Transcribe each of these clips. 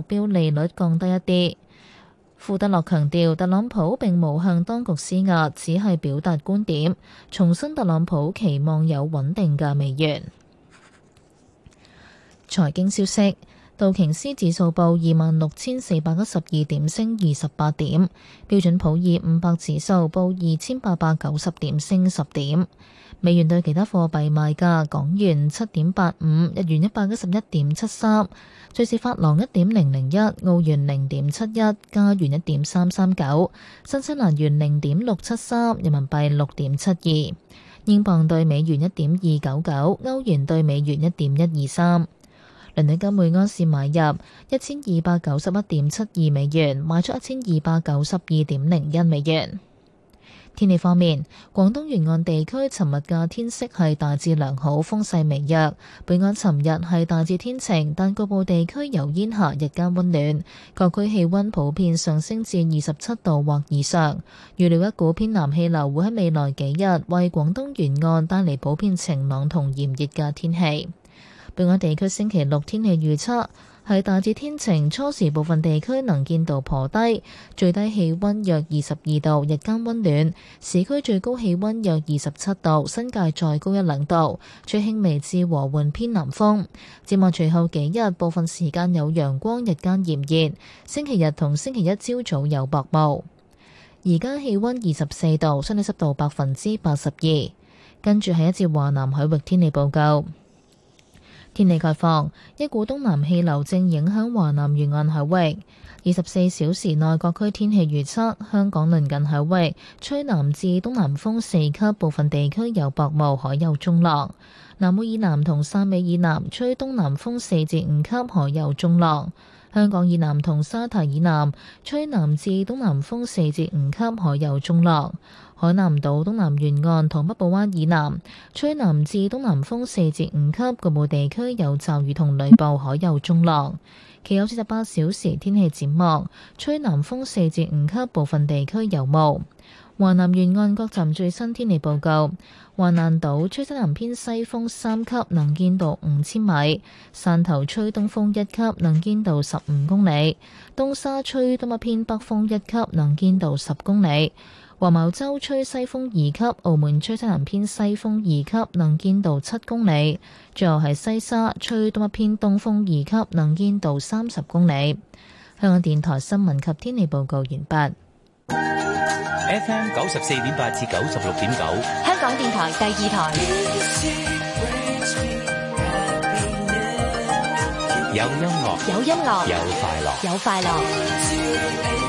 標利率降低一啲。庫德洛強調，特朗普並冇向當局施壓，只係表達觀點，重申特朗普期望有穩定嘅美元。財經消息，道瓊斯指數報26,412點，升28點；標準普爾500指數報2,890點，升10點。美元對其他貨幣賣價：港元7.85，日元111.73，瑞士法郎1.001，澳元0.71，加元1.339，新西蘭元0.673，人民幣6.72，英鎊對美元1.299，歐元對美元1.123。倫敦金每安士買入1291.72美元，賣出1292.01美元。天氣方面，廣東沿岸地區尋日嘅天色係大致良好，風勢微弱。本港尋日係大致天晴，但局部地區有煙霞，日間溫暖，各區氣溫普遍上升至27度或以上。預料一股偏南氣流會喺未來幾日為廣東沿岸帶嚟普遍晴朗同炎熱嘅天氣。本港地區星期六天氣預測係大致天晴，初時部分地區能見度頗低，最低氣溫約22度，日間溫暖，市區最高氣溫約27度，新界再高1-2度，吹輕微至和緩偏南風。展望隨後幾日，部分時間有陽光，日間炎熱，星期日同星期一朝早有薄霧。而家氣溫24度，相對濕度82%。跟住係一節華南海域天氣報告。天氣概況，一股東南氣流正影響華南沿岸海域。24小時內各區天氣預測：香港鄰近海域吹南至東南風4級，部分地區有薄霧，海有中浪；南澳以南同汕尾以南吹東南風4至5級，海有中浪；香港以南同沙堤以南吹南至東南風4至5級，海有中浪。海南島東南沿岸同北部灣以南吹南至東南風4至5級，局部地區有驟雨同雷暴，海有中浪。其後48小時天氣展望，吹南風4至5級，部分地區有霧。華南沿岸各站最新天氣報告：華南島吹西南偏西風3級，能見度5000米；汕頭吹東風1級，能見度15公里；東沙吹東北偏北風1級，能見度10公里。黃茅洲吹西風2級，澳門吹西南偏西風2級，能見度7公里。最後係西沙吹東北偏東風2級，能見度30公里。香港電台新聞及天氣報告完畢。 FM 94.8至96.9， 香港電台第2台。 有音樂， 有音樂， 有快樂， 有快樂。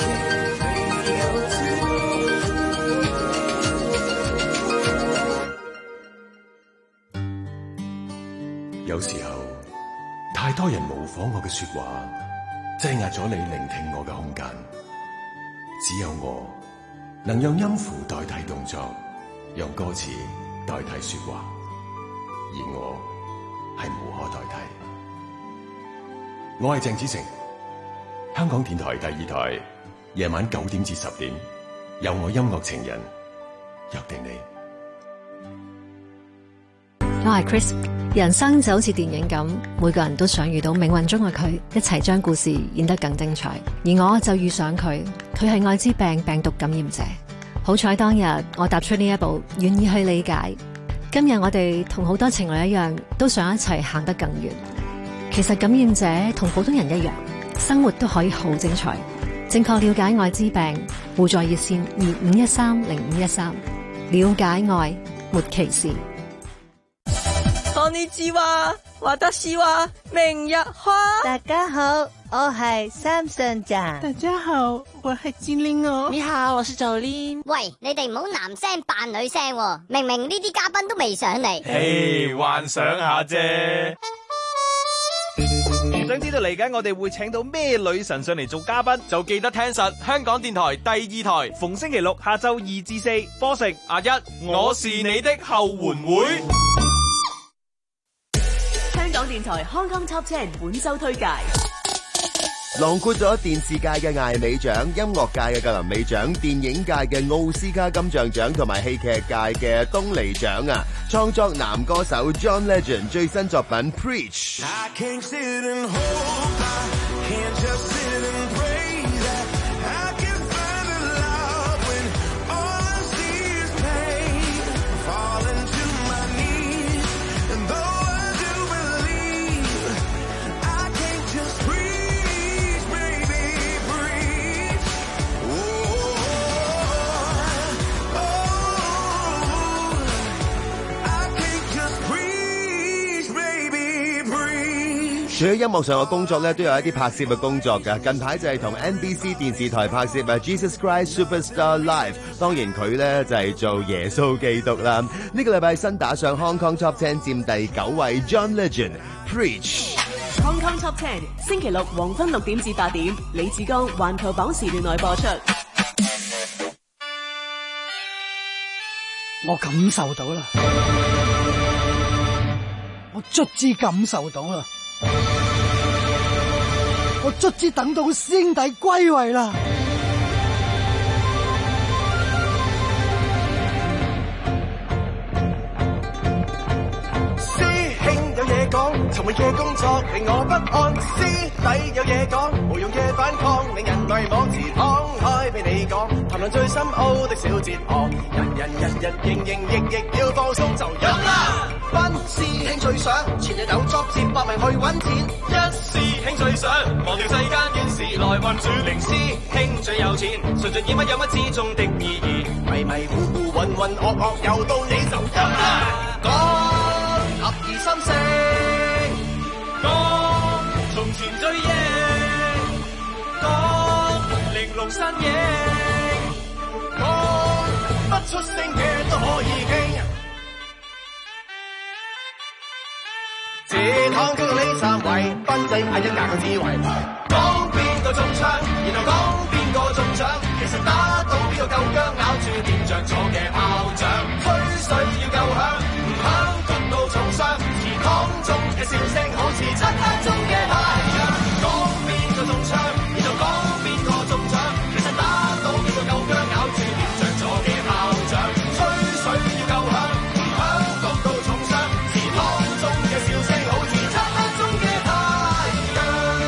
有時候，太多人模仿我嘅說話，擠壓咗你聆聽我嘅空間。只有我能用音符代替動作，用歌詞代替說話，而我係無可代替。我係鄭子誠，香港電台第2台，夜晚9點至10點，有我音樂情人約定你。 我係 Chris， 人生就好似電影咁，每個人都想遇到命運中嘅佢，一齊將故事演得更精彩。而我就遇上佢，佢係愛滋病病毒感染者。好彩當日我踏出呢一步，願意去理解。今日我哋同好多情侶一樣，都想一齊行得更遠。其實感染者同普通人一樣，生活都可以好精彩。正確了解愛滋病，互助熱線25130513，了解愛，沒歧視。 こんにちは，私は明日花。 大家好，我係三上站。 大家好，我係精靈哦。 你好，我是Jolin。 喂，你哋唔好男聲扮女聲喎，明明呢啲嘉賓都未上嚟。 嘿，幻想下啫。想知道嚟緊我哋會請到咩女神上嚟做嘉賓，就記得聽實香港電台第2台，逢星期六下晝2至4，波食阿一，我是你的後援會。 香港電台 Hong Kong Top 10本周推介， 囊括咗電視界嘅艾美獎、音樂界嘅格林美獎、電影界嘅奧斯卡金像獎同埋戲劇界嘅東尼獎啊！創作男歌手 John Legend 最新作品 Preach。 除咗音樂上嘅工作咧，都有一啲拍攝嘅工作㗎。近排就係同 NBC 電視台拍攝Jesus Christ Superstar Live， 當然佢咧就係做耶穌基督啦。呢個禮拜新打上 Hong Kong Top 10佔第9位 John Legend Preach。 Hong Kong Top 10星期六黃昏6點至8點，李志剛環球榜時段內播出。 我感受到啦，我卒之感受到啦，我卒之等到師兄弟歸位啦。 尋日嘅工作令我不安，師弟有嘢講，無用嘅反抗令人迷惘，自敞開俾你講，談論最深奧的小哲學，人營役要放鬆就飲啦。班師兄最想全日有 job 接搏命去揾錢，一師兄最想忘掉世間怨事來混住，零師兄最有錢，純盡以乜有乜之中的意義，迷迷糊糊渾渾噩噩又到你就飲啦。講合二心聲。講從前最贏，講玲瓏身影，講不出聲嘅都可以傾。自躺經過呢三位，賓仔嗌一格嘅智慧，講邊個中槍，然後講邊個中獎，其實打到邊個夠薑，咬住點着咗嘅炮仗，吹水要夠響，唔響谷到重傷。當中嘅笑聲好似漆黑中嘅太陽，講邊個中槍，然後講邊個中獎，其實打到邊個夠薑，咬住點着咗嘅炮仗，吹水要夠響，唔響谷到重傷，祠堂中嘅笑聲好似漆黑中嘅太陽。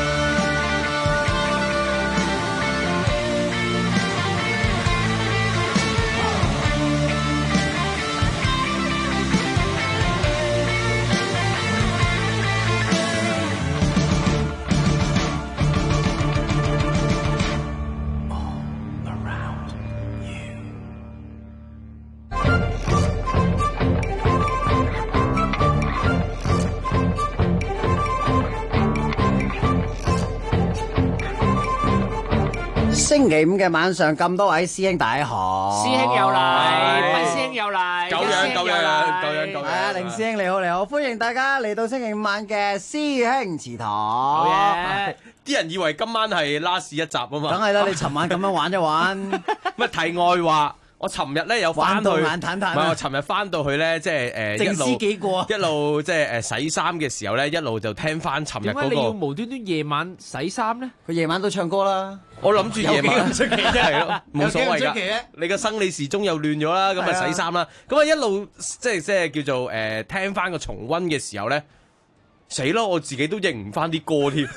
星期五嘅晚上咁多位師兄大家好， 師兄又嚟，輝師兄又嚟， 狗樣， 係啊，凌師兄你好，歡迎大家嚟到星期五晚嘅師兄祠堂。 好嘢！啲人以為今晚係 last 一集啊嘛， 梗係啦，你尋晚咁樣玩一玩。 乜題外話？我尋日咧有翻去， 玩到眼淡淡。 唔係我尋日翻到去咧，即係靜思幾過， 一路即係洗衫嘅時候咧，一路就聽翻尋日嗰個。 點解你要無端端夜晚洗衫咧？ 佢夜晚都唱歌啦。 我諗住夜晚出奇啫， 係咯，冇所謂㗎。你個生理時鐘又亂咗啦，咁啊洗衫啦，咁啊一路即係叫做聽翻個重溫嘅時候咧，死咯！我自己都認唔翻啲歌添。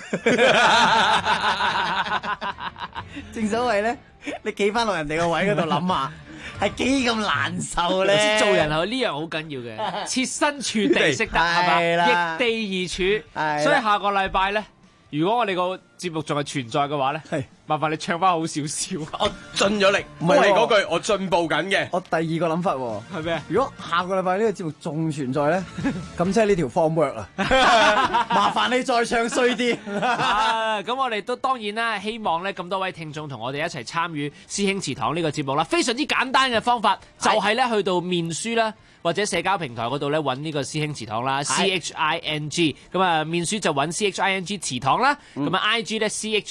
正所謂咧，你企翻落人哋個位嗰度諗下。係幾咁難受咧？ 做人係呢樣好緊要嘅，設身處地識得係嘛，易地而處。所以下個禮拜咧，如果我哋個節目仲係存在嘅話咧，麻煩你唱翻好少少。 我盡咗力，唔係嗰句，我進步緊嘅。 我第二個諗法喎， 係咩？ 如果下個禮拜呢個節目仲存在咧，咁即係呢條 form work 啊！麻煩你再唱衰啲。 咁我哋都當然啦，希望咧咁多位聽眾同我哋一齊參與師兄祠堂呢個節目啦。非常之簡單嘅方法就係咧去到面書啦，或者社交平台嗰度咧揾呢個師兄祠堂啦 ，CHING。咁啊面書就揾 CHING 祠堂啦。咁啊 IG 咧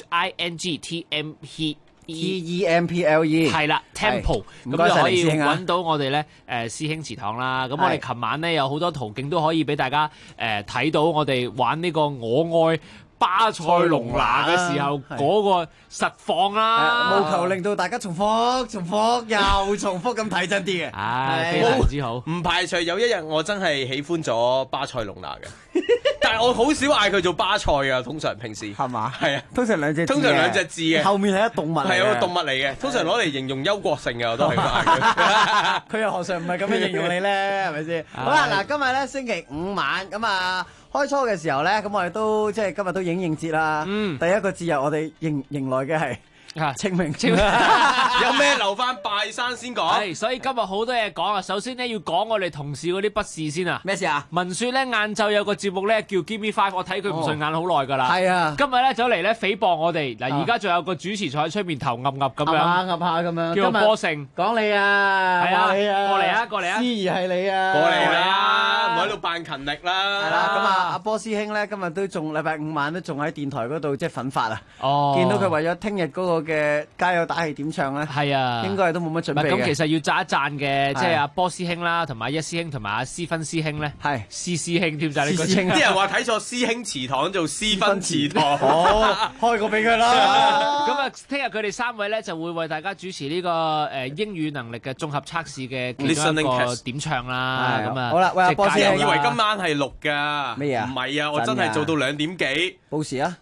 CHING TEMPLE 係啦 Temple， 咁就可以揾到我哋咧師兄祠堂啦。咁我哋琴晚咧有好多途徑都可以俾大家睇到我哋玩呢個我愛巴塞隆拿嘅時候嗰個實況啦， 務求令到大家重複又重複咁睇真啲嘅， 非常之好。 唔排除有一日我真係喜歡咗巴塞隆拿嘅，但係我好少嗌佢做巴塞㗎，通常平時係嘛？ 係啊， 通常兩隻字嘅， 後面係一動物嚟嘅， 係個動物嚟嘅，通常攞嚟形容憂國性嘅我都係嗌佢。 佢又何嘗唔係咁樣形容你咧？係咪先？好啦，嗱，今日咧星期五晚咁啊。開初嘅時候咧，咁我哋都即係今日都影節啦。第一個節日我哋迎來嘅係清明有咩留翻拜山先講？ 係，所以今日好多嘢講啊！首先咧要講我哋同事嗰啲不是先啊！ 咩事啊？ 文雪咧晏晝有個節目咧叫 Give Me Five， 我睇佢唔順眼好耐㗎啦。 係啊， 今日咧走嚟咧誹謗我哋嗱，而家仲有個主持坐喺出面頭噏噏咁樣， 噏下咁樣， 叫做波成講你啊， 係啊， 你啊， 過嚟啊，過嚟啊， 思怡係你啊， 過嚟啦，唔好喺度扮勤力啦。 係啦，咁啊，阿波師兄咧今日都仲禮拜五晚都仲喺電台嗰度即係奮發啊！ 哦， 見到佢為咗聽日嗰個嘅加油打氣點唱咧， 係啊， 應該係都冇乜準備嘅。 咁其實要讚一讚嘅，即係阿波師兄啦，同埋一師兄同埋阿斯芬師兄咧， 係師兄添就係呢個稱。 啲人話睇錯師兄祠堂做私分祠堂， 好開個俾佢啦。 咁啊，聽日佢哋三位咧就會為大家主持呢個英語能力嘅綜合測試嘅其中一個點唱啦。咁啊， 好啦，喂阿波師兄， 以為今晚係錄㗎， 咩啊？ 唔係啊，我真係做到2點幾， 報時啊！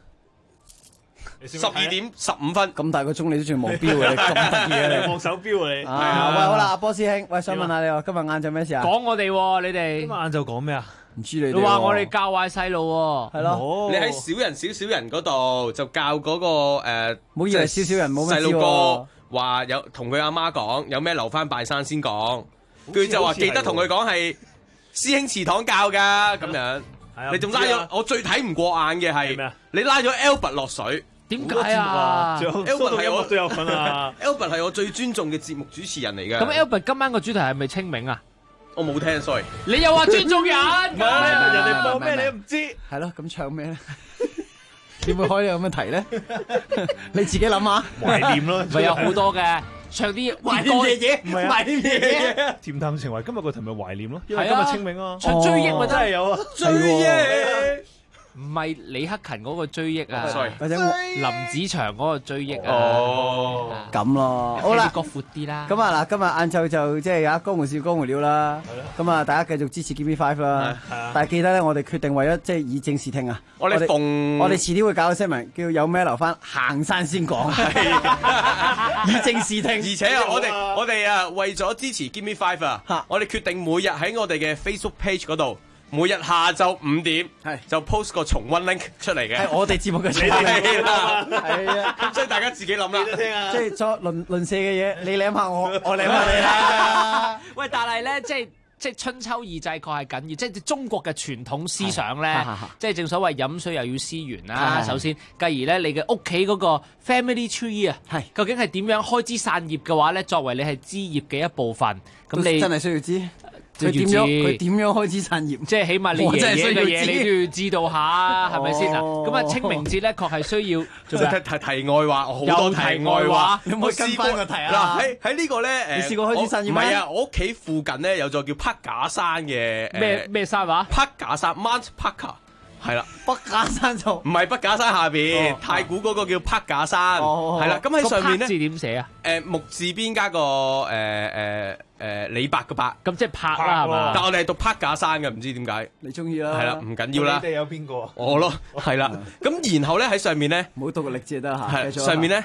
12點15分， 咁大個鐘你都仲冇錶嘅，你咁得意嘅你望手錶啊你。 係啊，喂，好啦，阿波師兄，喂，想問下你喎，今日晏晝咩事啊？ 講我哋喎，你哋今日晏晝講咩啊？ 唔知你哋。 你話我哋教壞細路喎， 係咯。 你喺少人嗰度就教嗰個唔好以為少人冇乜細路哥話有同佢阿媽講，有咩留翻拜山先講，佢就話記得同佢講係師兄祠堂教㗎咁樣。你仲拉咗我最睇唔過眼嘅係你拉咗 Albert 落水。 點解啊 ？Albert 係我都有份啊 ！Albert 係我最尊重嘅節目主持人嚟㗎。 咁 Albert 今晚個主題係咪清明啊？ 我冇聽 ，sorry。 你又話尊重人？ 唔係人哋播咩你都唔知。 係咯，咁唱咩咧？點會開呢個咁嘅題咧？你自己諗下。 懷念咯， 咪有好多嘅。唱啲懷念爺爺， 唔係懷念爺爺。 甜淡情懷，今日個題咪懷念咯，因為今日清明啊。 唱追憶咪真係有啊， 追憶。唔係李克勤嗰個追憶啊， 或者林子祥嗰個追憶啊。 哦，咁咯，好啦， 個闊啲啦。 咁啊嗱，今日晏晝就即係有江湖笑江湖料啦。咁啊，大家繼續支持 Give Me Five 啦。但係記得咧，我哋決定為咗即係以正視聽啊。我哋遲啲會搞個新聞，叫有咩留翻行山先講。以正視聽。 而且啊，我哋啊為咗支持 Give Me Five 啊，我哋決定每日喺我哋嘅 Facebook page 嗰度。每日下晝5點就 post 個重溫 link 出嚟嘅， 係我哋節目嘅重溫 link 啦，係啊， 咁所以大家自己諗啦， 即係作鄰舍嘅嘢，你舐下我舐下你啦。 喂，但係咧，即係春秋二祭確係緊要，即係中國嘅傳統思想咧，即係正所謂飲水又要思源啦。首先，繼而咧，你嘅屋企嗰個 family tree 啊，究竟係點樣開枝散葉嘅話咧，作為你係枝葉嘅一部分，咁你真係需要知。佢點樣開枝散葉？ 即係起碼你爺爺嘅嘢你都要知道下，係咪先啊？咁啊，清明節咧確係需要做咩？ 題外話，好多題外話， 你有冇跟翻個題啊？ 嗱喺呢個咧， 你試過開枝散葉咩？ 唔係啊，我屋企附近咧有座叫柏架山嘅咩山話？ 柏架山 Mount Parker。係啦， 北架山就唔係北架山下邊，太古嗰個叫柏架山，係啦。咁喺上面咧， 字點寫啊？ 木字邊加個李白嘅白， 咁即係柏啦係嘛？ 但我哋係讀柏架山嘅，唔知點解。 你中意啦， 係啦，唔緊要啦。 你哋有邊個？ 我咯，係啦。咁然後咧喺上面咧， 唔好讀個力字得嚇。 係上面咧，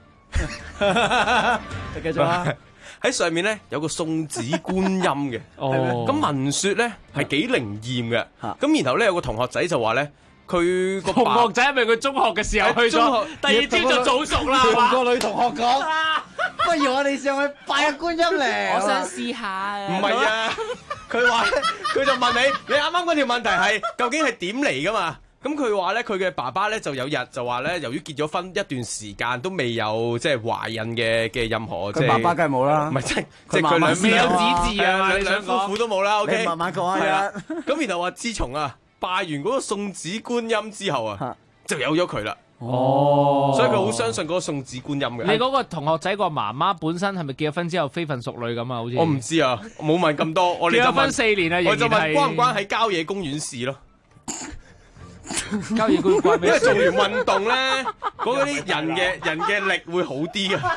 你繼續啦。 喺上面咧有個送子觀音嘅，咁聞說咧係幾靈驗嘅，咁然後咧有個同學仔就話咧，佢個同學仔係咪佢中學嘅時候去咗，第二朝就早熟啦， 同個女同學講，不如我哋上去拜下觀音嚟， 我想試下。 唔係啊，佢話佢就問你啱啱嗰條問題係究竟係點嚟噶嘛？咁佢話咧，佢嘅爸爸咧就有日就話咧，由於結咗婚一段時間都未有即係懷孕嘅任何，即係爸爸梗係冇啦， 唔係即係佢兩未有子嗣啊， 兩夫婦都冇啦。OK， 你慢慢講啊。 咁然後話自從啊拜完嗰個送子觀音之後啊，就有咗佢啦。 哦， 所以佢好相信嗰個送子觀音嘅。 你嗰個同學仔個媽媽本身係咪結咗婚之後非分熟女咁啊？好似我唔知啊，冇問咁多。我哋結咗婚4年啦， 我就問關唔關喺郊野公園事咯？ 郊野公園關咩？ 因為做完運動咧，嗰啲人嘅力會好啲啊。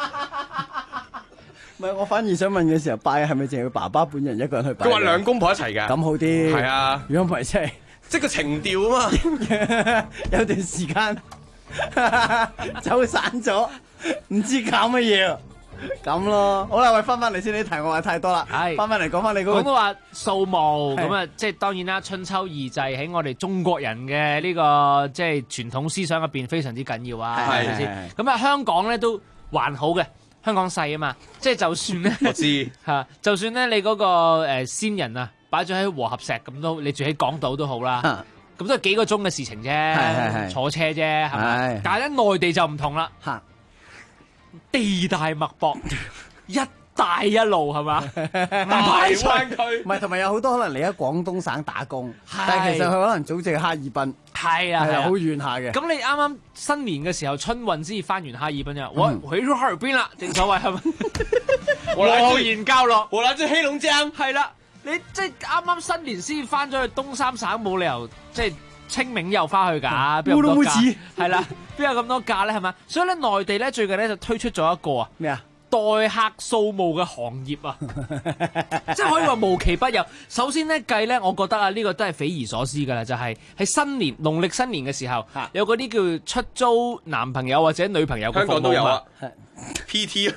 唔係，我反而想問嘅時候，拜係咪淨係佢爸爸本人一個人去拜？ 佢話兩公婆一齊㗎， 咁好啲。 係啊， 如果唔係即係個情調啊嘛。 有段時間走散咗，唔知搞乜嘢。 咁咯。好啦，喂，翻嚟先，你題我話太多啦。 係翻嚟講翻你嗰個。 講到話掃墓咁啊，即係當然啦，春秋二祭喺我哋中國人嘅呢個即係傳統思想入邊非常之緊要啊，係咪先？咁啊，香港咧都還好嘅，香港細啊嘛，即係就算咧， 我知嚇，就算咧你嗰個先人啊擺咗喺和合石咁都，你住喺港島都好啦。咁都係幾個鐘嘅事情啫，坐車啫，係咪？但係咧內地就唔同啦，地大物博，一帶一路係嘛？大灣區， 唔係同埋有好多可能嚟喺廣東省打工，但係其實佢可能祖籍哈爾濱， 係啊， 好遠下嘅。 咁你啱啱新年嘅時候春運先至翻完哈爾濱啫，我回咗哈爾濱啦，正所謂係咪？我言交落， 我攞住黑龍江， 係啦。你即係啱啱新年先翻咗去東三省，冇理由即係清明又翻去㗎，邊有咁多假？係啦，邊有咁多假咧？係咪？所以咧，內地咧最近咧就推出咗一個啊咩啊代客掃墓嘅行業啊，即係可以話無奇不有。首先咧計咧，我覺得啊呢個都係匪夷所思㗎啦，就係喺新年農曆新年嘅時候，有嗰啲叫出租男朋友或者女朋友嘅服務， 香港都有啊 PT。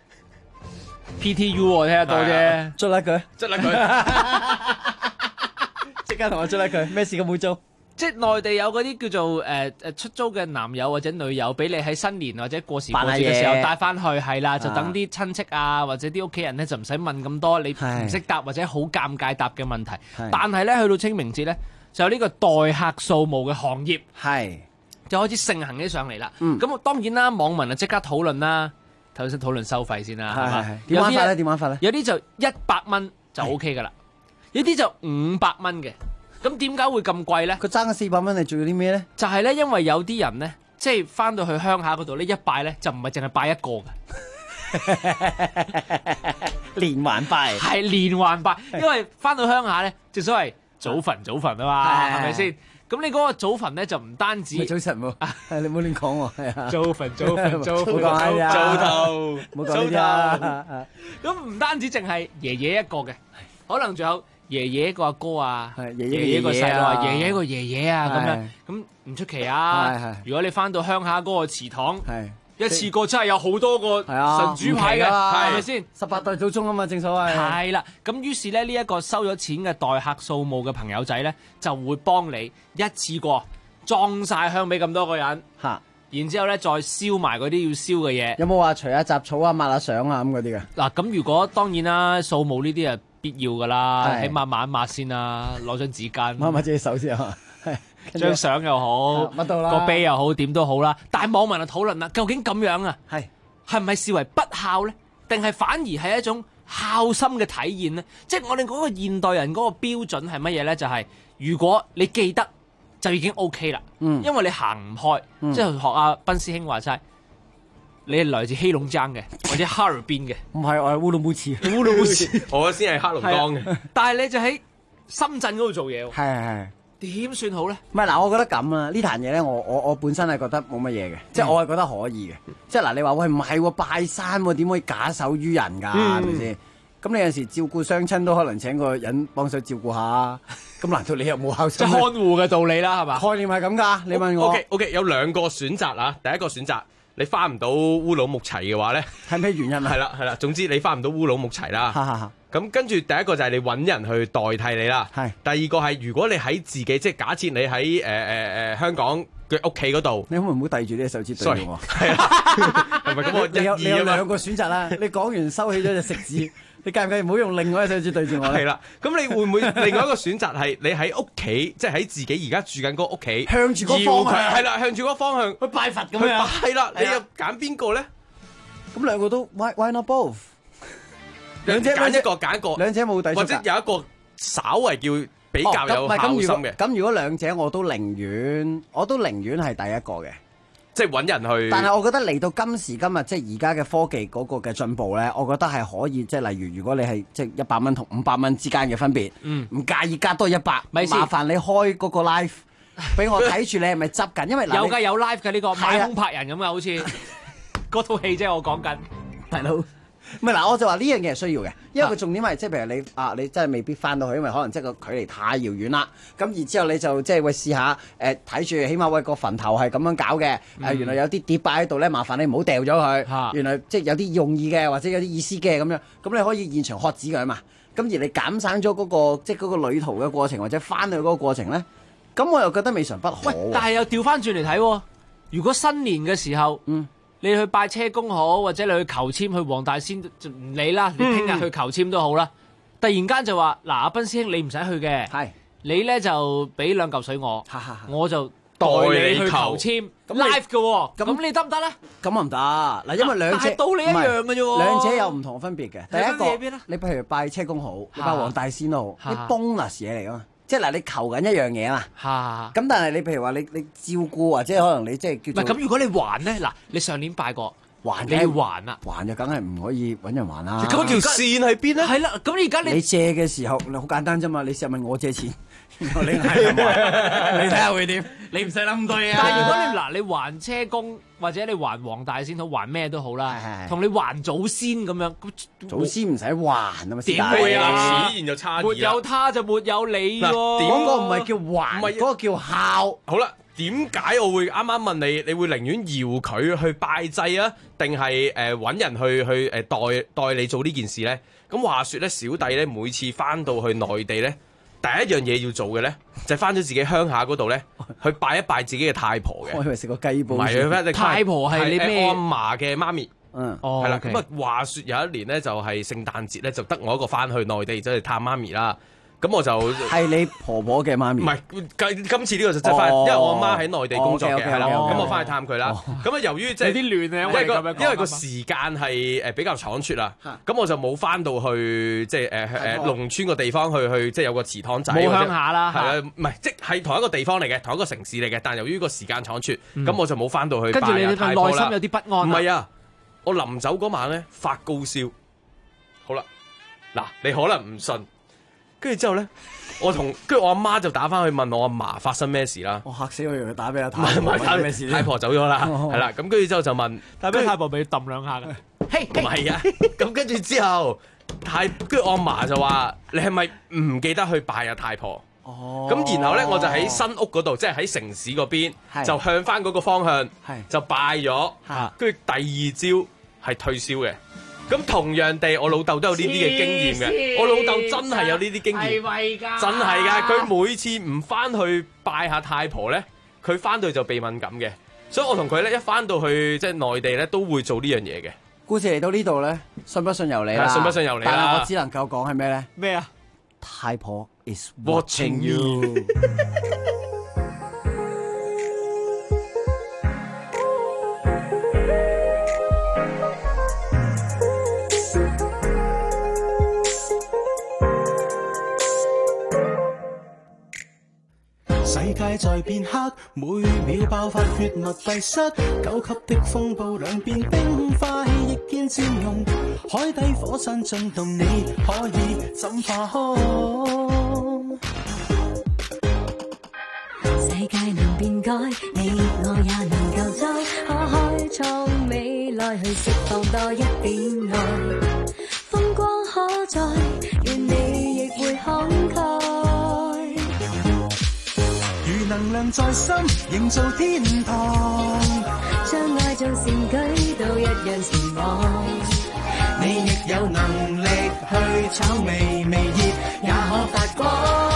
PTU 我聽得多啫， 捉甩佢， 捉甩佢， 即刻同我捉甩佢，咩事都冇做。 即係內地有嗰啲叫做出租嘅男友或者女友，俾你喺新年或者過時過節嘅時候帶翻去，係啦，就等啲親戚啊或者啲屋企人咧就唔使問咁多你唔識答或者好尷尬答嘅問題。但係咧去到清明節咧，就有呢個代客掃墓嘅行業，就開始盛行起上嚟啦。咁當然啦，網民啊即刻討論啦。頭先討論收費先啦，係嘛？ 點玩法咧？點玩法咧？ 有啲就100蚊就 OK 噶啦，有啲就500蚊嘅。咁點解會咁貴咧？ 佢爭咗400蚊，係做咗啲咩咧？ 就係咧，因為有啲人咧，即係翻到去鄉下嗰度咧，一拜咧就唔係淨係拜一個嘅， 連環拜係連環拜，因為翻到鄉下咧，正所謂祖墳啊嘛，係咪先？咁你嗰個祖墳咧就唔單止， 早晨喎，你唔好亂講喎，係啊， 祖墳， 冇講啊， 早頭， 冇講呢啲啊。 咁唔單止淨係爺爺一個嘅，可能仲有爺爺一個阿哥啊，爺爺一個細路啊，爺爺一個爺爺啊咁樣，咁唔出奇啊。如果你翻到鄉下嗰個祠堂，一次過真係有好多個神主牌嘅，係咪先 ？18代祖宗啊嘛，正所謂。 係啦，咁於是咧呢一個收咗錢嘅代客掃墓嘅朋友仔咧，就會幫你一次過裝晒香俾咁多個人，然之後咧再燒埋嗰啲要燒嘅嘢。 有冇話除下雜草啊、抹下相啊咁嗰啲嘅？ 嗱，咁如果當然啦，掃墓呢啲係必要噶啦，起碼抹一抹先啦，攞張紙巾抹自己手先啊。 張相又好，個碑又好，點都好啦。但係網民就討論啦，究竟咁樣啊，係唔係視為不孝咧？定係反而係一種孝心嘅體現咧？即係我哋嗰個現代人嗰個標準係乜嘢咧？就係如果你記得就已經 OK 啦，因為你行唔開，即係學阿斌師兄話齋，你係來自黑龍江嘅或者哈爾濱嘅， 唔係我係烏魯木齊， 我先係黑龍江嘅， 但係你就喺深圳嗰度做嘢喎， 係。 點算好咧？ 唔係嗱，我覺得咁啊，呢壇嘢咧，我本身係覺得冇乜嘢嘅，即係我係覺得可以嘅。即係嗱，你話喂唔係喎，拜山喎，點可以假手於人㗎？係咪先？咁你有時照顧雙親都可能請個人幫手照顧下，咁難道你又冇孝心？ 即係看護嘅道理啦，係嘛？ 概念係咁㗎，你問我。 OK， 有兩個選擇啊。第一個選擇，你翻唔到烏魯木齊嘅話咧， 係咩原因啊？ 係啦，總之你翻唔到烏魯木齊啦。咁跟住第一個就係你揾人去代替你啦。第二個係如果你喺自己，即係假設你喺香港嘅屋企嗰度， 你可唔可以唔好遞住呢隻手指對住我？ 係啊，係咪咁我你有兩個選擇啦。你講完收起咗隻食指，你介唔介意唔好用另外一隻手指對住我咧？ 係啦，咁你會唔會另外一個選擇係你喺屋企，即係喺自己而家住緊嗰個屋企， 向住個方向， 係啦，向住嗰個方向去拜佛咁樣。 係啦，你又揀邊個咧？ 咁兩個都 why not both？ 兩者揀一個揀一個， 兩者冇抵觸， 或者有一個稍為叫比較有孝心嘅。 咁如果兩者我都寧願係第一個嘅， 即係揾人去。 但係我覺得嚟到今時今日，即係而家嘅科技嗰個嘅進步咧，我覺得係可以，即係例如如果你係即係100蚊同500蚊之間嘅分別，唔介意加多100，麻煩你開嗰個 live 俾我睇住你係咪執緊，因為有live 嘅呢個買空拍人咁啊，好似嗰套戲啫，我講緊大佬。 唔係嗱，我就話呢樣嘢係需要嘅，因為佢重點係即係譬如你真係未必翻到去，因為可能即係個距離太遙遠啦。咁然之後你就即係會試下睇住，起碼個墳頭係咁樣搞嘅。原來有啲碟擺喺度咧，麻煩你唔好掉咗佢。原來即係有啲用意嘅，或者有啲意思嘅咁樣。咁你可以現場喝止佢啊嘛。咁而你減省咗嗰個即係嗰個旅途嘅過程，或者翻去嗰個過程咧，咁我又覺得未嘗不可。 喂，但係又調翻轉嚟睇喎，如果新年嘅時候，你去拜車公好，或者你去求簽去黃大仙就唔理啦，你聽日去求簽都好啦。突然間就話嗱，阿斌師兄你唔使去嘅， 係你咧就俾2嚿水我就代你去求簽 live 嘅喎，咁你得唔得咧？ 咁啊唔得嗱，因為兩者道理一樣嘅啫喎， 兩者有唔同嘅分別嘅。第一個邊你譬如拜車公好，你拜黃大仙都好，啲 bonus 嘢嚟噶嘛。即係嗱，你求緊一樣嘢嘛，咁但係你譬如話你照顧或者可能你即係叫做咁，如果你還咧，嗱你上年拜過，你要還啦， 還就梗係唔可以揾人還啦。 咁條線喺邊咧？ 係啦，咁而家你借嘅時候，好簡單啫嘛，你試下問我借錢，你睇下會點？你唔使諗咁多嘢。 但係如果你還車公或者你還黃大仙好，還咩都好啦，同你還祖先咁樣， 祖先唔使還啊嘛， 點會啊？此言就差異啦。 沒有他就沒有你喎。 嗰個唔係叫還，嗰個叫孝。 好啦，點解我會啱啱問你？你會寧願搖佢去拜祭啊，定係揾人去代你做呢件事咧？咁話說咧，小弟咧每次翻到去內地咧，第一樣嘢要做嘅咧，就係翻咗自己鄉下嗰度咧，去拜一拜自己嘅太婆嘅。 我以為食個雞煲。 唔係， 太婆係你咩？ 我阿嫲嘅媽咪。係啦。 okay。 咁啊，話說有一年咧，就係聖誕節咧，就得我一個翻去內地，走去探媽咪啦。咁我就係你婆婆嘅媽咪。 唔係，今次呢個就翻，因為我阿媽喺內地工作嘅，係啦。咁我翻去探佢啦。咁啊，由於即係有啲亂啊， 因為個時間係比較倉促啦。咁我就冇翻到去即係農村個地方去即係有個祠堂仔。 冇鄉下啦。 係啦，唔係即係同一個地方嚟嘅，同一個城市嚟嘅。但由於個時間倉促，咁我就冇翻到去拜太婆啦。 跟住你內心有啲不安。 唔係啊，我臨走嗰晚咧發高燒。好啦，嗱，你可能唔信。跟住之後咧，跟住我阿媽就打翻去問我阿嫲發生咩事啦。 我嚇死我，以為打俾阿太婆。 打咩事？太婆走咗啦，係啦。咁跟住之後就問， 打俾太婆俾佢揼兩下㗎。 唔係啊。咁跟住之後，跟住我阿嫲就話：你係咪唔記得去拜阿太婆？咁然後咧，我就喺新屋嗰度，即係喺城市嗰邊，就向翻嗰個方向，就拜咗。跟住第二朝係退燒嘅。咁同樣地，我老豆都有呢啲嘅經驗嘅。我老豆真係有呢啲經驗，真係㗎。佢每次唔翻去拜下太婆咧，佢翻到去就鼻敏感嘅。所以我同佢咧一翻到去即係內地咧，都會做呢樣嘢嘅。 故事嚟到呢度咧，信不信由你啦。 信不信由你啦。 但係我只能夠講係咩咧？ 咩啊？ 太婆 is watching you。 世界在變黑，每秒爆發血脈閉塞，9級的風暴兩邊冰塊亦見漸濃，海底火山進動，你可以怎化開？ 世界能變改，你我也能夠走，可開創未來去釋放多一點愛，風光可在，願你亦會慷慨。 能量在心，營造天堂， 將愛做善舉，都一樣是我。 你亦有能力去炒微微熱，也可發光。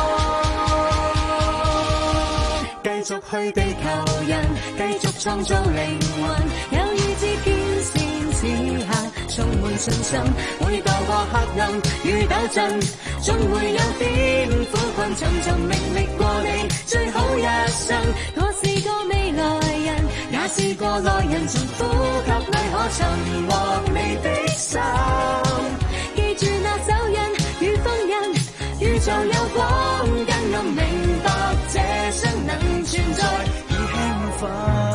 繼續去地球人，繼續創造靈魂，有意志堅善此刻，充滿信心，會鬥過黑暗與鬥爭，總會有點苦困沉重，明歷過你最好一生。我是個未來人，也是過來人，從呼吸裏可尋獲你的心。記住那手印與封印，宇宙有光更暗，明白這生能存在而興奮。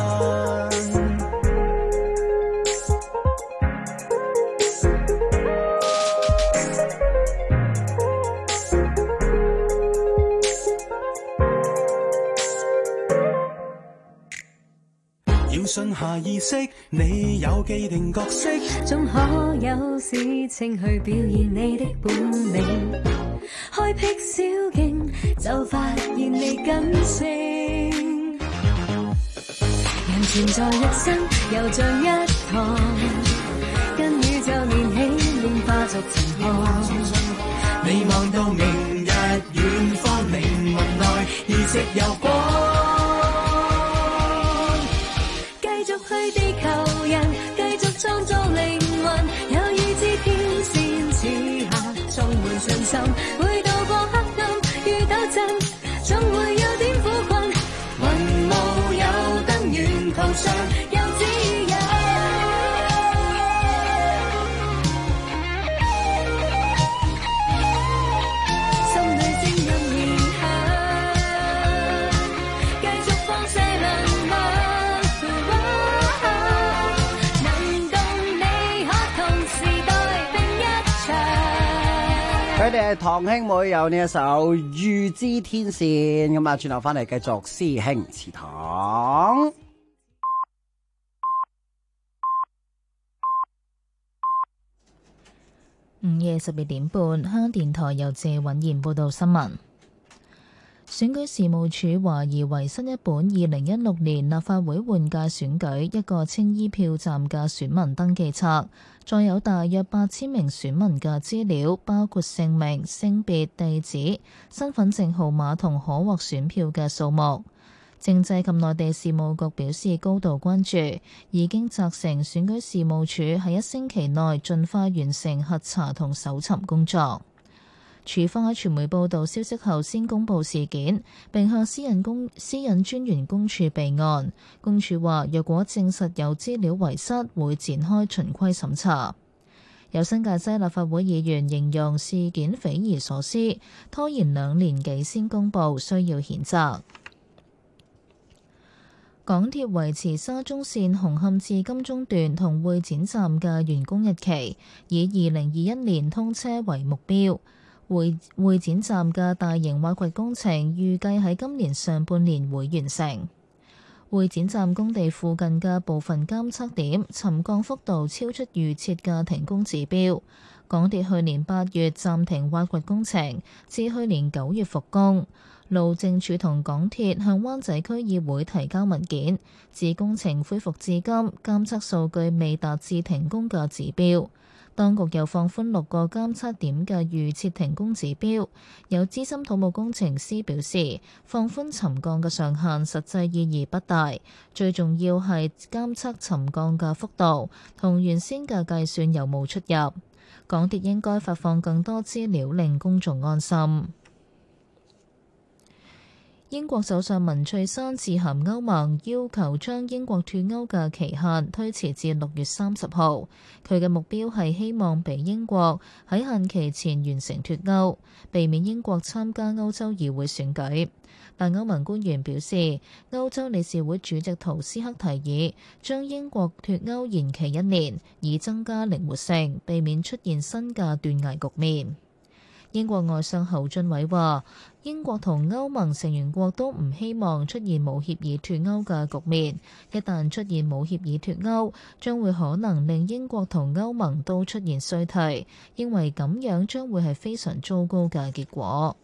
信下意識，你有既定角色， 總可有事情去表現你的本領。開闢小徑，就發現你感性。人存在一生，又像一堂，跟宇宙連起變化逐情況。 你望到明日遠方，靈魂內意識有光。 繼續去地球人，繼續創造靈魂，有意志天線此下充滿信心，會渡過黑暗與鬥爭，總會有點苦困。雲霧有燈，沿途上有指引。 佢哋係堂兄妹，有呢一首《預知天線》咁啊，轉頭翻嚟繼續師兄祠堂。 午夜12點半，香港電台由謝允賢報道新聞。選舉事務處懷疑為新一本2016年立法會換屆選舉一個青衣票站嘅選民登記冊，載有大約8000名選民嘅資料，包括姓名、性別、地址、身份證號碼同可獲選票嘅數目。政制及內地事務局表示高度關注，已經責成選舉事務處喺1星期內盡快完成核查同搜尋工作。處方喺傳媒報道消息後先公佈事件，並向私隱專員公署備案。公署話，若果證實有資料遺失，會展開循規審查。有新界西立法會議員形容事件匪夷所思，拖延2年幾先公佈，需要譴責。港鐵維持沙中線紅磡至金鐘段同會展站嘅完工日期，以2021年通車為目標。會展站嘅大型挖掘工程預計喺今年上半年會完成。會展站工地附近嘅部分監測點沉降幅度超出預設嘅停工指標。港鐵去年8月暫停挖掘工程，至去年9月復工。路政署同港鐵向灣仔區議會提交文件，指工程恢復至今，監測數據未達至停工嘅指標。當局又放寬6個監測點嘅預設停工指標。有資深土木工程師表示，放寬沉降嘅上限實際意義不大，最重要係監測沉降嘅幅度同原先嘅計算有冇出入。港鐵應該發放更多資料，令公眾安心。英國首相文翠珊致函歐盟，要求將英國脫歐嘅期限推遲至6月30號。佢嘅目標係希望俾英國喺限期前完成脫歐，避免英國參加歐洲議會選舉。但歐盟官員表示，歐洲理事會主席圖斯克提議將英國脫歐延期1年，以增加靈活性，避免出現新嘅斷崖局面。英國外相侯俊偉話，英國同歐盟成員國都唔希望出現冇協議脫歐嘅局面。一旦出現冇協議脫歐，將會可能令英國同歐盟都出現衰退，認為咁樣將會係非常糟糕嘅結果。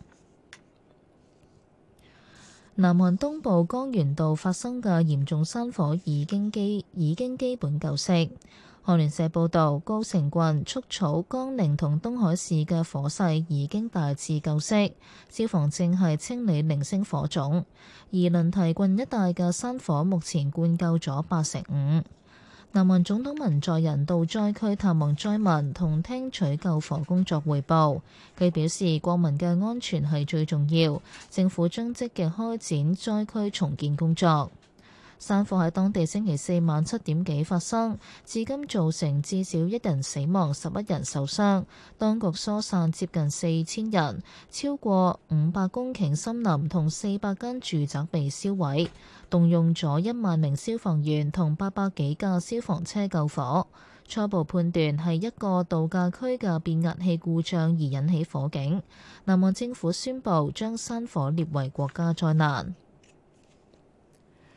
南韓東部江原道發生嘅嚴重山火已經基本救熄。韓聯社報導，高城郡、束草、江寧同東海市嘅火勢已經大致救熄，消防正係清理零星火種，而輪提郡一帶嘅山火目前灌救咗85%。南韓總統文在寅到災區探望災民同聽取救火工作彙報，佢表示國民嘅安全係最重要，政府將積極開展災區重建工作。山火喺當地星期4晚7點幾發生，至今造成至少1人死亡、11人受傷。當局疏散接近4000人，超過500公頃森林同400間住宅被燒毀，動用咗1萬名消防員同800幾架消防車救火。初步判斷係一個度假區嘅變壓器故障而引起火警。南韓政府宣布將山火列為國家災難。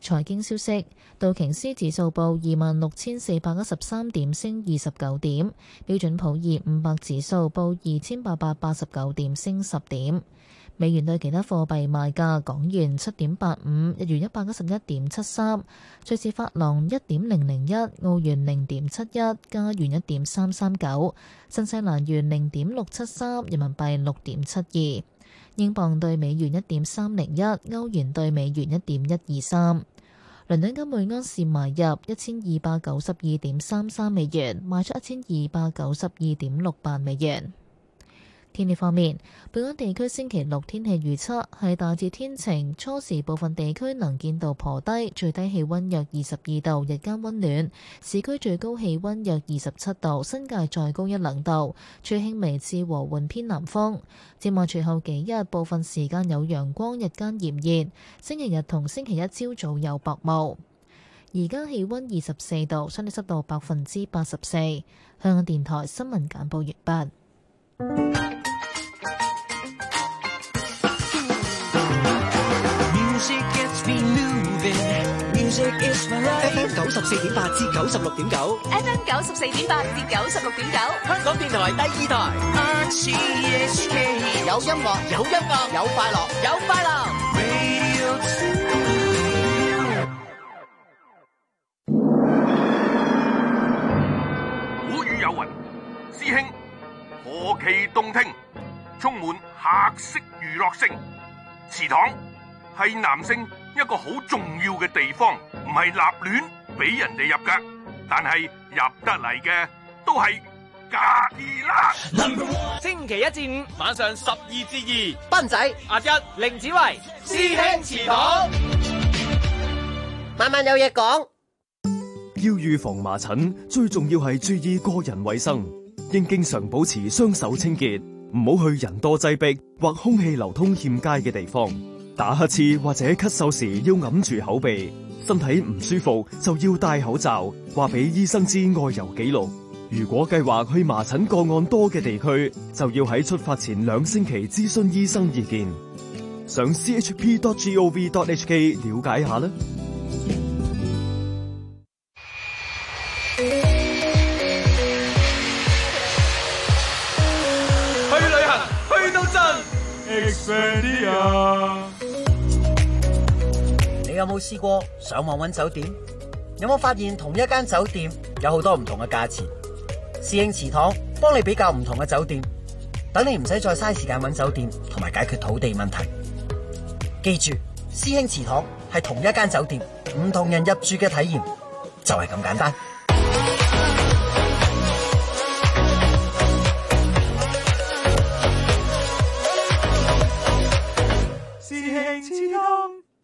財經消息，道瓊斯指數報26,413點，升29點；標準普爾500指數報2,889點，升10點。美元對其他貨幣賣價：港元7.85，日元111.73，瑞士法郎1.001，澳元0.71，加元1.339，新西蘭元0.673，人民幣6.72。英鎊對美元1.301，歐元對美元1.123。倫敦金每安士買入1292.33美元，賣出1292.68美元。天氣方面，本港地區星期六天氣預測係大致天晴，初時部分地區能見度頗低，最低氣溫約22度，日間溫暖，市區最高氣溫約27度，新界再高1-2度，吹輕微至和緩偏南風。展望隨後幾日，部分時間有陽光，日間炎熱，星期日同星期一朝早有薄霧。而家氣溫24度，相對濕度84%。香港電台新聞簡報完畢。 FM 94.8至96.9 FM 94.8至96.9， 香港電台第2台。RTHK 有音樂，有音樂，有快樂，有快樂。 古語有云：師兄，何其動聽，充滿客式娛樂性。祠堂係男性一個好重要嘅地方，唔係立亂俾人哋入㗎，但係入得嚟嘅都係假兒啦。 星期一至五晚上12至2， 斌仔、 阿一、 凌子維、師兄祠堂，晚晚有嘢講。 要預防麻疹，最重要係注意個人衛生，應經常保持雙手清潔，唔好去人多擠迫或空氣流通欠佳嘅地方。打乞嗤或者咳嗽時要揞住口鼻，身體唔舒服就要戴口罩，話俾醫生知外遊記錄。如果計劃去麻疹個案多嘅地區，就要喺出發前2星期諮詢醫生意見。上 chp.gov.hk 了解下啦。 去旅行去到盡 Expedia。 你有冇試過上網揾酒店？有冇發現同一間酒店有好多唔同嘅價錢？師兄祠堂幫你比較唔同嘅酒店，等你唔使再嘥時間揾酒店同埋解決土地問題。記住，師兄祠堂係同一間酒店，唔同人入住嘅體驗就係咁簡單。 師兄祠堂。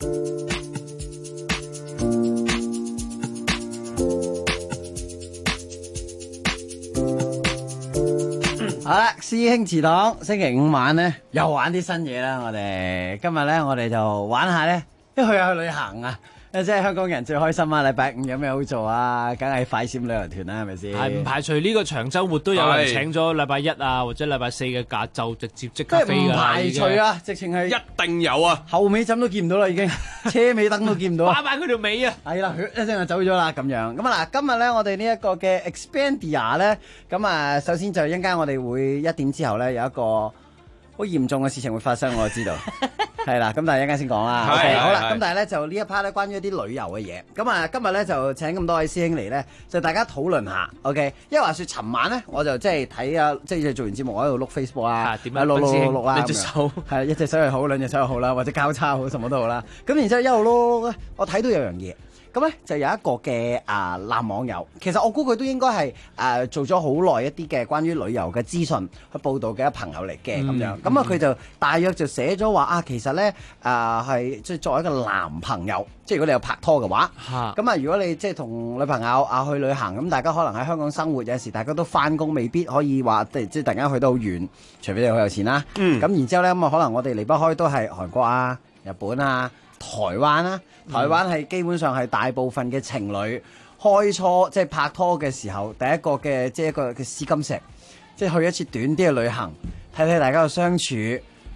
好啦，師兄祠堂星期5晚咧又玩啲新嘢啦。我哋今日咧我哋就玩下咧，一去下去旅行啊！即係香港人最開心啊！禮拜5有咩好做啊？梗係快閃旅遊團啦，係咪先？ 係唔排除呢個長週末都有人請咗禮拜1啊，或者禮拜4嘅假，就直接即刻飛㗎啦。 唔排除啊，直情係一定有啊！ 後尾枕都見唔到啦，已經車尾燈都見唔到。 擺埋佢條尾啊！ 係啦，一聲就走咗啦咁樣。咁啊嗱，今日咧我哋呢一個嘅 Expedia 咧，咁啊首先就一陣間我哋會1點之後咧有一個好嚴重嘅事情會發生，我知道。係啦，咁但係一陣間先講啦。OK，好啦，咁但係咧就呢一 part 咧關於一啲旅遊嘅嘢，咁啊今日咧就請咁多位師兄嚟咧，就大家討論下。OK，因為話說尋晚咧我就即係睇啊，即係做完節目我喺度碌 Facebook 啊， 點樣碌啦， 你隻手係一隻手又好，2隻手又好啦，或者交叉好，什麼都好啦。咁然之後一路碌咧，我睇到有樣嘢。咁咧就有一個嘅男網友，其實我估佢都應該係做咗好耐一啲嘅關於旅遊嘅資訊去報導嘅朋友嚟嘅咁樣。咁啊佢就大約就寫咗話啊，其實咧係即係作為一個男朋友，即係如果你有拍拖嘅話，咁啊如果你即係同女朋友去旅行，咁大家可能喺香港生活，有時大家都翻工，未必可以話即係突然間去得好遠，除非你好有錢啦。咁然之後咧咁啊，可能我哋離不開都係韓國啊、日本啊、台灣啦，台灣係基本上係大部分嘅情侶開初即係拍拖嘅時候，第一個嘅即係一個嘅試金石，即係去一次短啲嘅旅行，睇睇大家嘅相處，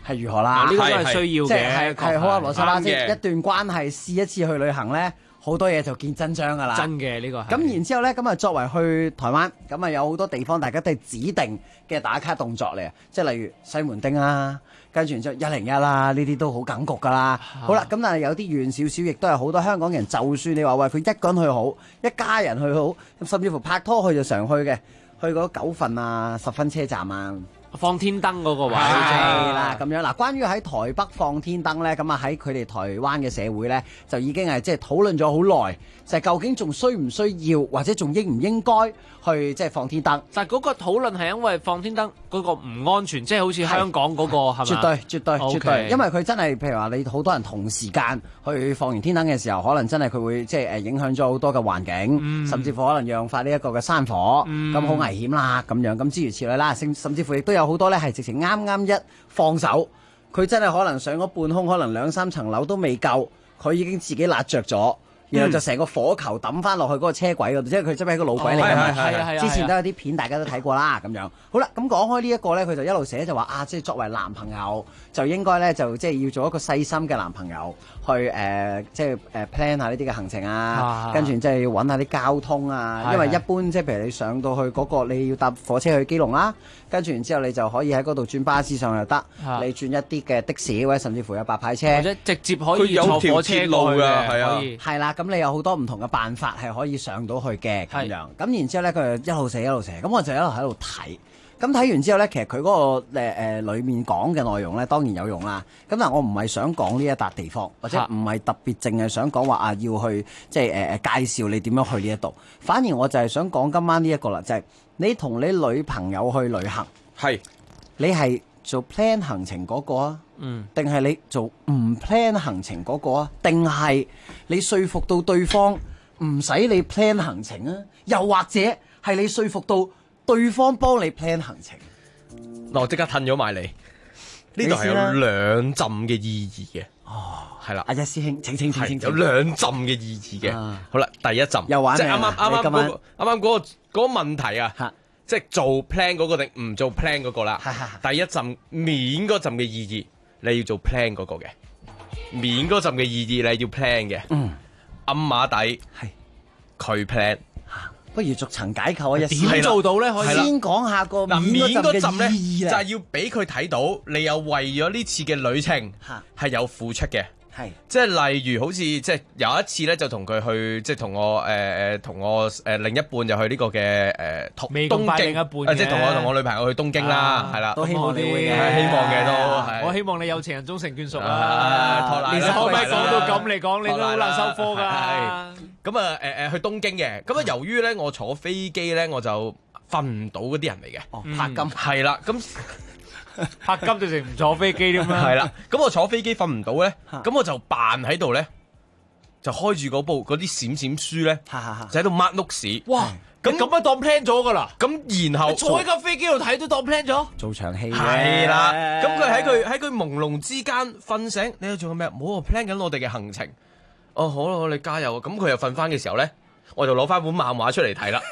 係如何啦？ 呢個都係需要嘅， 係好合邏輯啦。 啱嘅即係一段關係試一次去旅行咧，好多嘢就見真章㗎啦。 真嘅呢個係。 咁然之後咧，咁啊作為去台灣，咁啊有好多地方大家都係指定嘅打卡動作嚟啊，即係例如西門町啊，跟住然之後101啦，呢啲都好緊局㗎啦。好啦，咁但係有啲遠少少，亦都係好多香港人，就算你話喂佢一個人去好，一家人去好，甚至乎拍拖去就常去嘅，去嗰9份啊、10分車站啊。 放天燈嗰個位係啦，咁樣嗱。關於喺台北放天燈咧，咁啊喺佢哋台灣嘅社會咧，就已經係即係討論咗好耐，就係究竟仲需唔需要，或者仲應唔應該去即係放天燈？ 但係嗰個討論係因為放天燈嗰個唔安全，即係好似香港嗰個係咪？ 絕對絕對絕對， Okay 因為佢真係譬如話你好多人同時間去放完天燈嘅時候，可能真係佢會即係影響咗好多嘅環境，甚至乎可能釀發呢一個嘅山火，咁好危險啦咁樣，咁諸如此類啦。甚至乎亦都有好多咧係直情啱啱一放手，佢真係可能上咗半空，可能2-3層樓都未夠，佢已經自己辣着咗。然後就成個火球抌翻落去嗰個車軌嗰度，即係佢真係一個老鬼嚟㗎嘛。之前都有啲片大家都睇過啦，咁樣。好啦，咁講開呢一個咧，佢就一路寫就話啊，即係作為男朋友就應該咧就即係要做一個細心嘅男朋友，去即係plan 下呢啲嘅行程啊，跟住即係要揾下啲交通啊，因為一般即係譬如你上到去嗰個你要搭火車去基隆啦，跟住然之後你就可以喺嗰度轉巴士上又得，你轉一啲嘅的士或者甚至乎有白牌車， 或者直接可以坐火車過去嘅， 係啊， 係啦。咁你有好多唔同嘅辦法係可以上到去嘅咁樣，咁然之後咧佢就一路寫一路寫，咁我就一路喺度睇，咁睇完之後咧，其實佢嗰個裡面講嘅內容咧當然有用啦，咁但係我唔係想講呢一笪地方，或者唔係特別淨係想講話啊要去即係介紹你點樣去呢一度，反而我就係想講今晚呢一個啦，就係你同你女朋友去旅行，你係做 plan 行程嗰個啊？定係你做唔 plan 行程嗰個啊？定係你說服到對方唔使你 plan 行程啊？又或者係你說服到對方幫你 plan 行程？ 嗱，我即刻褪咗埋嚟，呢度係有兩浸嘅意義嘅。哦，係啦， 阿一師兄，請有兩浸嘅意義嘅。好啦，第一浸又玩即係啱啱嗰個問題啊。即係做 plan 嗰個定唔做 plan 嗰個啦。第一陣面嗰陣嘅意義，你要做 plan 嗰個嘅。面嗰陣嘅意義，你要 plan 嘅。暗碼底係佢 plan。 不如逐層解構啊！ 點做到咧？可以先講下個面嗰陣嘅意義就係要俾佢睇到你有為咗呢次嘅旅程係有付出嘅。 係， 即係例如好似即係有一次咧，就同佢去，即係同我另一半就去呢個嘅東京，即係同我女朋友去東京啦，係啦， 都希望你會嘅， 希望嘅都， 我希望你有情人終成眷屬啦。連可唔可以講到咁嚟講，你都好難收科㗎。 咁啊去東京嘅，咁啊由於咧我坐飛機咧我就瞓唔到嗰啲人嚟嘅， 拍金係啦，咁。 拍金就成唔坐飛機咁樣， 係啦。咁我坐飛機瞓唔到咧，咁我就扮喺度咧，就開住嗰啲閃閃書咧，就喺度 mark notes。哇！ 咁樣當 plan 咗噶啦。 咁然後坐喺架飛機度睇都當 plan 咗， 做場戲係啦。咁佢喺佢朦朧之間瞓醒，你喺度做緊咩？冇啊 plan 緊我哋嘅行程。哦，好啦，我哋加油。咁佢又瞓翻嘅時候咧，我就攞翻本漫畫出嚟睇啦。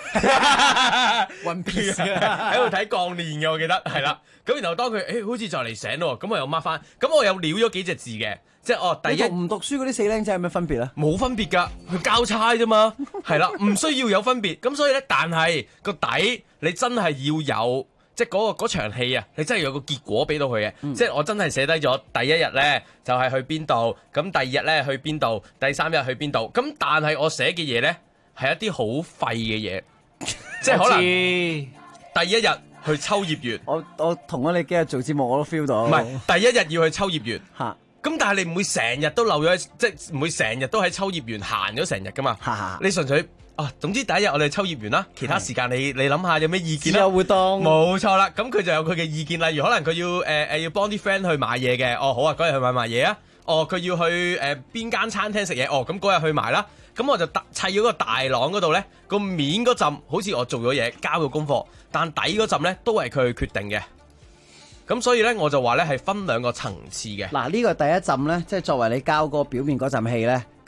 One Piece 喺度睇鋼鍊嘅，我記得係啦。咁然後當佢好似就嚟醒咯，咁我又 mark 翻，咁我又撩咗幾隻字嘅，即係第一唔讀書嗰啲死僆仔有咩分別咧？ 冇分別㗎，佢交差啫嘛，係啦，唔需要有分別。咁所以咧，但係個底你真係要有，即係嗰場戲啊，你真係有個結果俾到佢嘅。即係我真係寫低咗第一日咧就係去邊度，咁第二日咧去邊度，第三日去邊度。咁但係我寫嘅嘢咧係一啲好廢嘅嘢，即係可能第一日。去秋葉原， 我同咗你幾日做節目，我都 feel 到。 唔係第一日要去秋葉原，咁但係你唔會成日都留咗，即係唔會成日都喺秋葉原行咗成日噶嘛。你純粹總之第一日我哋去秋葉原啦，其他時間你諗下有咩意見啦？ 自由活動， 冇錯啦。咁佢就有佢嘅意見，例如可能佢要要幫啲 friend 去買嘢嘅。哦，好啊，嗰日去買嘢啊。哦，佢要去邊間餐廳食嘢。哦，咁嗰日去埋啦。咁我就砌咗個大廊嗰度咧，個面嗰陣好似我做咗嘢，交咗功課，但底嗰陣咧都係佢決定嘅。咁所以咧，我就話咧係分兩個層次嘅。 嗱，呢個第一陣咧，即係作為你交個表面嗰陣戲咧，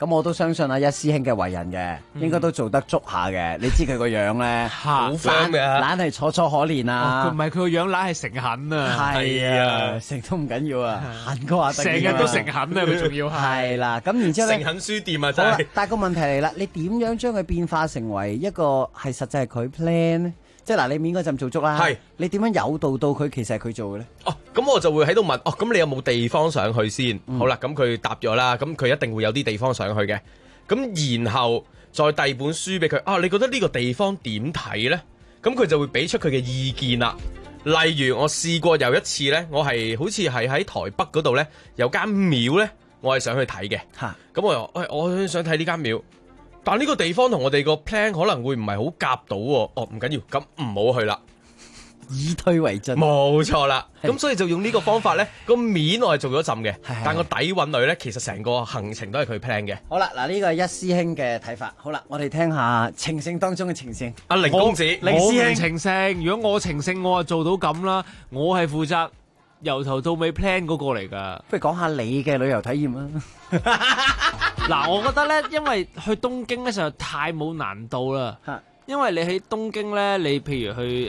咁我都相信阿一師兄嘅為人嘅，應該都做得足下嘅。你知佢個樣咧， 好 friend 嘅， 懶係楚楚可憐啊！ 佢唔係佢個樣懶係誠懇啊！ 係啊，誠都唔緊要啊，狠過阿成日都誠懇啊！佢仲要係啦，咁然之後咧， 誠懇書店啊，真係。 但係個問題嚟啦，你點樣將佢變化成為一個係實際係佢 plan 咧？即係嗱，你面嗰陣做足啦，係你點樣誘導到佢其實係佢做嘅咧？ 哦，咁我就會喺度問，哦，咁你有冇地方上去先？好啦，咁佢答咗啦，咁佢一定會有啲地方上去嘅。咁然後再遞本書俾佢，啊，你覺得呢個地方點睇咧？咁佢就會俾出佢嘅意見啦。例如我試過有一次咧，我係好似係喺台北嗰度咧，有間廟咧，我係想去睇嘅。咁我又，我想睇呢間廟。但呢個地方同我哋個 plan 可能會唔係好夾到喎。哦，唔緊要，咁唔好去啦， 以退為進。 冇錯啦，咁所以就用呢個方法咧，個面我係做咗浸嘅，但個底韻裏咧，其實成個行程都係佢 plan 嘅。 好啦，嗱呢個係一師兄嘅睇法。好啦，我哋聽下情聖當中嘅情聖。 阿凌公子， 凌師兄情聖。如果我情聖，我就做到咁啦。我係負責由頭到尾 plan 嗰個嚟㗎。 不如講下你嘅旅遊體驗啦。 嗱，我覺得咧，因為去東京咧實在太冇難度啦。因為你喺東京咧，你譬如去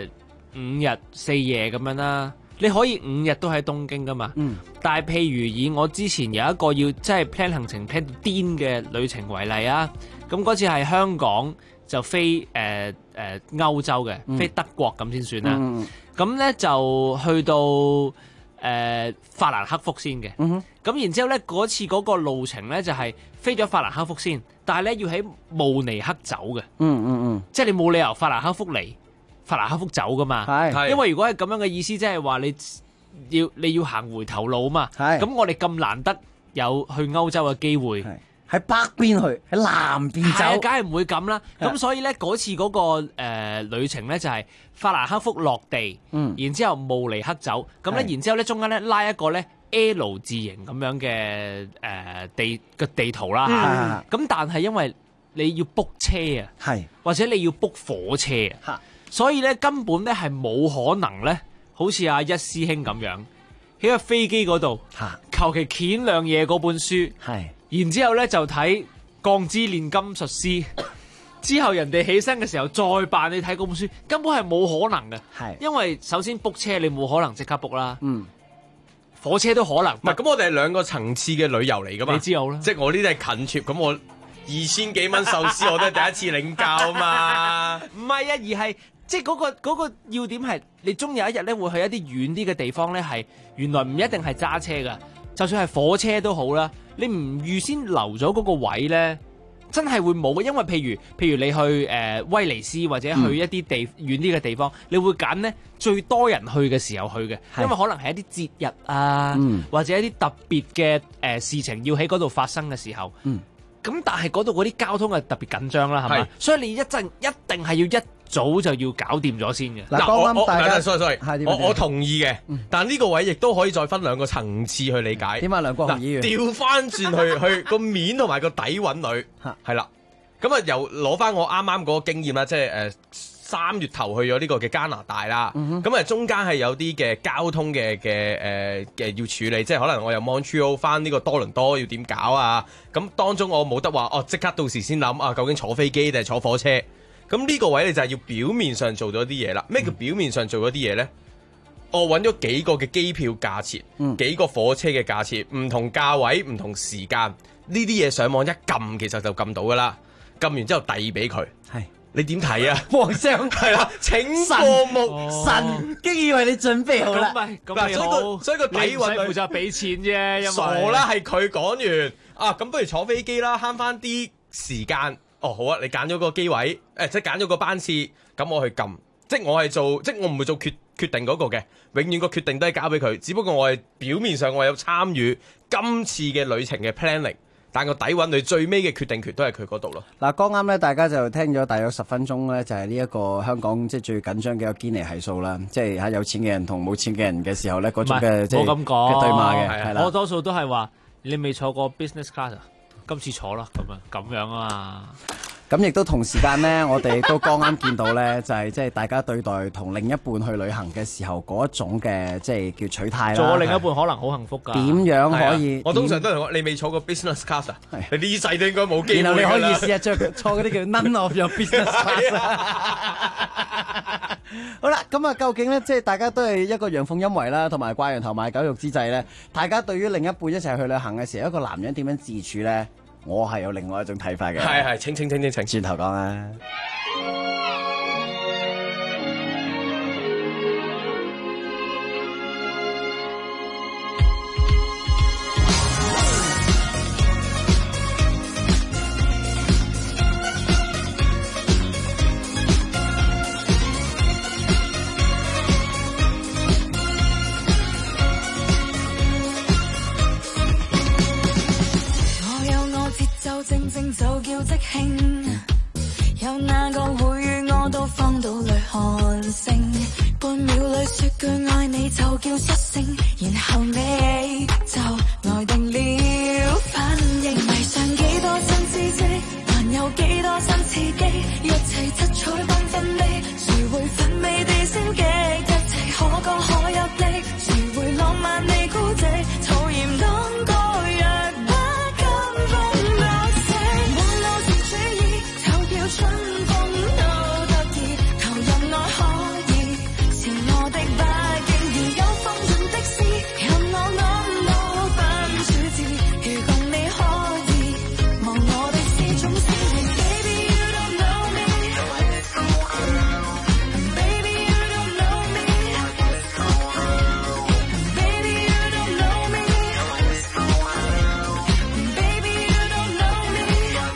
5日4夜咁樣啦，你可以5日都喺東京噶嘛。但係譬如以我之前有一個要即係 plan 行程 plan 到癲嘅旅程為例啊，咁嗰次係香港就飛歐洲嘅，飛德國咁先算啦。咁咧就去到法蘭克福先嘅，咁然之後咧嗰次嗰個路程咧就係飛咗法蘭克福先，但係咧要喺慕尼黑走嘅，即係你冇理由法蘭克福嚟法蘭克福走噶嘛，因為如果係咁樣嘅意思，即係話你要行回頭路啊嘛，咁我哋咁難得有去歐洲嘅機會。 喺北邊去，喺南邊走， 梗係唔會咁啦。咁所以咧嗰次嗰個旅程咧就係法蘭克福落地，然之後慕尼黑走，咁咧然之後咧中間咧拉一個咧 L 字形咁樣嘅地圖啦。咁但係因為你要 book 車啊，或者你要 book 火車啊，所以咧根本咧係冇可能咧，好似阿一師兄咁樣喺個飛機嗰度求其揀兩嘢嗰本書。然之後咧就睇《鋼之煉金術師》，之後人哋起身嘅時候再扮你睇嗰本書，根本係冇可能嘅。因為首先 book 車你冇可能即刻 book 啦，火車都可能。 唔係，咁我哋係兩個層次嘅旅遊嚟噶嘛。 你知道啦， 即係我呢啲係近 trip，咁我2000幾蚊壽司我都係第一次領教啊嘛。 唔係啊，而係即係嗰個要點係，你終有一日咧會去一啲遠啲嘅地方咧，係原來唔一定係揸車噶，就算係火車都好啦。你唔預先留咗嗰個位呢，真係會冇嘅。因為譬如你去威尼斯或者去一啲遠啲嘅地方，你會揀呢最多人去嘅時候去嘅，因為可能係一啲節日啊，或者一啲特別嘅事情要喺嗰度發生嘅時候。咁但係嗰度嗰啲交通係特別緊張啦，係咪？所以你一定係要一早就要搞掂咗先嘅。 嗱，sorry，我同意嘅，但呢個位亦都可以再分兩個層次去理解。 點啊，梁國雄議員？ 調翻轉去個面同埋個底韻裏，係啦。咁啊，又攞翻我啱啱嗰個經驗啦，即係3月頭去咗呢個嘅加拿大啦。咁啊，中間係有啲嘅交通嘅要處理，即係可能我由 Montreal 翻呢個多倫多要點搞啊？咁當中我冇得話即刻到時先諗啊，究竟坐飛機定係坐火車？咁呢個位你就係要表面上做咗啲嘢啦。咩叫表面上做咗啲嘢呢？我揾咗幾個嘅機票價錢，幾個火車嘅價錢，唔同價位、唔同時間，呢啲嘢上網一撳，其實就撳到噶啦。撳完之後遞俾佢，你點睇啊？ 皇上係啦，請過目神經以為你準備好啦。 所以個底韻佢負責俾錢啫， 傻啦，係佢講完啊，咁不如坐飛機啦，慳翻啲時間。好啊，你揀咗個機位，即係揀咗個班次，咁我去撳，即係我唔會做決定嗰個嘅，永遠個決定都係交俾佢。只不過我係表面上我有參與今次嘅旅程嘅 planning， 但個底韻裏最尾嘅決定權都係佢嗰度咯。 嗱，剛啱咧，大家就聽咗大約10分鐘咧，就係呢一個香港即係最緊張嘅一個堅尼係數啦，即係有錢嘅人同冇錢嘅人嘅時候咧，嗰種嘅即係嘅對罵嘅，係啦。 我多數都係話你未坐過 business class 啊？今次坐啦，咁樣啊嘛。 咁亦都同時間咧，我哋都剛啱見到咧，就係即係大家對待同另一半去旅行嘅時候嗰一種嘅即係叫取態啦。 做另一半可能好幸福㗎。 點樣可以？ 我通常都係講你未坐過 business class 啊？你呢世都應該冇機會。 然後你可以試下坐嗰啲叫 none of your business class。好啦，咁啊，究竟咧即係大家都係一個陽奉陰違啦，同埋掛羊頭賣狗肉之際咧，大家對於另一半一齊去旅行嘅時候，一個男人點樣自處咧？我係有另外一種睇法嘅。 係，請轉頭講啊！ 正正就叫即興，有哪個會與我到荒島裏看星？半秒裏說句愛你就叫失聲，然後你就呆定了反應。迷上幾多新知識，還有幾多新刺激，一齊七彩繽紛的，誰會奮美地消極？一齊可歌可泣的，誰會浪漫地孤寂？討厭當個若不甘風。春風都得意，投入愛可以，是我的不經意，有風綸的事，讓我諗到分處置。如共你可以，望我的是種思念。Baby you don't know me, Baby you don't know me, Baby you don't know me, Baby you don't know me。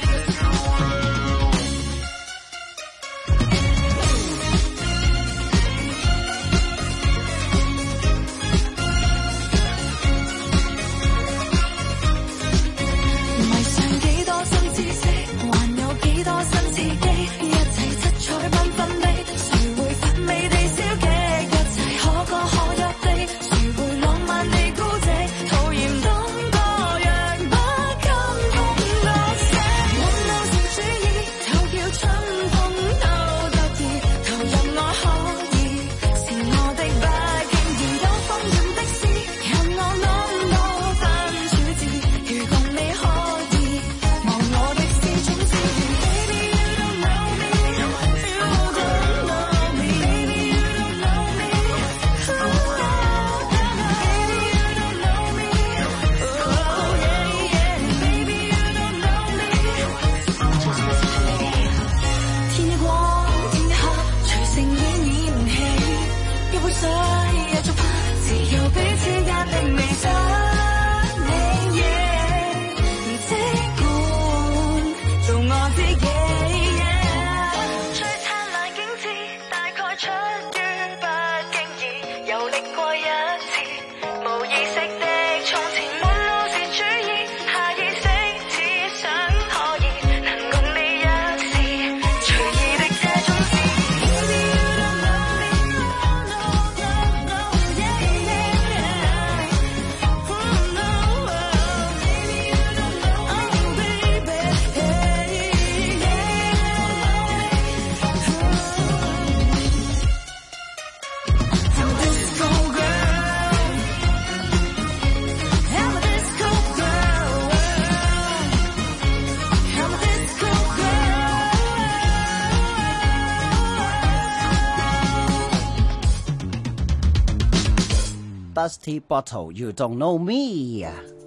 Dusty Bottle, you don't know me。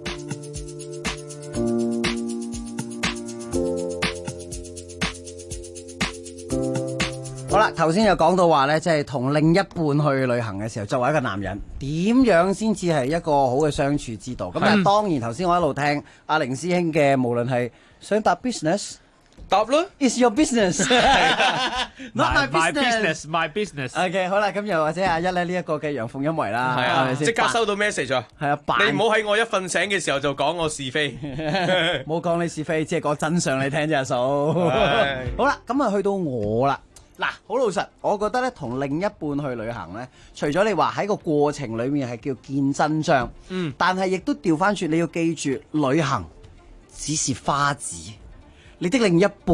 好啦，頭先又講到話咧，即係同另一半去旅行嘅時候，作為一個男人，點樣先至係一個好嘅相處之道？咁啊，當然頭先我一路聽阿凌師兄嘅，無論係想搭 business。答咯 ，It's your business，not my business，my business。OK， 好啦，咁又或者阿一咧呢一個嘅陽奉陰違啦， 係啊，即刻收到 message 啊，係啊，你唔好喺我一瞓醒嘅時候就講我是非， 冇講你是非，即係講真相你聽啫，阿嫂。好啦，咁啊去到我啦，嗱，好老實，我覺得咧同另一半去旅行咧，除咗你話喺個過程裡面係叫見真章，但係亦都調翻轉，你要記住，旅行只是花紙。你的另一半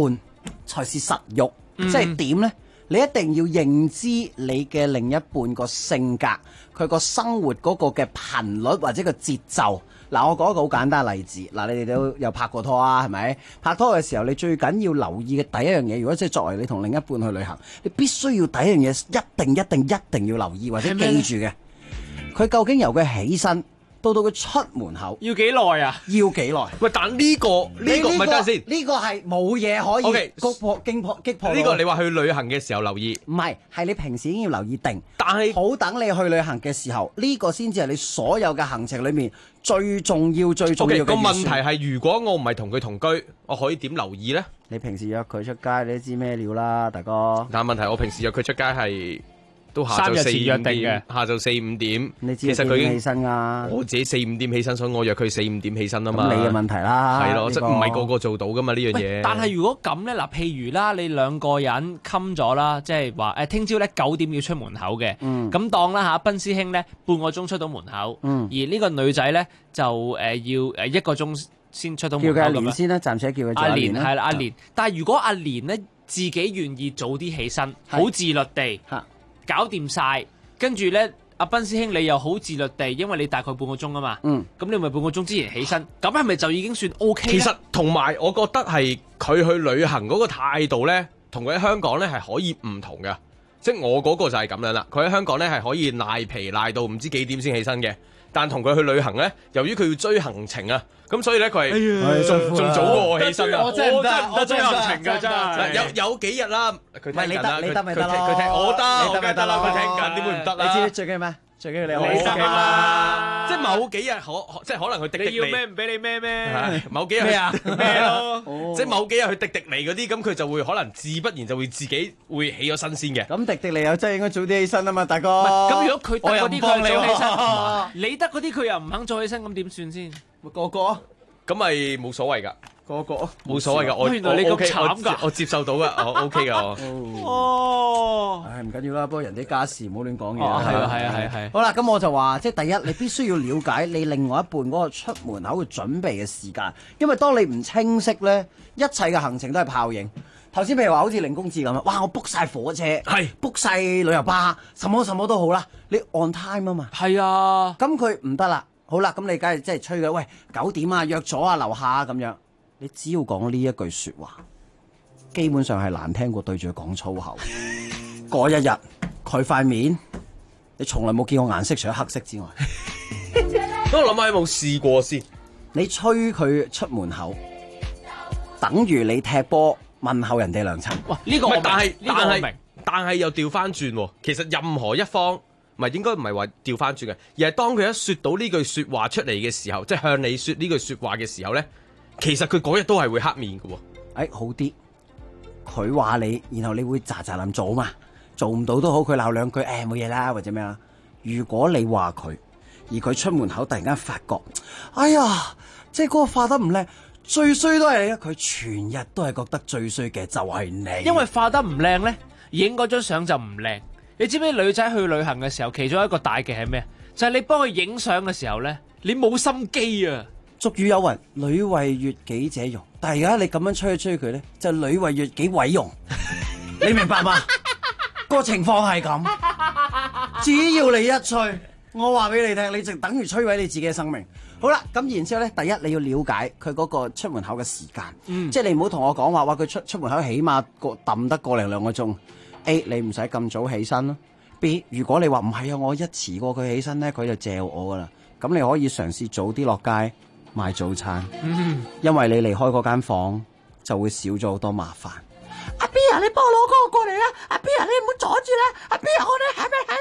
才是實欲。即係點呢？你一定要認知你嘅另一半個性格，佢個生活嗰個嘅頻率或者個節奏。嗱，我講一個好簡單嘅例子。嗱，你哋都有拍過拖啊，係咪？拍拖嘅時候，你最緊要留意嘅第一樣嘢，如果即係作為你同另一半去旅行，你必須要第一樣嘢一定要留意或者記住嘅，佢究竟由佢起身到佢出門口要幾耐啊？ 要幾耐？ 喂，但呢個唔係等陣先， 呢個係冇嘢可以 OK 擊破。 呢個你話去旅行嘅時候留意， 唔係你平時已經要留意定。 但係好等你去旅行嘅時候，呢個先至係你所有嘅行程裏面最重要嘅。 Okay，個問題係，如果我唔係同佢同居，我可以點留意咧？ 你平時約佢出街，你都知咩料啦，大哥。 但係問題，我平時約佢出街係都下晝4、5點，下晝4、5點。 你知幾點起身啊？ 我自己4、5點起身，所以我約佢4、5點起身啊嘛。 咁你嘅問題啦， 係咯，即係唔係個個做到噶嘛呢樣嘢。 但係如果咁咧，嗱，譬如啦，你兩個人冚咗啦，即係話聽朝咧9點要出門口嘅，咁當啦嚇，賓師兄咧半個鐘出到門口，而呢個女仔咧就要1個鐘先出到門口咁樣。 叫佢阿蓮先啦，暫且叫佢阿蓮係啦，阿蓮。但係如果阿蓮咧自己願意早啲起身，好自律地搞掂晒，跟住咧，阿賓師兄你又好自律地，因為你大概半個鐘啊嘛，咁你咪半個鐘之前起身，咁係咪就已經算 OK 咧？ 其實同埋我覺得係佢去旅行嗰個態度咧，同佢喺香港咧係可以唔同嘅，即係我嗰個就係咁樣啦。佢喺香港咧係可以賴皮賴到唔知幾點先起身嘅，但同佢去旅行咧，由於佢要追行程啊，咁所以咧佢係仲早過我起身啊！ 我真係唔得追行程㗎真係。 有幾日啦，佢聽緊啦， 你得咪得咯？ 佢聽我得咪得啦，佢聽緊點會唔得啦？ 你知最緊要咩？最緊要你得嘛？即係某幾日即係可能佢滴滴你要咩唔俾你咩咩？ 某幾日咩啊咩咯？ 即係某幾日去滴滴尼嗰啲，咁佢就會可能自不然就會自己會起咗身先嘅。 咁滴滴尼又真係應該早啲起身啊嘛，大哥。 咁如果佢得嗰啲佢早起身，你得嗰啲佢又唔肯早起身，咁點算先？ 個個咁咪冇所謂㗎。 個冇所謂㗎，我原來你咁慘㗎， 我接受到㗎，我 OK 㗎我。 哦，唉唔緊要啦，不過人哋家事唔好亂講嘢。 係。 好啦，咁我就話，即係第一，你必須要了解你另外一半嗰個出門口嘅準備嘅時間，因為當你唔清晰咧，一切嘅行程都係泡影。頭先譬如話好似凌公子咁啊，哇！我 book 晒火車，係 book 晒旅遊巴，什麼都好啦，你 on time 啊嘛。 係啊， 咁佢唔得啦。好啦，咁你梗係即係催佢，喂9點啊，約咗啊，樓下啊咁樣。你只要講呢一句説話，基本上係難聽過對住佢講粗口。嗰一日佢塊面，你從來冇見過顏色除咗黑色之外。 咁我諗下有冇試過先？ 你催佢出門口，等於你踢波問候人哋娘親。 哇！呢個我明， 但係又調翻轉喎。其實任何一方應該唔係話調翻轉嘅，而係當佢一説到呢句説話出嚟嘅時候，即係向你説呢句説話嘅時候咧。其實佢嗰日都係會黑面嘅喎。 好啲，佢話你，然後你會喳喳臨做嘛？做唔到都好，佢鬧兩句，冇嘢啦，或者咩啦。如果你話佢，而佢出門口突然間發覺，哎呀，即係嗰個化得唔靚，最衰都係你啊！佢全日都係覺得最衰嘅就係你。 因為化得唔靚咧，影嗰張相就唔靚。你知唔知女仔去旅行嘅時候，其中一個大忌係咩？就係你幫佢影相嘅時候咧，你冇心機啊！ 俗語有云：女為悅己者容。但係而家你咁樣吹佢咧，就女為悅己毀容。你明白嗎？個情況係咁。只要你一吹，我話俾你聽，你就等於摧毀你自己嘅生命。好啦，咁然之後咧，第一你要了解佢嗰個出門口嘅時間，即係你唔好同我講話佢出門口起碼揼得個零2個鐘。A 你唔使咁早起身咯。B 如果你話唔係啊，我一遲過佢起身咧，佢就嚼我噶啦。咁你可以嘗試早啲落街買早餐，因為你離開嗰間房就會少咗好多麻煩。阿 B 啊，你幫我攞嗰個過嚟啊！阿 B 啊，你唔好阻住啦！阿 B 啊，我哋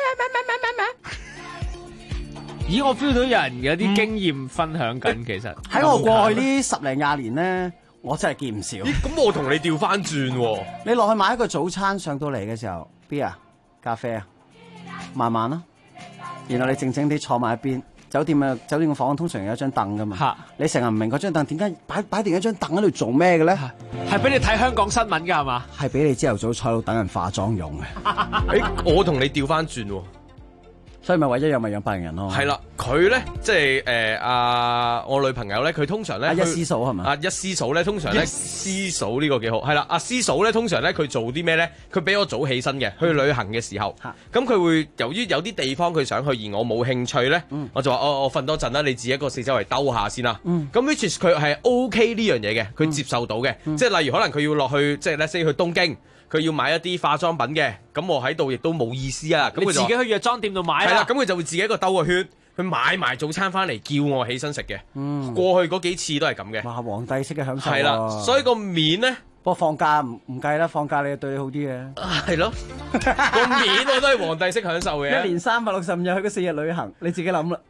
咦，我 feel 到有人有啲經驗分享緊，其實喺我過去呢10零20年咧，我真係見唔少。 咁我同你調翻轉喎， 你落去買一個早餐，上到嚟嘅時候 ，B 啊，咖啡啊，慢慢啦，然後你靜靜地坐埋一邊。酒店嘅房通常有一張凳噶嘛，你成日唔明嗰張凳點解擺定一張凳喺度做咩嘅咧？ 係俾你睇香港新聞㗎係嘛？ 係俾你朝頭早坐到等人化妝用嘅。 我同你調翻轉喎， 所以咪為一樣咪養百零人咯。 係啦，佢咧即係我女朋友咧，佢通常咧一師嫂係咪？ 一師嫂咧，通常咧師嫂呢個幾好，係啦，阿師嫂咧通常咧佢做啲咩咧？佢比我早起身嘅，去旅行嘅時候，咁佢會由於有啲地方佢想去，而我冇興趣咧，我就話我瞓多陣啦，你自己一個四周圍兜下先啦。咁 which is 佢係 OK 呢樣嘢嘅，佢接受到嘅，即係例如可能佢要落去，即係 let's say 去東京。佢要買一啲化妝品嘅，咁我喺度亦都冇意思啊！咁佢自己去藥妝店度買啦。 係啦，咁佢就會自己一個兜個圈，去買埋早餐翻嚟叫我起身食嘅。過去嗰幾次都係咁嘅。 哇，皇帝式嘅享受。 係啦，所以個面咧， 不過放假唔計啦，放假你對你好啲嘅。 係咯，個面我都係皇帝式享受嘅。 一年365日去嗰4日旅行，你自己諗啦。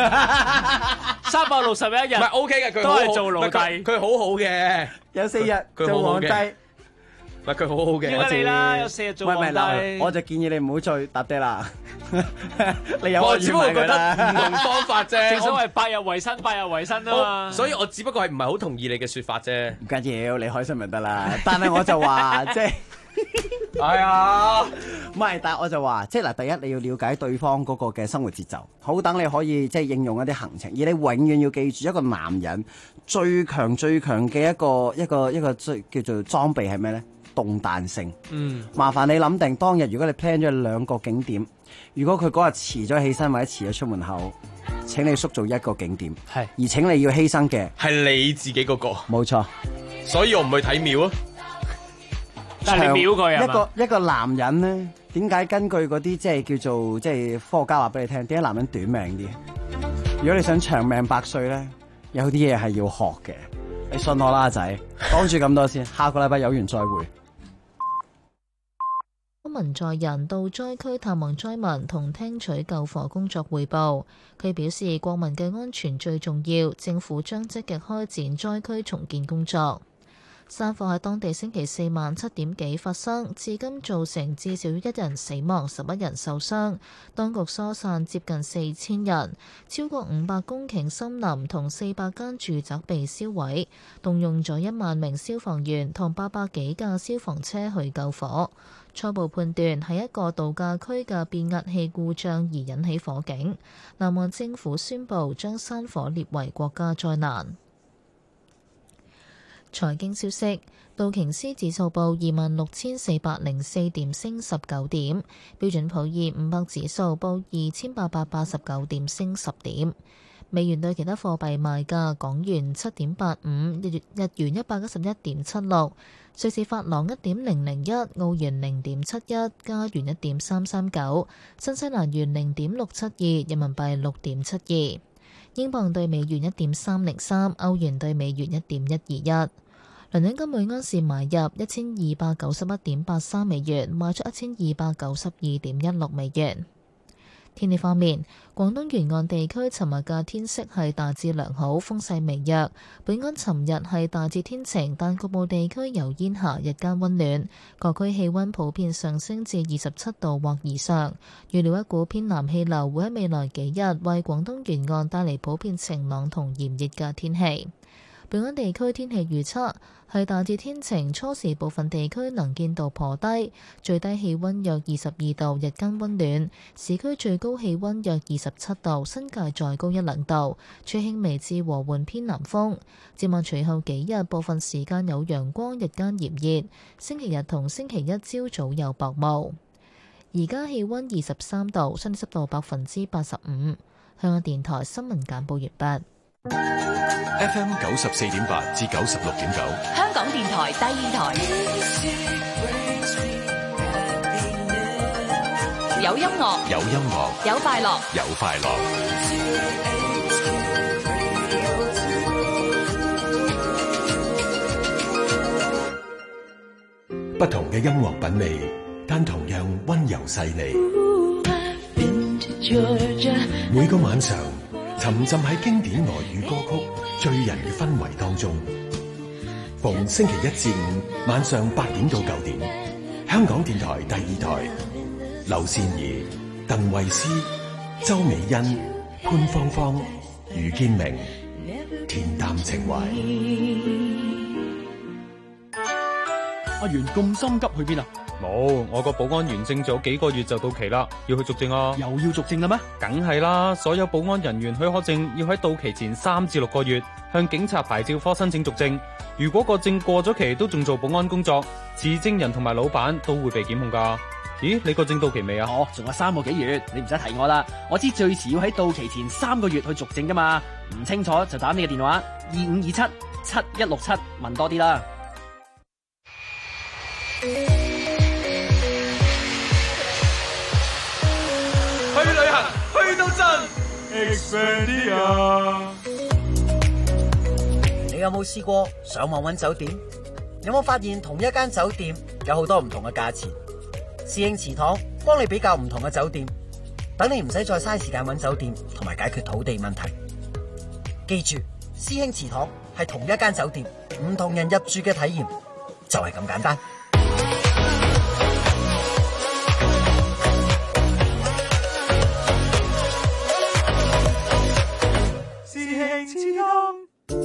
361日， 唔係 OK 嘅，佢都係做奴隸， 佢好好嘅， 有4日做皇帝。 唔係佢好好嘅， 應該你啦，有4日做皇帝。 我就建議你唔好再搭爹啦。你有我只不過覺得唔同方法啫。 正所謂百日維新，百日維新啊嘛。 所以我只不過係唔係好同意你嘅説法啫。 唔緊要，你開心咪得啦。但係我就話即係。 係啊， 唔係，但係我就話，即係嗱，第一你要了解對方嗰個嘅生活節奏，好等你可以即係應用一啲行程，而你永遠要記住一個男人最強嘅一個叫做裝備係咩咧？動彈性。麻煩你諗定當日如果你 plan 咗2個景點，如果佢嗰日遲咗起身或者遲咗出門口，請你縮做1個景點， 係， 而請你要犧牲嘅係你自己嗰個， 冇錯。 所以我唔去睇廟啊。 但係你秒佢啊！ 一個男人咧，點解根據嗰啲即係叫做即係科學家話俾你聽，點解男人短命啲？如果你想長命百歲咧，有啲嘢係要學嘅。你信我啦，仔。講住咁多先，下個禮拜有緣再會。 公民在人到災區探望災民同聽取救火工作匯報。佢表示，國民嘅安全最重要，政府將積極開展災區重建工作。山火喺當地星期4晚7點幾發生，至今造成至少1人死亡、11人受傷。當局疏散接近4000人，超過500公頃森林同400間住宅被燒毀，動用咗1萬名消防員同800幾架消防車去救火。初步判斷係一個度假區嘅變壓器故障而引起火警。南韓政府宣布將山火列為國家災難。財經消息，道瓊斯指數報26,404點，升19點；標準普爾500指數報2889點，升10點。美元對其他貨幣賣價：港元7.85，日元111.76，瑞士法郎1.001，澳元0.71，加元1.339，新西蘭元0.672，人民幣6.72。英鎊對美元1.303，歐元對美元1.121。倫敦金每盎司買入1291.83美元，賣出1292.16美元。天氣方面，廣東沿岸地區尋日嘅天色係大致良好，風勢微弱。本港尋日係大致天晴，但局部地區有煙霞，日間溫暖，各區氣溫普遍上升至27度或以上。預料一股偏南氣流會喺未來幾日為廣東沿岸帶嚟普遍晴朗同炎熱嘅天氣。本港地區天氣預測係大致天晴，初時部分地區能見度頗低，最低氣溫約22度，日間溫暖，市區最高氣溫約27度，新界再高1-2度，吹輕微至和緩偏南風。展望隨後幾日，部分時間有陽光，日間炎熱，星期日同星期一朝早有薄霧。而家氣溫23度，相對濕度85%。香港電台新聞簡報完畢。 FM 94.8至96.9， 香港電台第二台，有音樂， 有音樂， 有快樂， 有快樂。不同嘅音樂品味，但同樣溫柔細膩。每個晚上，沉浸喺經典外語歌曲醉人嘅氛圍當中。逢星期一至五晚上8點到9點，香港電台第二台，劉善儀、鄧慧思、周美欣、潘芳芳、余建明，恬淡情懷。 阿元咁心急去邊啊？ 冇，我個保安員證咗幾個月就到期啦，要去續證啊！ 又要續證啦咩？ 梗係啦，所有保安人員許可證要喺到期前3至6個月向警察牌照科申請續證。如果個證過咗期都仲做保安工作，持證人同埋老闆都會被檢控㗎。咦，你個證到期未啊？ 哦，仲有3個幾月，你唔使提我啦。我知最遲要喺到期前3個月去續證㗎嘛。唔清楚就打你嘅電話25277167問多啲啦。 去旅行去到盡 Expedia。 你有冇試過上網揾酒店？有冇發現同一間酒店有好多唔同嘅價錢？師兄祠堂幫你比較唔同嘅酒店，等你唔使再嘥時間揾酒店同埋解決土地問題。記住，師兄祠堂係同一間酒店，唔同人入住嘅體驗就係咁簡單。 師兄祠堂。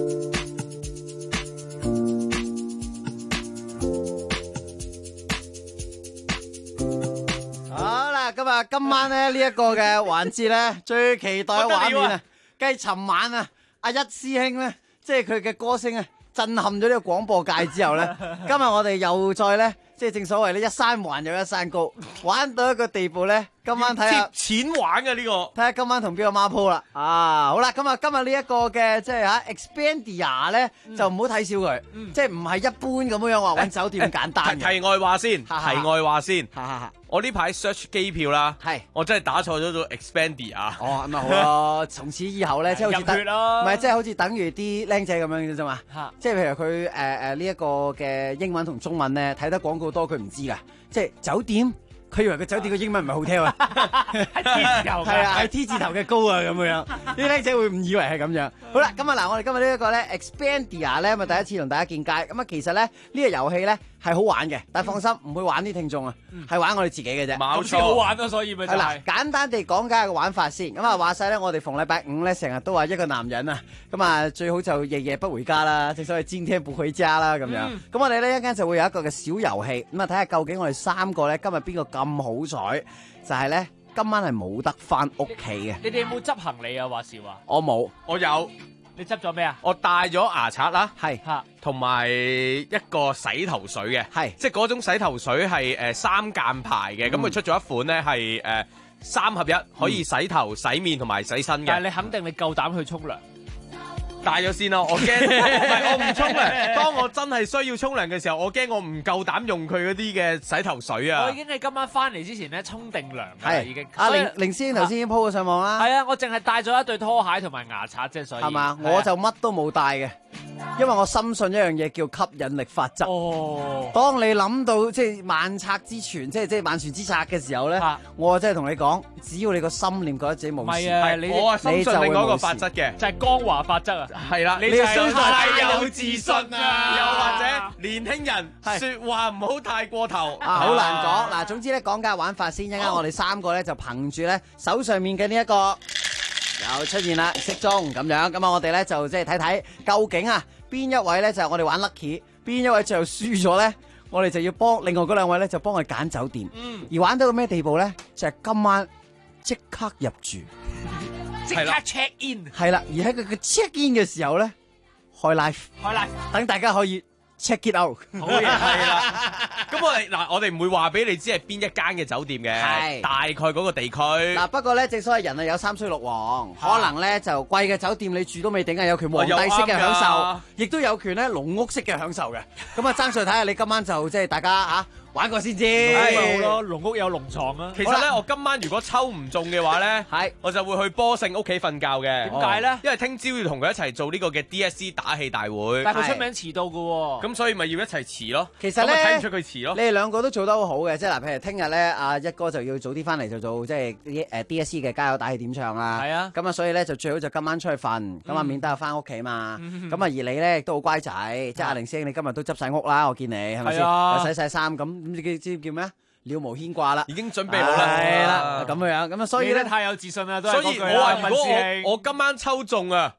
好啦，今晚咧呢一個嘅環節咧，最期待嘅畫面啊，梗係尋晚啊，阿一師兄咧，即係佢嘅歌聲啊，震撼咗呢個廣播界之後咧，今日我哋又再咧，即係正所謂呢，一山還有一山高，玩到一個地步咧，今晚睇下貼錢玩嘅呢個， 睇下今晚同邊個孖鋪啦。啊，好啦，今日呢一個嘅即係吓 Expedia 咧，就唔好睇小佢，即係唔係一般咁樣話揾酒店咁簡單嘅。 題外話先，我呢排 search 機票啦，我真係打錯咗做 Expedia。 哦，咁咪好咯，從此以後咧，即係好似入血咯， 唔係即係好似等於啲僆仔咁樣嘅啫嘛。即係譬如佢呢一個嘅英文同中文咧，睇得廣告多，佢唔知㗎。即係酒店，佢以為個酒店嘅英文唔係好聽啊， 係 T 字頭， 係啊，係 T 字頭嘅高啊咁樣。啲僆仔會誤以為係咁樣。好啦，咁啊嗱，我哋今日呢一個咧 Expedia 咧，咪第一次同大家見街。咁啊，其實咧呢個遊戲咧係好玩嘅，但係放心唔會玩啲聽眾啊，係玩我哋自己嘅啫。 冇錯，好玩咯，所以咪就係啦。簡單地講解個玩法先。咁啊話晒咧，我哋逢禮拜五咧成日都話一個男人啊，咁啊最好就夜夜不回家啦，正所謂今天不回家啦咁樣。咁我哋呢一間就會有一個嘅小遊戲，咁啊睇下究竟我哋3個咧今日邊個咁好彩，就係咧今晚係冇得翻屋企嘅。 你哋有冇執行李啊？話時話， 我冇， 我有。 你執咗咩啊？ 我帶咗牙刷啦， 係同埋一個洗頭水嘅， 係即係嗰種洗頭水係3間牌嘅，咁佢出咗一款咧係3合1，可以洗頭、洗面同埋洗身嘅。 但係你肯定你夠膽去沖涼？ 帶咗先咯，我驚，唔係我唔沖涼。當我真係需要沖涼嘅時候，我驚我唔夠膽用佢嗰啲嘅洗頭水啊！ 我已經喺今晚翻嚟之前咧沖定涼㗎啦，已經。 阿凌師兄頭先已經 po 咗上網啦。 係啊，我淨係帶咗一對拖鞋同埋牙刷啫，所以係嘛，我就乜都冇帶嘅。因為我深信一樣嘢叫吸引力法則。 哦， 當你諗到即係萬策之全，即係萬全之策嘅時候咧，我真係同你講，只要你個心念覺得自己冇事， 我啊深信另外一個法則嘅， 就係光華法則啊。 係啦， 你就太有自信啊！又或者年輕人說話唔好太過頭， 好難講。嗱，總之咧講解玩法先，一陣間我哋3個咧就憑住咧手上面嘅呢一個。又出現啦，適中咁樣，咁啊我哋咧就即係睇睇究竟啊邊一位咧就係我哋玩 lucky， 邊一位最後輸咗咧，我哋就要幫另外嗰2位咧就幫佢揀酒店，而玩到個咩地步咧，就係今晚即刻入住， 即刻 check in， 係啦，而喺佢嘅 check in 嘅時候咧開 live，等大家可以。check it out， 好嘢，係啦。咁我哋唔會話俾你知係邊一間嘅酒店嘅，大概嗰個地區。 嗱，不過咧，正所謂人係有3衰6旺，可能咧就貴嘅酒店你住都未定啊，有權皇帝式嘅享受，亦都有權咧籠屋式嘅享受嘅。咁啊，爭在睇下你今晚就即係大家嚇。玩過先知， 好咯，籠屋有籠床啊。 其實咧，我今晚如果抽唔中嘅話咧，我就會去波勝屋企瞓覺嘅。 點解咧？ 因為聽朝要同佢一齊做呢個嘅 DSC 打氣大會。 但係佢出名遲到㗎喎。 咁所以咪要一齊遲咯。 其實咧， 睇唔出佢遲咯。 你哋2個都做得好好嘅，即係嗱，譬如聽日咧，阿一哥就要早啲翻嚟就做即係DSC 嘅加油打氣點唱啦。 係啊。 咁啊，所以咧就最好就今晚出去瞓，咁啊免得翻屋企嘛。咁啊，而你咧亦都好乖仔，即係阿凌師兄，你今日都執晒屋啦，我見你係咪先？又洗晒衫，咁你知叫咩？了無牽掛啦， 已經準備好啦， 係啦，咁樣，咁啊，所以咧太有自信啦，都係所以我話如果我今晚抽中啊，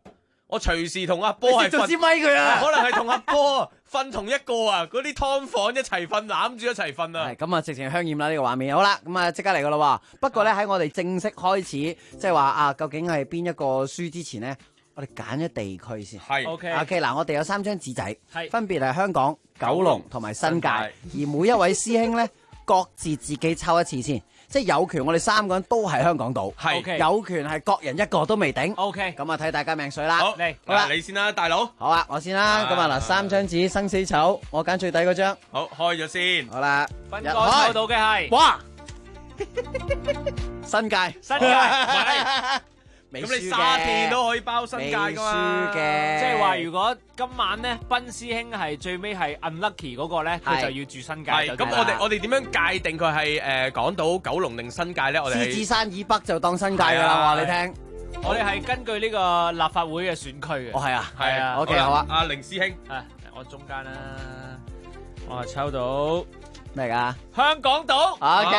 我隨時同阿波係做支咪佢啊， 可能係同阿波瞓同一個啊，嗰啲劏房一齊瞓，攬住一齊瞓啊。 係咁啊，直情香豔啦呢個畫面。好啦，咁啊即刻嚟噶啦。不過咧喺我哋正式開始，即係話啊，究竟係邊一個書之前咧，我哋揀咗地區先。 係 OK 嗱，我哋有3張紙仔， 係分別係香港、九龍同埋新界，而每一位師兄咧各自自己抽一次先。即係有權，我哋3個人都係香港島， 係有權係各人一個都未頂。 OK， 咁啊睇大家命水啦。 好嚟， 好啦， 你先啦，大佬。 好啊，我先啦。咁啊嗱，3張紙生死丑，我揀最底嗰張。 好，開咗先。 好啦， 斌哥抽到嘅係， 哇，新界， 新界。 咁咁你沙田都可以包新界噶嘛？ 嘅， 即係話如果今晚咧，斌師兄係最尾係 unlucky 嗰個咧，佢就要住新界。 係咁，我哋點樣界定佢係港島、九龍定新界咧？我哋獅子山以北就當新界噶啦，我話你聽。 我哋係根據呢個立法會嘅選區嘅。 哦，係啊， 係啊。 OK，好啊。 阿凌師兄， 我中間啦，我抽到咩㗎？ 香港島。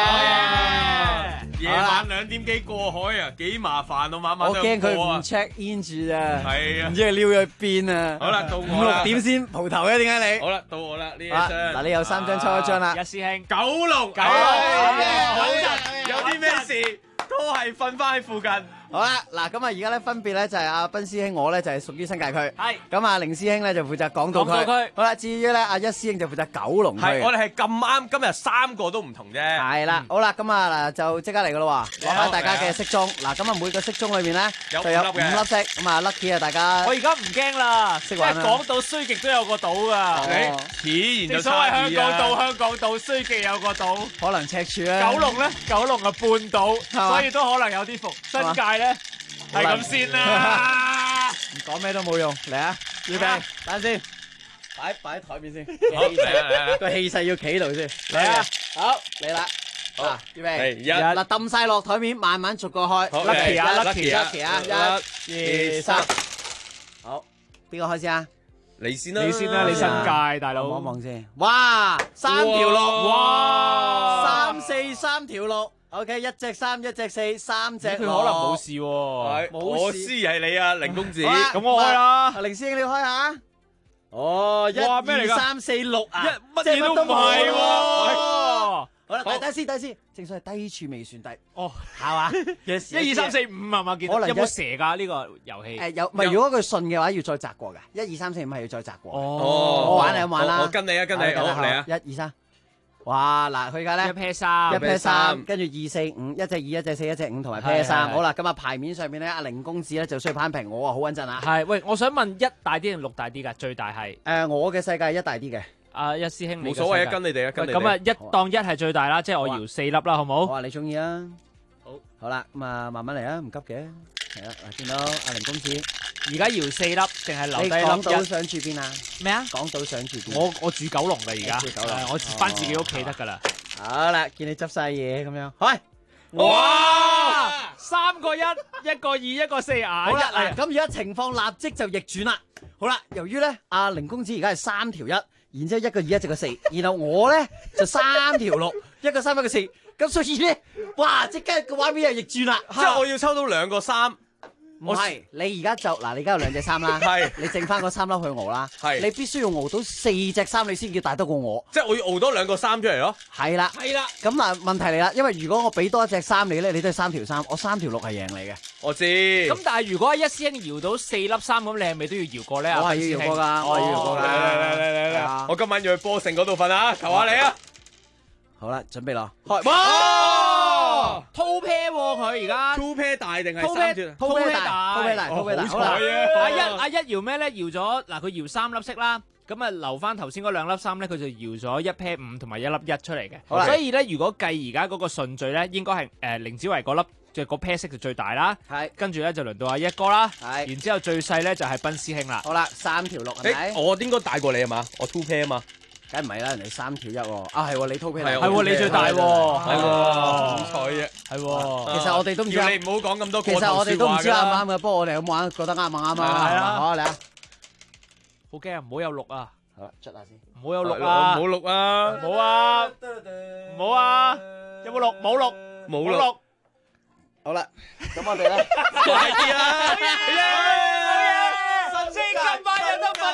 OK。 夜晚2點幾過海啊，幾麻煩啊，晚晚都我驚佢過啊唔 check in 住啊， 係啊， 唔知佢撩咗去邊啊。 好啦，到我 5、6點先蒲頭嘅，點解你？ 好啦，到我啦，呢一張。 嗱，你有3張抽一張啦。 一師兄， 九龍， 好有啲咩事都係瞓翻喺附近。 好啦，嗱咁啊，而家咧分別咧就係阿斌師兄，我咧就係屬於新界區， 係咁啊凌師兄咧就負責港島區，好啦，至於咧阿一師兄就負責九龍區， 係我哋係咁啱，今日3個都唔同啫。 係啦，好啦，咁啊嗱就即刻嚟噶咯喎，攞翻大家嘅骰盅，嗱咁啊每個骰盅裏面咧就有5粒骰，咁啊 lucky 啊大家， 我而家唔驚啦， 識玩啦， 港島衰極都有個島噶， 自然就所謂香港島衰極有個島， 可能赤柱啊， 九龍咧九龍係半島，所以都可能有啲伏，新界咧。係咁先啦， 唔講咩都冇用，嚟啊，預備，等先，擺喺台面先，個氣勢要企度先，嚟啊，好嚟啦，嗱，預備，嗱抌晒落台面，慢慢逐個開 ，lucky 啊 ，lucky 啊，1、2、3，好，邊個開先啊？ 你先啦， 你先啦，你新界大佬， 望一望先，哇，3條鹿，哇，3、4、3條鹿。OK， 1隻3，1隻4，3隻佢可能冇事喎， 我知係你啊，凌公子。 咁我開啦， 凌師兄你開下。哦，1、2、3、4、6啊， 乜嘢都唔係喎。 好啦，等先，正所謂低處未算低。 哦， 係嘛 ？1、2、3、4、5係嘛？見到有冇蛇㗎呢個遊戲？ 有，唔係如果佢順嘅話，要再擲過㗎。1、2、3、4、5係要再擲過。哦，我玩你玩啦。 我跟你啊，好嚟啊 ！1、2、3。哇！嗱，佢而家咧 1 pair 3， 跟住2、4、5，1隻2，1隻4，1隻5，同埋 pair 3。好啦，咁啊牌面上面咧，阿凌公子咧就需要攀平，我啊好穩陣啊。 係，喂，我想問1大啲定6大啲㗎？最大係我嘅世界係1大啲嘅。 阿一師兄， 冇所謂啊，跟你哋啊，跟你哋。 咁啊，1當1係最大啦，即係我搖4粒啦，好冇？ 好啊，你中意啊。好啦，咁啊慢慢嚟啊，唔急嘅。係啊，嗱，見到阿凌公子。 而家搖4粒，定係留低粒？ 港島想住邊啊？ 咩啊？ 港島想住邊？ 我住九龍㗎而家，我翻自己屋企得㗎啦。 好啦，見你執晒嘢咁樣，開！ 哇！3個1，1個2，1個4啊！ 好啦，嗱，咁而家情況立即就逆轉啦。好啦，由於咧阿凌公子而家係3條1，然之後1個2，1隻個4，然後我咧就3條6，1個3，1個4，咁所以咧，哇！即刻個畫面又逆轉啦， 即係我要抽到2個3。 唔係，你而家就嗱，你而家有2隻3啦， 係， 你剩翻嗰3粒去熬啦， 係， 你必須要熬到4隻3，你先叫大得過我， 即係我要熬多2個3出嚟咯， 係啦，咁嗱問題嚟啦，因為如果我俾多1隻3你咧，你都係3條3，我3條6係贏你嘅， 我知。 咁但係如果一師兄搖到4粒3，咁你係咪都要搖過咧？ 我係要搖過㗎，我係要搖過㗎， 嚟，我今晚要去波城嗰度瞓啊，求下你啊！ 好啦，準備咯， 開，哇 ！two pair 喎佢而家 ，two pair 大定係3條 ？two pair 大， 好彩啊！ 阿一搖咩咧？搖咗嗱，佢搖3粒色啦，咁啊留翻頭先嗰2粒3咧，佢就搖咗1 pair 5同埋1粒1出嚟嘅。所以咧，如果計而家嗰個順序咧，應該係凌子維嗰粒即係嗰 pair 色就最大啦。係，跟住咧就輪到阿一哥啦。係，然之後最細咧就係斌師兄啦。 好啦，3條6係咪？ 我應該大過你啊嘛？我 two pair 啊嘛。 梗唔係啦，人哋3條1喎，啊係喎，你 two pair 係喎，你最大喎，係喎， 好彩啫， 係喎。其實我哋都唔知， 要你唔好講咁多。 其實我哋都唔知啱唔啱嘅，不過我哋咁玩，覺得啱唔啱啊？係啊，好嚟啊！ 好驚啊！唔好有6啊！ 好啦，捽下先。 唔好有6啊！ 唔好6啊！ 唔好啊！唔好啊！有冇6？冇6， 冇6。 好啦，咁我哋咧， 快啲啊！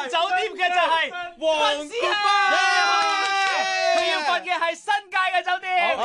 酒店嘅就係黃師兄，佢要瞓嘅係新界嘅酒店。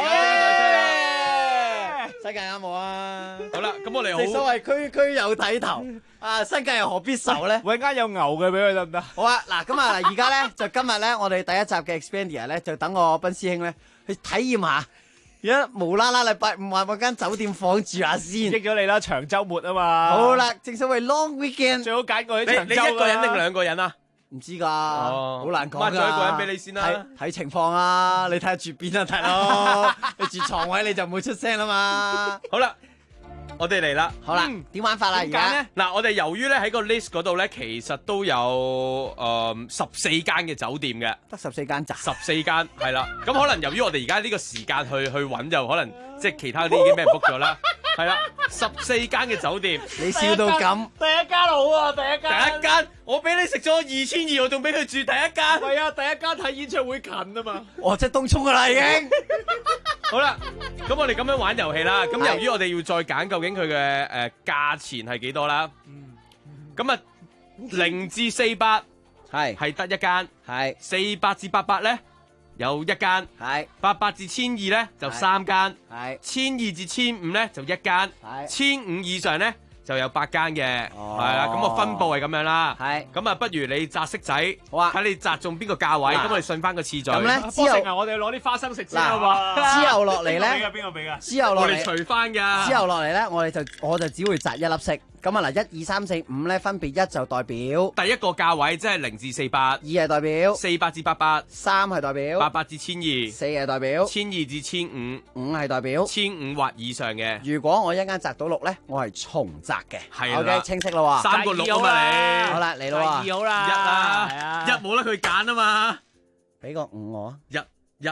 新界啱我啊！ 好啦，咁我哋好。 正所謂區區有睇頭，啊新界又何必愁咧？ 揾間有牛嘅俾佢得唔得？ 好啊，嗱咁啊，而家咧就今日咧，我哋第一集嘅 Expandia 咧，就等我斌師兄咧去體驗下。而家無啦啦禮拜五話揾間酒店房住下先， 益咗你啦，長週末啊嘛。 好啦，正所謂 long weekend， 最好揀個喺長週。 你一個人定2個人啊？ 唔知㗎，好難講㗎。 抹咗一個人俾你先啦， 睇情況啊！你睇下住邊就得咯。你住床位你就唔會出聲啦嘛。 好啦，我哋嚟啦。 好啦，點玩法啦？而家嗱，我哋由於咧喺個 list 嗰度咧，其實都有14間嘅酒店嘅， 得14間咋 ？14間係啦。咁可能由於我哋而家呢個時間去揾，就可能即係其他啲已經俾人 book 咗啦。係啦，14間嘅酒店， 你笑到咁。 第一間好啊，第一間， 我俾你食咗2200，我仲俾佢住第一間。 係啊，第一間睇演唱會近啊嘛。 哦，即係東涌噶啦已經。 好啦，咁我哋咁樣玩遊戲啦。咁由於我哋要再揀究竟佢嘅價錢係幾多啦。咁啊0至48係得一間，係48至88咧有一間，係88至1200咧就3間，係1200至1500咧就一間，係1500以上咧就有8間嘅，係啦。咁我分佈係咁樣啦，係咁啊，不如你擲骰仔，好啊，睇你擲中邊個價位，咁我哋順翻個次序。咁咧之後我哋攞啲花生食先啊嘛。 之後落嚟咧， 邊個俾㗎？ 之後落嚟我哋除翻㗎。 之後落嚟咧，我就只會擲一粒色。咁啊嗱，1、2、3、4、5咧，分別1就代表第一個價位，即係0至48，2 係代表 48至88，3 係代表 88至1200，4 係代表 1200至1500，5 係代表 1500或以上嘅。 如果我一間擲到6咧，我係重擲嘅。 係啦 ，OK 清晰啦喎。 3個6啊嘛你。 好啦，嚟啦喎。 2好啦。 1啊，1冇得佢揀啊嘛。 俾個5我啊。 1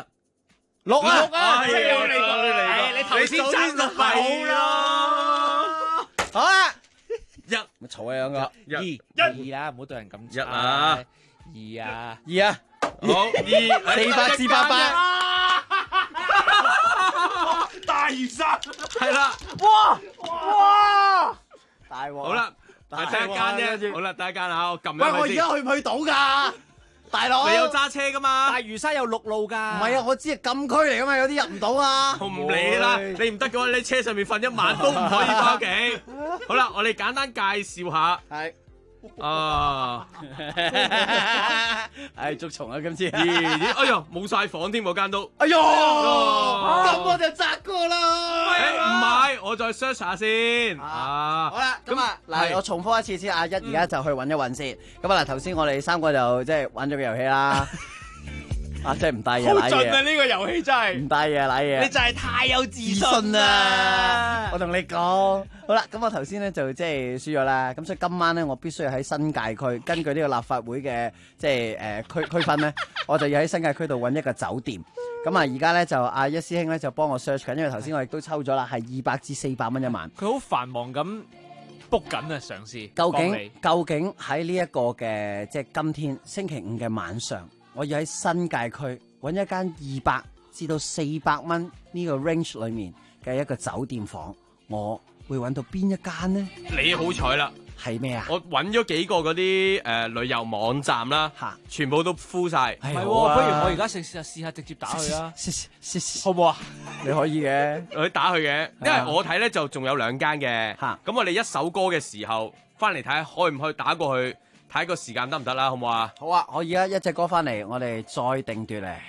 6啊。 即係你頭先爭6咪好咯。 好啦。 1 咪嘈啊兩個 2啦，唔好對人咁 1啊 ，2啊 ，2啊， 好 2，400至800， 大嶼山係啦， 哇，大鑊， 好啦，第一間啫，好啦，第一間啊，我撳一喂，我而家去唔去到㗎？大佬， 你有揸車噶嘛？ 大嶼山有陸路㗎。 唔係啊，我知係禁區嚟㗎嘛，有啲入唔到啊。 我唔理啦，你唔得嘅話，你喺車上面瞓一晚都唔可以翻屋企。好啦，我哋簡單介紹下。係。啊！ 唉，捉蟲啊！今次。 哎呀，冇晒房添，嗰間都。 哎呀，咁我就擲過啦。 唔係，我再 search 下先。 好啦，咁啊，嗱，我重複一次先。阿一而家就去揾一揾先。咁啊，嗱，頭先我哋3個就即係玩咗個遊戲啦。啊，真係唔帶嘢， 好盡啊！呢個遊戲真係唔帶嘢，瀨嘢。 你就係太有自信啦！ 我同你講，好啦，咁我頭先咧就即係輸咗啦，咁所以今晚咧我必須要喺新界區，根據呢個立法會嘅即係區分咧，我就要喺新界區度揾一個酒店。咁啊，而家咧就阿一師兄咧就幫我 search 緊，因為頭先我亦都抽咗啦，係200至400蚊一晚。 佢好繁忙咁 book 緊啊，嘗試。 究竟喺呢一個嘅即係今天星期5嘅晚上，我要喺新界區揾一間200至到400蚊呢個 range 裏面嘅一個酒店房，我會揾到邊一間呢？ 你好彩啦， 係咩啊？ 我揾咗幾個嗰啲旅遊網站啦，全部都 full 晒。 係喎，不如我而家試下直接打佢啦，好唔好啊？ 你可以嘅， 我打佢嘅，因為我睇咧就仲有2間嘅。咁我哋一首歌嘅時候翻嚟睇下，可唔可以打過去睇個時間得唔得啦？好唔好啊？ 好啊，我而家一隻歌翻嚟，我哋再定奪嚟。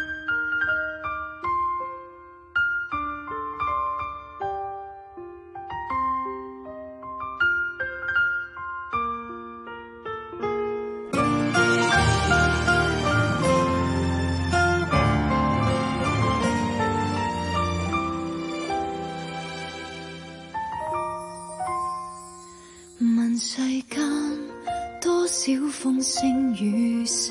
問世間多少風聲雨聲，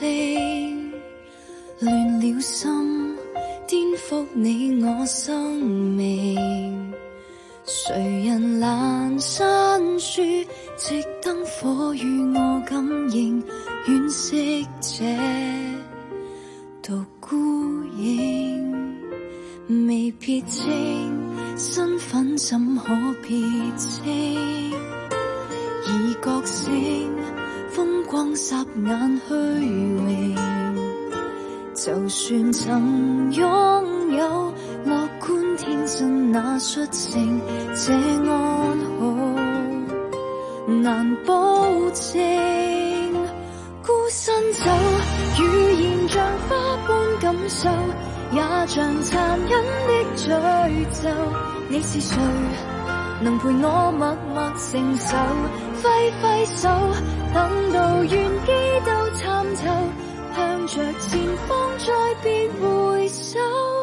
亂了心，顛覆你我生命。誰人闌珊處，直燈火與我感應，惋惜這獨孤影，未撇清身份，怎可撇清？以角聲風光霎眼虛榮，就算曾擁有樂觀天真那率性，這安好難保證。孤身走，語言像花般感受，也像殘忍的詛咒。你是誰？能陪我默默承受，揮揮手，等到願機都參透，向着前方再別回首，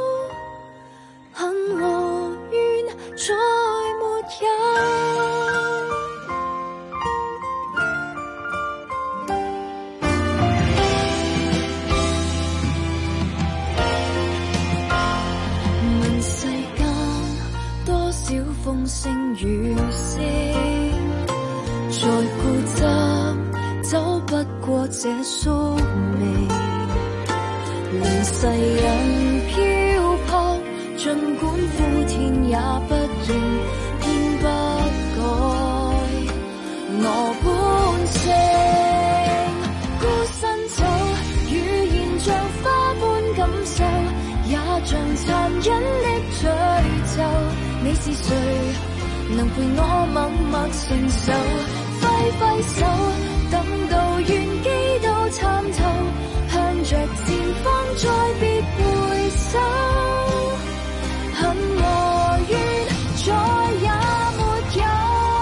恨和怨再沒有。問世間多少風聲雨聲，再固執走不過這宿命。離世人漂泊，儘管呼天也不應，偏不改我本性。孤身走，語言像花般感受，也像殘忍的詛咒。你是誰？能陪我默默承受，揮揮手，等到願機都參透，向着前方再別回首，恨和怨再也沒有。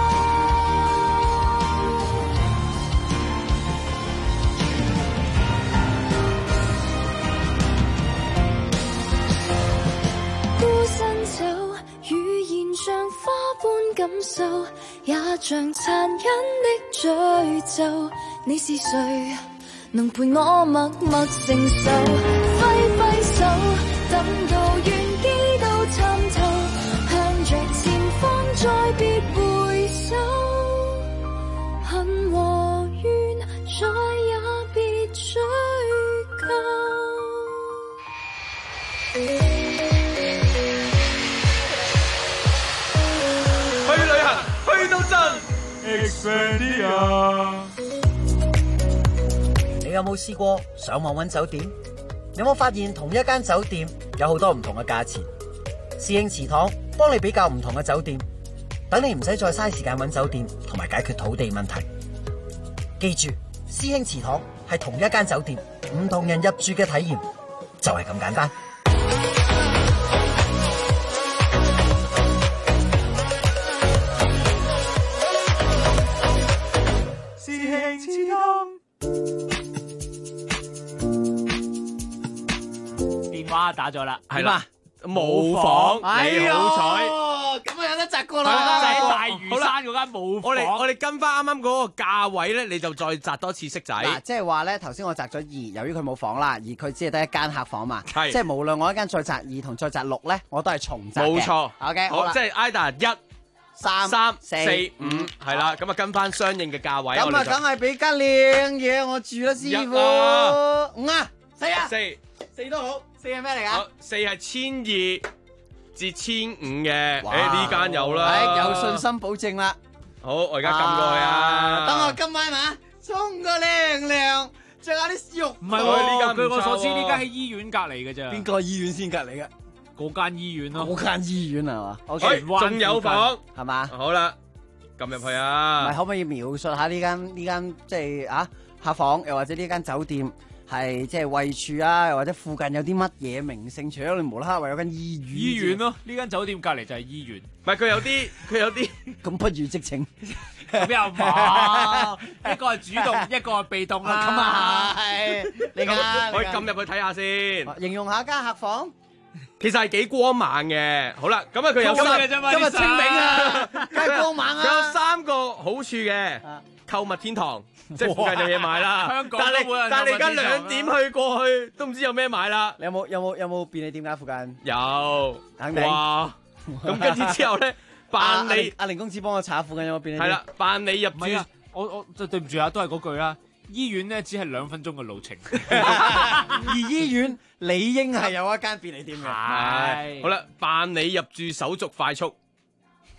孤身走，語言像花般感受，也像殘忍的詛咒。你是誰？能陪我默默承受，揮揮手，等到願機都參透，向着前方再別回首，恨和怨再也別追究。 去旅行，去到真 Expedia。 你有冇試過上網揾酒店？有冇發現同一間酒店有好多唔同嘅價錢？師兄祠堂幫你比較唔同嘅酒店，等你唔使再嘥時間揾酒店同埋解決土地問題。記住，師兄祠堂係同一間酒店，唔同人入住嘅體驗就係咁簡單。 師兄祠堂。 電話打咗啦， 係啦，冇房，你好彩， 咁啊有得摘過啦， 就係大嶼山嗰間冇房。 我哋跟翻啱啱嗰個價位咧，你就再摘多次色仔。 嗱，即係話咧，頭先我摘咗2，由於佢冇房啦，而佢只係得一間客房嘛， 係即係無論我一間再摘2同再摘6咧，我都係重摘嘅。 冇錯 ，OK， 好，即係 IDA 1、3、4、5係啦，咁啊跟翻相應嘅價位。 咁啊，梗係俾間靚嘢我住啦，師傅。5啊，4啊，4都好。4係咩嚟㗎 ？4係1200至1500嘅，呢間有啦， 有信心保證啦。 好，我而家撳過去啊。 等我今晚啊，沖個靚涼，着下啲肉。 唔係喎，呢間據我所知，呢間喺醫院隔離嘅啫。 邊個醫院先隔離嘅？ 嗰間醫院咯。 嗰間醫院係嘛 ？OK，仲有房係嘛？ 好啦，撳入去啊。 唔係，可唔可以描述下呢間即係啊客房，又或者呢間酒店？係即係位處啊，又或者附近有啲乜嘢名勝？除咗你無啦啦話有間醫院咯，呢間酒店隔離就係醫院。 唔係佢有啲咁不如直情咁又冇，一個係主動，一個係被動啦。 咁啊係，你可以撳入去睇下先。 形容下間客房， 其實係幾光猛嘅。好啦，咁啊佢有今日清明啊，梗係光猛啊！ 佢有3個好處嘅。購物天堂，即係附近有嘢買啦。 香港但係你而家2點去過去，都唔知有咩買啦。 你有冇便利店㗎附近？ 有， 肯定。 哇！咁跟住之後咧，辦理阿玲公子幫我查下附近有冇便利店。 係啦，辦理入住。 我就對唔住啊，都係嗰句啦。醫院咧只係2分鐘嘅路程， 而醫院理應係有一間便利店嘅。 係。好啦，辦理入住手續快速。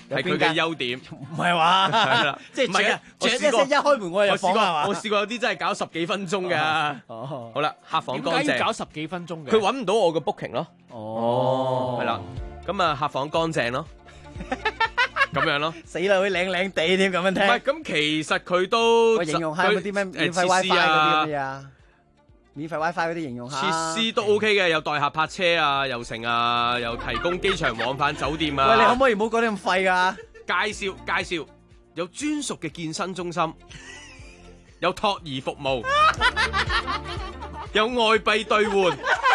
係佢嘅優點。 唔係話， 係啦， 即係唔係啊！ 一開門我就入房係嘛？ 我試過有啲真係搞10幾分鐘㗎。 哦， 好啦，客房乾淨。 點解要搞10幾分鐘嘅？ 佢揾唔到我個 booking 咯。 哦， 係啦，咁啊客房乾淨咯。咁樣咯， 死啦！會靚靚地添咁樣聽。 唔係，咁其實佢都我形容下嗰啲咩免費 WiFi 嗰啲乜嘢啊？免費 WiFi 嗰啲形容下。 設施都 OK 嘅，有代客泊車啊，又成啊，又提供機場往返酒店啊。 喂，你可唔可以唔好講啲咁廢㗎？ 介紹，有專屬嘅健身中心，有托兒服務，有外幣兌換。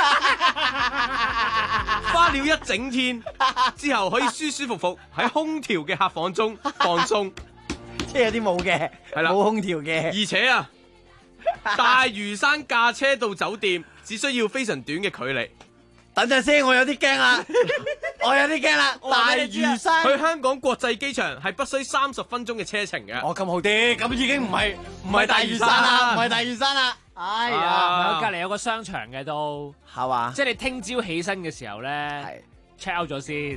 花了一整天之後，可以舒舒服服喺空調嘅客房中放鬆， 即係有啲冇嘅， 係啦， 冇空調嘅。 而且啊，大嶼山駕車到酒店只需要非常短嘅距離。 等陣先，我有啲驚啦，我有啲驚啦。大嶼山去香港國際機場係不需30分鐘嘅車程嘅。 哦，咁好啲，咁已經唔係大嶼山啦，唔係大嶼山啦。哎呀， 隔離有個商場嘅都係嘛？ 即係你聽朝起身嘅時候咧 check out 咗先。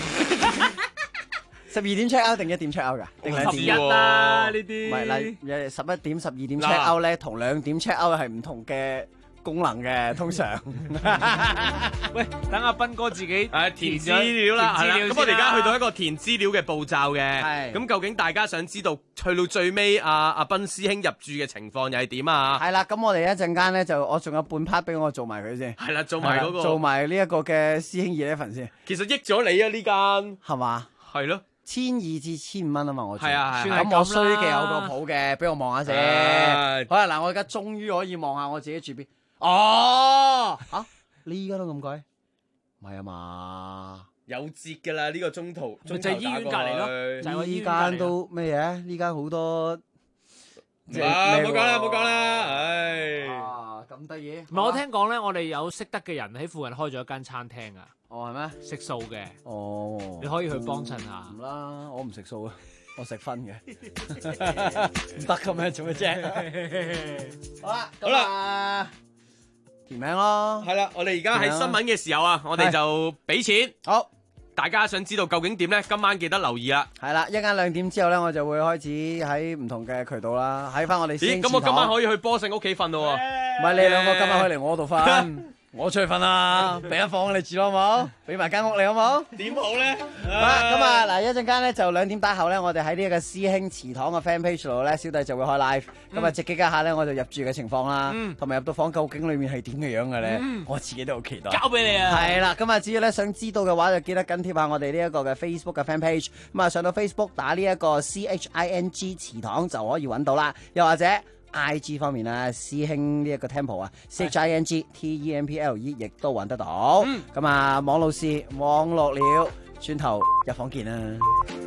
12點 check out 定1點 check out 㗎？定 11啦呢啲。 唔係嗱，11點、12點 check out 咧，同2點 check out 係唔同嘅功能嘅，通常。 喂，等阿斌哥自己填資料啦，係啦。咁我哋而家去到一個填資料嘅步驟嘅。 係。 咁究竟大家想知道去到最尾阿斌師兄入住嘅情況又係點啊？ 係啦，咁我哋一陣間咧我仲有半 part 俾我做埋佢先。 係啦，做埋嗰個。 做埋呢一個嘅師兄11先。 其實益咗你啊呢間。 係嘛？ 係咯。 1200至1500蚊啊嘛，我係啊， 咁我衰嘅有個譜嘅，俾我望下先。好啦，嗱，我而家終於可以望下我自己住邊。哦，你依家都咁貴？唔係啊嘛， 有折㗎啦，呢個中途就係醫院隔離咯，就係呢間都咩嘢？呢間好多。 唔好講啦，唔好講啦，唉。 咁得意。 唔係我聽講咧，我哋有識得嘅人喺附近開咗一間餐廳啊。 哦，係咩？ 食素嘅。 哦。 你可以去幫襯下。 唔啦，我唔食素啊，我食葷嘅。唔得咁樣做乜啫？好啦，填名咯。 係啦，我哋而家喺新聞嘅時候啊，我哋就俾錢。 好。 大家想知道究竟點咧？今晚記得留意啦。 係啦，一陣間2點之後咧，我就會開始喺唔同嘅渠道啦，喺翻我哋師兄祠堂。 咦？咁我今晚可以去波勝屋企瞓咯喎。 唔係你兩個今晚可以嚟我度瞓。我出去瞓啦，俾一房你住好冇？俾埋間屋你好冇？ 點好咧？ 咁啊嗱，一陣間咧就2點打後咧，我哋喺呢一個師兄祠堂嘅 fan page 度咧，小弟就會開 live，咁啊直擊一下咧我就入住嘅情況啦，同埋入到房究竟裏面係點嘅樣嘅咧，我自己都好期待。 交俾你啊！ 係啦，咁啊至於咧想知道嘅話，就記得跟貼下我哋呢一個嘅 Facebook 嘅 fan page，咁啊上到 Facebook 打呢一個 CHING 祠堂就可以揾到啦，又或者。IG 方面啊，師兄呢一個 temple 啊，CHING TEMPLE 亦都揾得到。咁啊，網路事網絡了，轉頭入房見啦。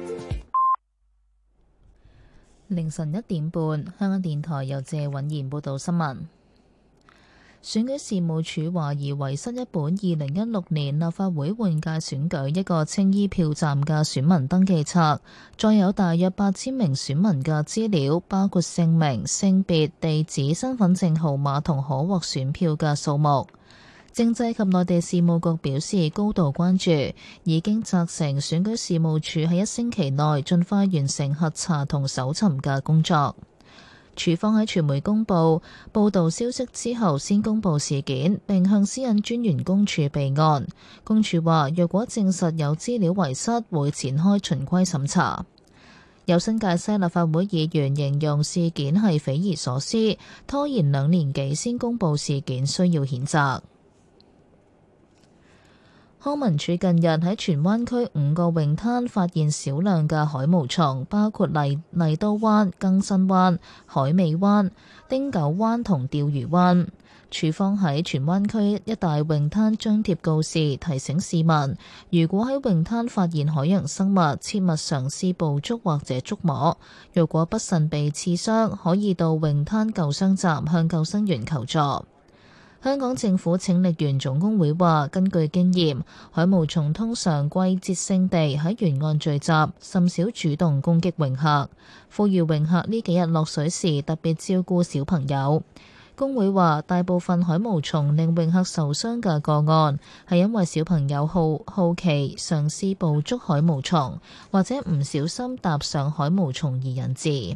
凌晨1點半，香港電台由謝允賢報道新聞。選舉事務處懷疑遺失一本2016年立法會換屆選舉一個青衣票站嘅選民登記冊，載有大約8000名選民嘅資料，包括姓名、性別、地址、身份證號碼同可獲選票嘅數目。政制及內地事務局表示高度關注，已經責成選舉事務處喺1星期內盡快完成核查同搜尋嘅工作。處方喺傳媒公佈報導消息之後，先公佈事件，並向私隱專員公署備案。公署話，若果證實有資料遺失，會展開循規審查。有新界西立法會議員形容事件係匪夷所思，拖延2年幾先公佈事件，需要譴責。康文署近日喺荃灣區5個泳灘發現少量嘅海毛蟲，包括麗都灣、更新灣、海味灣、汀九灣同釣魚灣。署方喺荃灣區一帶泳灘張貼告示，提醒市民如果喺泳灘發現海洋生物，切勿嘗試捕捉或者觸摸。若果不慎被刺傷，可以到泳灘救傷站向救生員求助。香港政府拯溺員總工會話，根據經驗，海毛蟲通常季節性地喺沿岸聚集，甚少主動攻擊泳客。呼籲泳客呢幾日落水時特別照顧小朋友。 工會話，大部分海毛蟲令泳客受傷嘅個案係因為小朋友好奇嘗試捕捉海毛蟲，或者唔小心踏上海毛蟲而引致。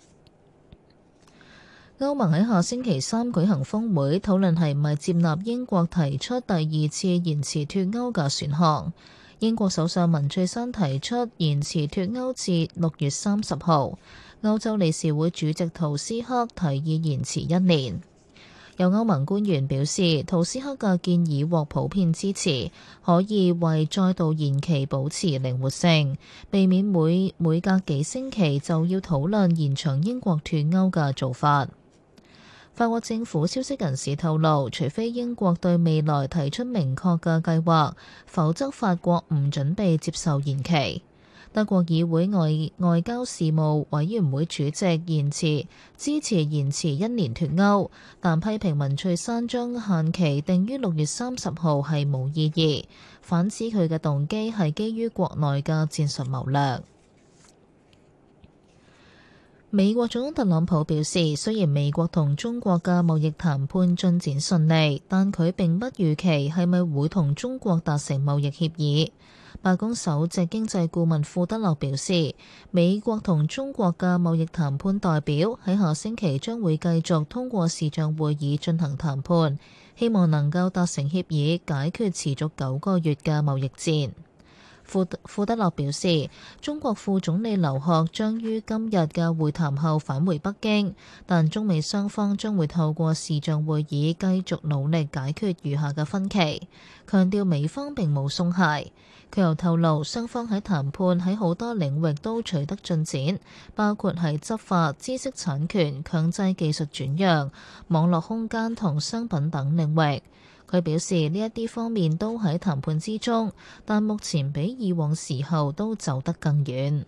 歐盟喺下星期三舉行峰會，討論係咪接納英國提出第二次延遲脫歐嘅選項。英國首相文翠珊提出延遲脫歐至6月30號，歐洲理事會主席圖斯克提議延遲1年。有歐盟官員表示，圖斯克嘅建議獲普遍支持，可以為再度延期保持靈活性，避免每隔幾星期就要討論延長英國脫歐嘅做法。法國政府消息人士透露，除非英國對未來提出明確嘅計劃，否則法國唔準備接受延期。德國議會外交事務委員會主席支持延遲1年脫歐，但批評文翠珊將限期定於6月30號係冇意義，反指佢嘅動機係基於國內嘅戰術謀略。美國總統特朗普表示，雖然美國同中國嘅貿易談判進展順利，但佢並不預期係咪會同中國達成貿易協議。白宮首席經濟顧問庫德勒表示，美國同中國嘅貿易談判代表喺下星期將會繼續通過視像會議進行談判，希望能夠達成協議，解決持續9個月嘅貿易戰。庫德勒表示，中國副總理劉鶴將於今日嘅會談後返回北京，但中美雙方將會透過視像會議繼續努力解決餘下嘅分歧，強調美方並冇鬆懈。佢又透露，雙方喺談判喺好多領域都取得進展，包括係執法、知識產權、強制技術轉讓、網絡空間同商品等領域。佢表示呢一啲方面都喺談判之中，但目前比以往時候都走得更遠。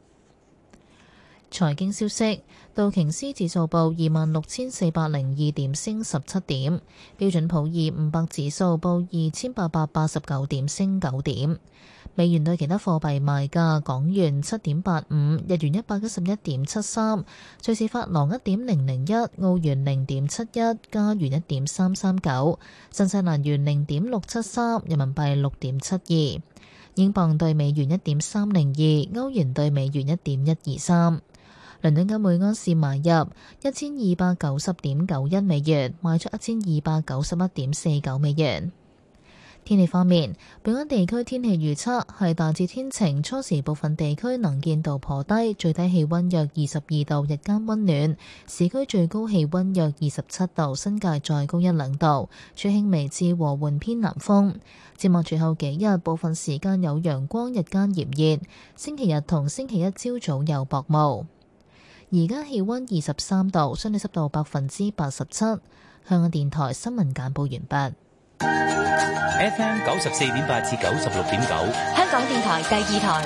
財經消息，道瓊斯指數報26,402點，升17點；標準普爾500指數報2,889點，升9點。美元對其他貨幣賣價：港元7.85，日元111.73，瑞士法郎1.001，澳元0.71，加元1.339，新西蘭元0.673，人民幣6.72，英鎊對美元1.302，歐元對美元1.123。倫敦金每安士買入1290.91美元，賣出1291.49美元。天氣方面，本港地區天氣預測係大致天晴，初時部分地區能見度頗低，最低氣溫約22度，日間溫暖，市區最高氣溫約27度，新界再高1-2度，吹輕微至和緩偏南風。展望隨後幾日，部分時間有陽光，日間炎熱，星期日同星期一朝早有薄霧。而家氣溫23度，相對濕度87%。香港電台新聞簡報完畢。 FM 94.8至96.9， 香港電台第2台。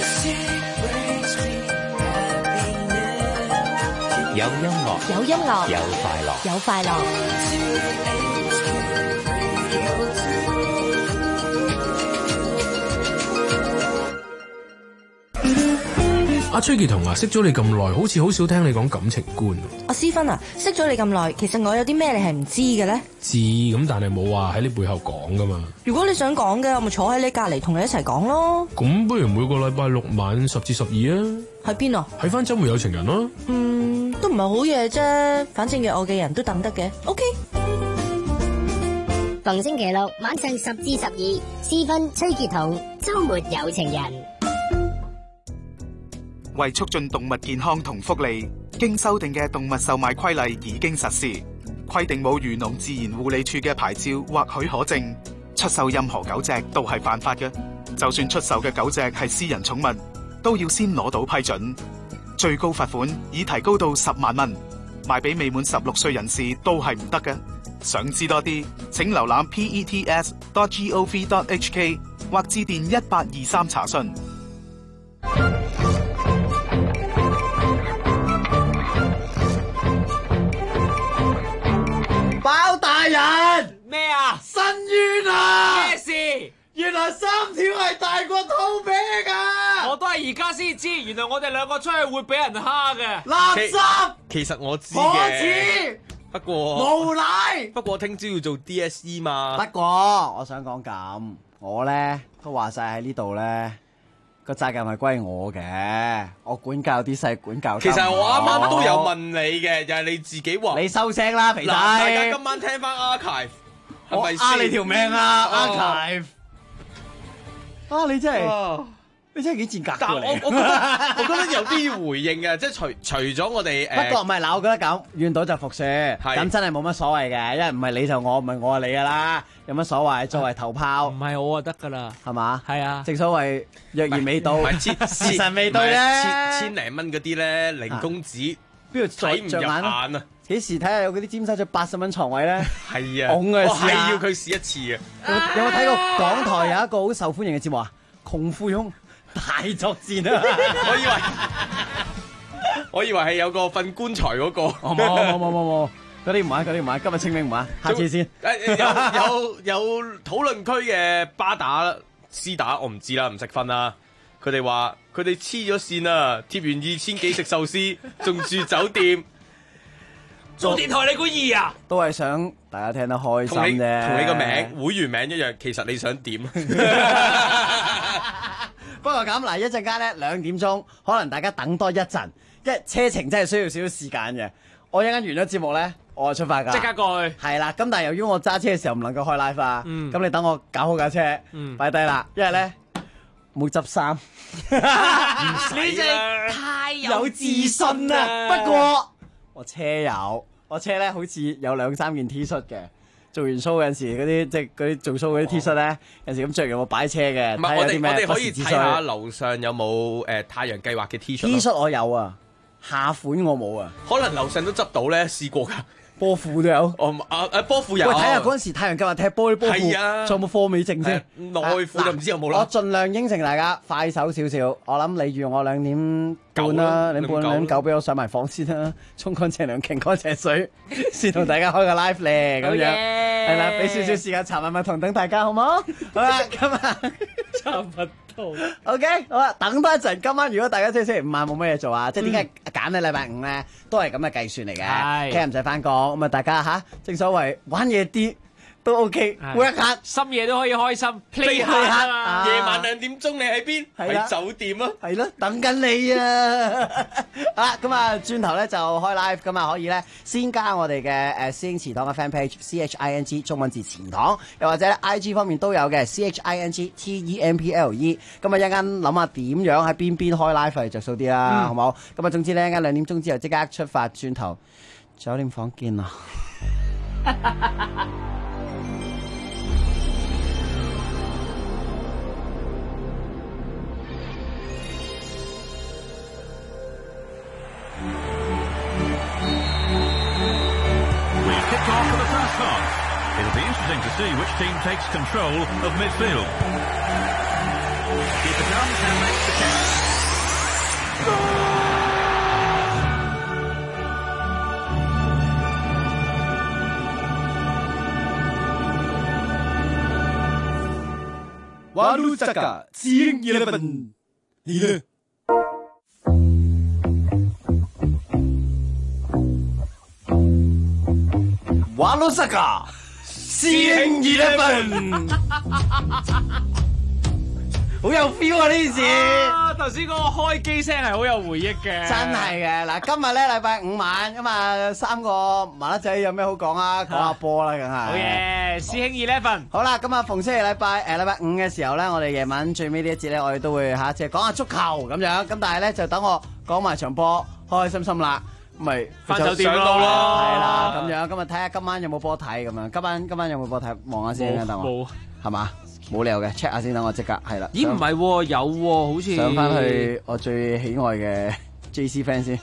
有音樂， 有音樂， 有快樂， 有快樂。 阿崔傑彤啊，識咗你咁耐，好似好少聽你講感情觀。 阿思芬啊，識咗你咁耐，其實我有啲咩你係唔知嘅呢？ 知咁，但係冇話喺你背後講噶嘛。 如果你想講嘅，我咪坐喺你隔離同你一齊講咯。 咁不如每個禮拜6晚10至12啊。喺邊啊？喺翻周末有情人咯。 都唔係好夜啫，反正約我嘅人都等得嘅。OK。 逢星期六晚上10至12，思芬、崔傑彤，周末有情人。 為促進動物健康同福利，經修訂嘅動物售賣規例已經實施，規定冇漁農自然護理處嘅牌照或許可證，出售任何狗隻都係犯法嘅。就算出售嘅狗隻係私人寵物，都要先攞到批准，最高罰款已提高到10萬蚊，賣俾未滿16歲人士都係唔得嘅。想知多啲，請瀏覽 pets.gov.hk 或致電1823查詢。 包大人咩啊？ 申冤啊！ 咩事？ 原來3條係大過肚皮㗎！ 我都係而家先知，原來我哋兩個出去會俾人蝦嘅。 垃圾！ 其實我知可嘅。 恥！ 不過無賴。 不過聽朝要做 DSE 嘛。 不過我想講咁，我咧都話晒喺呢度咧。個責任係歸我嘅，我管教啲細管教。 其實我啱啱都有問你嘅，就係你自己話。 你收聲啦，肥仔！ 大家今晚聽翻 archive，係咪先？ 我你條命啊 ，archive！你真係。你真係幾賤格， 但係我覺得有啲回應嘅，即係除咗我哋不過唔係嗱，我覺得咁怨賭就服輸，咁真係冇乜所謂嘅，因為唔係你就我，唔係我就你噶啦，有乜所謂？作為頭炮， 唔係我就得噶啦， 係嘛？ 係啊， 正所謂若然未到，時辰未到咧， 千零蚊嗰啲咧，零公子邊度睇唔入眼啊？幾時睇下有嗰啲尖沙咀80蚊床位咧？ 係啊， 我係要佢試一次啊！ 有冇睇過港台有一個好受歡迎嘅節目啊？窮富翁大作戰啊！ 我以為係有個瞓棺材嗰個。 冇，嗰啲唔玩，今日清明唔玩，下次先。 有討論區嘅巴打絲打，我唔知啦，唔識分啦。佢哋話佢哋黐咗線啊，貼完2000幾食壽司，仲住酒店。做電台你估易啊？ 都係想大家聽得開心啫。 同你個名會員名一樣，其實你想點？ 不過咁嗱，一陣間咧2點鐘，可能大家等多一陣，因為車程真係需要少少時間嘅。我一陣間完咗節目咧，我就出發㗎。 即刻過去。係啦，咁但係由於我揸車嘅時候唔能夠開 live 啊，咁你等我搞好架車，擺低啦，因為咧冇執衫。 你真係太有自信啦！ 不過我車有，我車咧好似有2-3件 T 恤嘅。做完 show 有陣時嗰啲即係嗰啲做 show 嗰啲 T 恤咧，有陣時咁着完我擺車嘅。 唔係我哋可以睇下樓上有冇太陽計劃嘅 T 恤。 T 恤我有啊，下款我冇啊。 可能樓上都執到咧，試過㗎。 波褲都有。 波褲有。 喂，睇下嗰陣時太陽計劃踢波啲波褲， 係啊， 仲有冇貨尾剩先？ 內褲就唔知有冇啦。 我盡量應承大家快手少少。我諗你預我2點半啦，2點9俾我上埋房先啦，沖乾淨涼，傾乾淨水，先同大家開個 live 咧，咁樣係啦，俾少少時間查問問同等大家好冇？好啦，今日差唔多。OK， 好啦，等多一陣。今晚如果大家即係星期5晚冇乜嘢做啊，即係點解揀咧禮拜5咧，都係咁嘅計算嚟嘅，聽日唔使翻工，咁啊大家吓，正所謂玩嘢啲。都 OK， work 下， 深夜都可以開心 play 下嘛。 夜晚2點鐘你喺邊？喺酒店啊。 係咯，等緊你啊！咁啊，轉頭咧就開 live，咁啊可以咧先加我哋嘅師兄祠堂嘅 fan page CHING 中文字錢堂，又或者 IG 方面都有嘅 CHING TEMPLE。咁啊一陣間諗下點樣喺邊開 live 係着數啲啦，好冇？咁啊總之咧一陣間2點鐘之後即刻出發，轉頭酒店房見啦。 Off for the first half. It'll be interesting to see which team takes control of midfield. Keeper comes and makes the catch. Walu Saka, Seeing 11，你呢？Walu Saka，師兄11，好有 feel 啊！呢件事， 頭先嗰個開機聲係好有回憶嘅， 真係嘅。嗱，今日咧禮拜5晚，咁啊3個麻甩仔有咩好講啊？講下波啦，梗係。 好嘢，師兄11。好啦，咁啊逢星期禮拜5嘅時候咧，我哋夜晚最尾呢一節咧，我哋都會即係講下足球咁樣。咁但係咧就等我講埋場波，開開心心啦。咪翻酒店咯， 係啦咁樣。今日睇下今晚有冇波睇咁樣。今晚有冇波睇？望下先，等我。冇，係嘛？冇理由嘅 check 下先，等我即刻係啦。 咦？唔係喎，有喎，好似上翻去我最喜愛嘅 JC fan 先。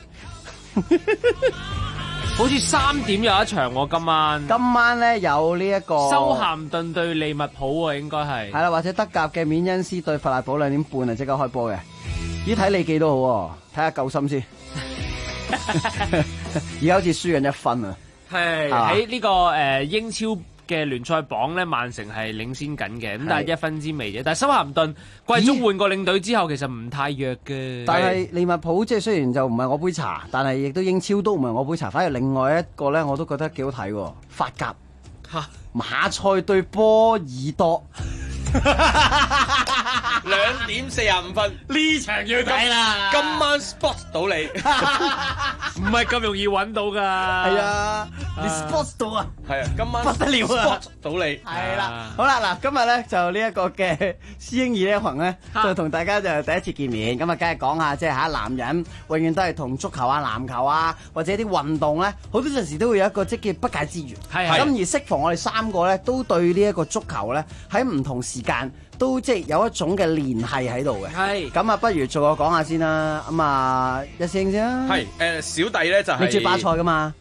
好似3點有一場喎，今晚。 今晚咧有呢一個修咸頓對利物浦喎，應該係。 係啦，或者德甲嘅緬恩斯對弗賴堡2點半啊，即刻開波嘅。咦？睇利記都好喎，睇下救心先。而家好似輸緊1分啊！ 係喺呢個英超嘅聯賽榜咧，曼城係領先緊嘅，咁但係1分之微啫。但係修咸頓季中換個領隊之後，其實唔太弱嘅。 但係利物浦即係雖然就唔係我杯茶，但係亦都英超都唔係我杯茶。反而另外一個咧，我都覺得幾好睇喎，法甲馬賽對波爾多。 2點45分， 呢場要睇啦。 今晚 spot 到你， 唔係咁容易揾到㗎。 係啊，你 spot 到啊？ 係啊，今晚不得了啊 spot 到你。 係啦，好啦，嗱，今日咧就呢一個嘅師兄二呢一群咧，就同大家就第一次見面，咁啊，梗係講下即係嚇男人永遠都係同足球啊、籃球啊或者啲運動咧，好多陣時都會有一個即叫不解之緣。係咁而適逢我哋3個咧，都對呢一個足球咧喺唔同時間都即係有一種嘅聯繫喺度嘅。係咁啊，不如做我講下先啦。咁啊，一師兄先啦。 係小弟咧就係你中意巴塞噶嘛？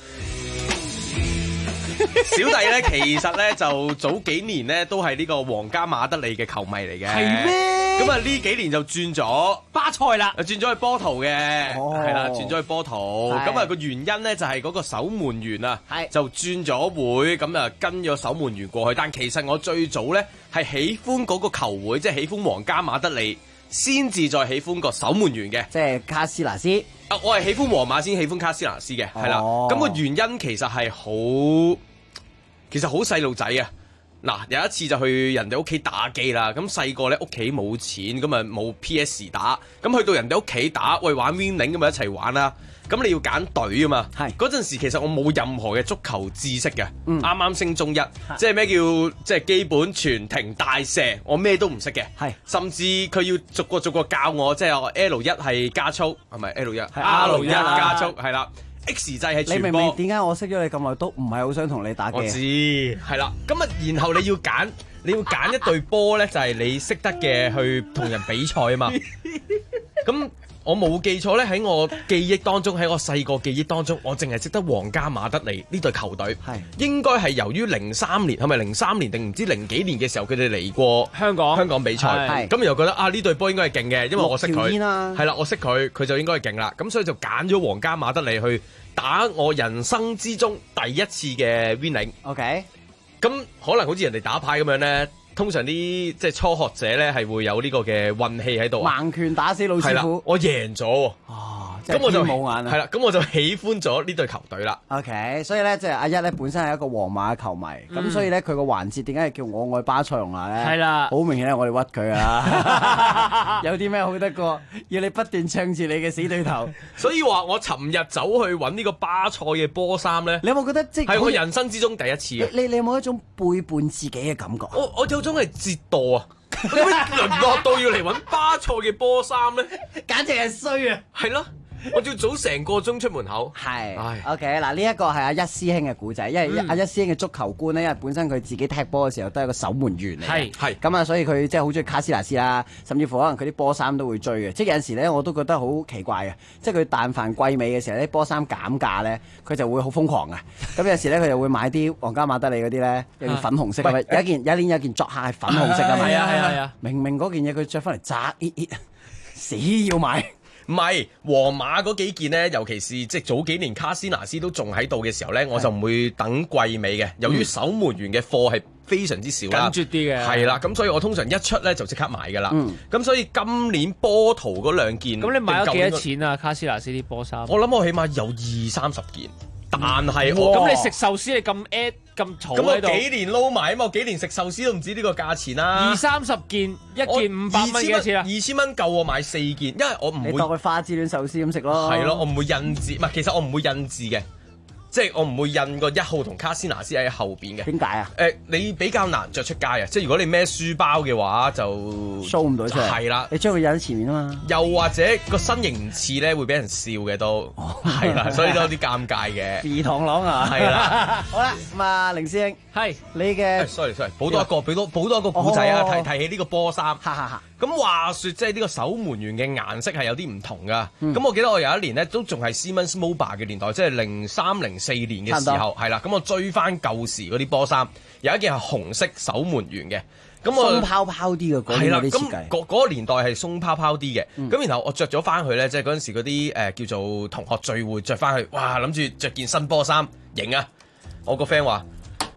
小弟咧其實咧就早幾年咧都係呢個皇家馬德里嘅球迷嚟嘅。 係咩？ 咁啊呢幾年就轉咗巴塞啦， 轉咗去波圖嘅。係啦，轉咗去波圖。咁啊個原因咧就係嗰個守門員啊，就轉咗會，咁啊跟咗守門員過去。但其實我最早咧係喜歡嗰個球會，即係喜歡皇家馬德里，先至再喜歡個守門員嘅， 即係卡斯拿斯。 我係喜歡皇馬先喜歡卡斯拿斯嘅，係啦。咁個原因其實係好細路仔啊！嗱，有一次就去人哋屋企打機啦。咁細個咧屋企冇錢，咁啊冇 PS 打。咁去到人哋屋企打，喂玩 Winning 咁啊一齊玩啦。咁你要揀隊啊嘛。係嗰陣時其實我冇任何嘅足球知識嘅，啱啱升中一，即係咩叫即係基本全停大射，我咩都唔識嘅。係甚至佢要逐個教我，即係我 L1 係加速，係咪 L1？係 R1 加速，係啦。X 掣係傳播。 你明唔明點解我識咗你咁耐都唔係好想同你打機？ 我知，係啦。咁啊，然後你要揀一隊波咧，就係你識得嘅去同人比賽啊嘛。咁我冇記錯咧，喺我記憶當中，喺我細個記憶當中，我淨係識得皇家馬德里呢隊球隊。係應該係由於03年，係咪03年定唔知0幾年嘅時候，佢哋嚟過香港比賽。咁又覺得啊，呢隊波應該係勁嘅，因為我識佢。係啦，我識佢，佢就應該係勁啦。咁所以就揀咗皇家馬德里去打我人生之中第一次嘅 winning。OK。咁可能好似人哋打牌咁樣咧。通常啲即係初學者咧係會有呢個嘅運氣喺度， 盲拳打死老師傅。 我贏咗喎，咁我就冇眼啦。係啦，咁我就喜歡咗呢隊球隊啦。 OK，所以咧即係阿一咧本身係一個皇馬嘅球迷，咁所以咧佢個環節點解係叫我愛巴塞隆拿咧？係啦，好明顯咧我哋屈佢啊！有啲咩好得過要你不斷唱住你嘅死對頭？ 所以話我尋日走去揾呢個巴塞嘅波衫咧， 你有冇覺得即係我人生之中第一次？ 你有冇一種背叛自己嘅感覺？ 我有種係折墮啊！我點解淪落到要嚟揾巴塞嘅波衫咧？ 簡直係衰啊！ 係咯。我要早成個鐘出門口。 係，OK 嗱，呢一個係阿一師兄嘅故仔，因為阿一師兄嘅足球觀咧，因為本身佢自己踢波嘅時候都係個守門員嚟嘅，係咁啊，所以佢即係好中意卡斯拿斯啦，甚至乎可能佢啲波衫都會追嘅。即係有陣時咧，我都覺得好奇怪嘅，即係佢但凡季尾嘅時候啲波衫減價咧，佢就會好瘋狂嘅。咁有時咧，佢就會買啲皇家馬德里嗰啲咧，有件粉紅色嘅，有一年有件作客係粉紅色嘅嘛。係啊，明明嗰件嘢佢着翻嚟扎死要買。 唔係皇馬嗰幾件呢，尤其是即係早幾年卡斯拿斯都仲喺度嘅時候呢，我就唔會等季尾嘅。由於守門員嘅貨係非常之少啦， 緊絕啲嘅係啦，咁所以我通常一出呢就即刻買噶啦。咁所以今年波圖嗰兩件， 咁你買咗幾多錢啊？卡斯拿斯啲波衫， 我諗我起碼有20-30件。但係咁你食壽司你咁 at 咁嘈喺度， 咁我幾年撈埋啊嘛，我幾年食壽司都唔止呢個價錢啦。 20-30件，一件500蚊幾多錢啊 ？2000蚊夠我買4件，因為我唔會。 你當佢花之戀壽司咁食咯。 係咯，我唔會印字，唔係，其實我唔會印字嘅。即係我唔會印個1號同卡斯拿斯喺後邊嘅。 點解啊？ 你比較難着出街啊！即係如果你孭書包嘅話，就 show 唔到出嚟。係啦， 你將佢印喺前面啊嘛。 又或者個身形唔似咧，會俾人笑嘅都係啦，所以都有啲尷尬嘅。 二螳螂啊！係啦，好啦，咁啊，凌師兄係你嘅。 sorry，補多一個古仔啊！提起呢個波衫。咁話說，即係呢個守門員嘅顏色係有啲唔同噶。咁我記得我有一年咧，都仲係 Siemens Mobile 嘅年代，即係03-04年嘅時候，係啦。咁我追翻舊時嗰啲波衫，有一件係紅色守門員嘅。咁我鬆泡泡啲嘅嗰啲設計。 嗰個年代係鬆泡泡啲嘅。咁然後我着咗翻去咧，即係嗰陣時嗰啲叫做同學聚會着翻去，哇！諗住着件新波衫型啊！我個 friend 話：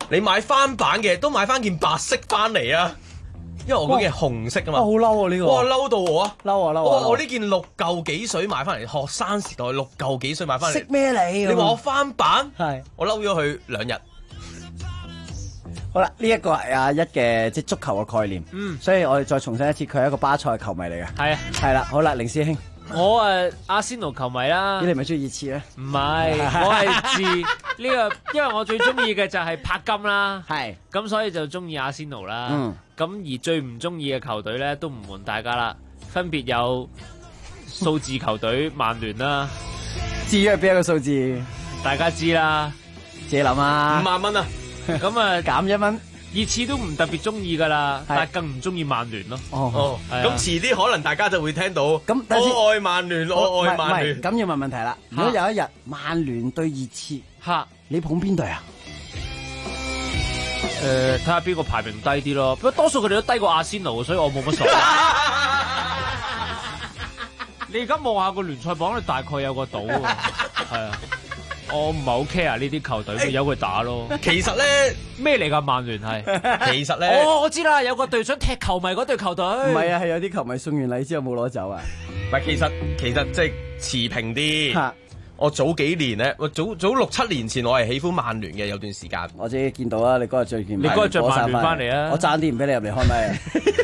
你買翻版嘅都買翻件白色翻嚟啊！因為我嗰件係紅色噶嘛。 好嬲啊呢個！ 哇，嬲到我啊！ 嬲啊嬲啊！ 我呢件6嚿幾水買翻嚟，學生時代6嚿幾水買翻嚟。 識咩你？ 你話我翻版？ 係。我嬲咗佢2日。 好啦，呢一個係阿一嘅即係足球嘅概念。所以我哋再重申一次，佢係一個巴塞球迷嚟嘅。 係啊。係啦，好啦，凌師兄。 我阿仙奴球迷啦。 你係咪中意熱刺咧？ 唔係，我係自呢個，因為我最中意嘅就係柏金啦。 係。咁所以就中意阿仙奴啦。咁而最唔中意嘅球隊咧，都唔瞞大家啦，分別有數字球隊曼聯啦。 至於係邊一個數字？ 大家知啦， 自己諗啊。 5萬蚊啊！ 咁啊減1蚊。 熱刺都唔特別中意噶啦，但係更唔中意曼聯咯。 咁遲啲可能大家就會聽到。我愛曼聯，我愛曼聯。 咁要問問題啦，如果有一日曼聯對熱刺，你捧邊隊啊？ 睇下邊個排名低啲咯。不過多數佢哋都低過阿仙奴，所以我冇乜所謂。你而家望下個聯賽榜，你大概有個島喎。係啊。我唔係好 care 呢啲球隊，由佢打咯。 其實咧咩嚟㗎？曼聯係其實咧， 我知啦，有個隊想踢球迷嗰隊球隊。 唔係啊，係有啲球迷送完禮之後冇攞走啊。 唔係，其實即係持平啲。我早幾年咧，早6-7年前，我係喜歡曼聯嘅，有段時間。 我自己見到啦，你嗰日着件， 你嗰日着曼聯翻嚟啊！ 我爭啲唔俾你入嚟開咪。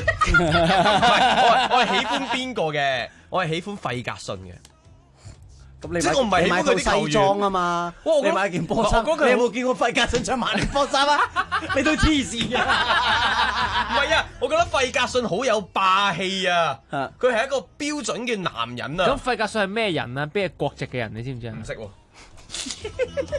我係喜歡邊個嘅？我係喜歡費格遜嘅。 咁你即係我唔係喜歡佢啲西裝啊嘛，你買件波衫，你有冇見過費格遜着曼聯波衫啊？你都黐線嘅。 唔係啊，我覺得費格遜好有霸氣啊！佢係一個標準嘅男人啊！ 咁費格遜係咩人啊？咩國籍嘅人你知唔知啊？ 唔識喎。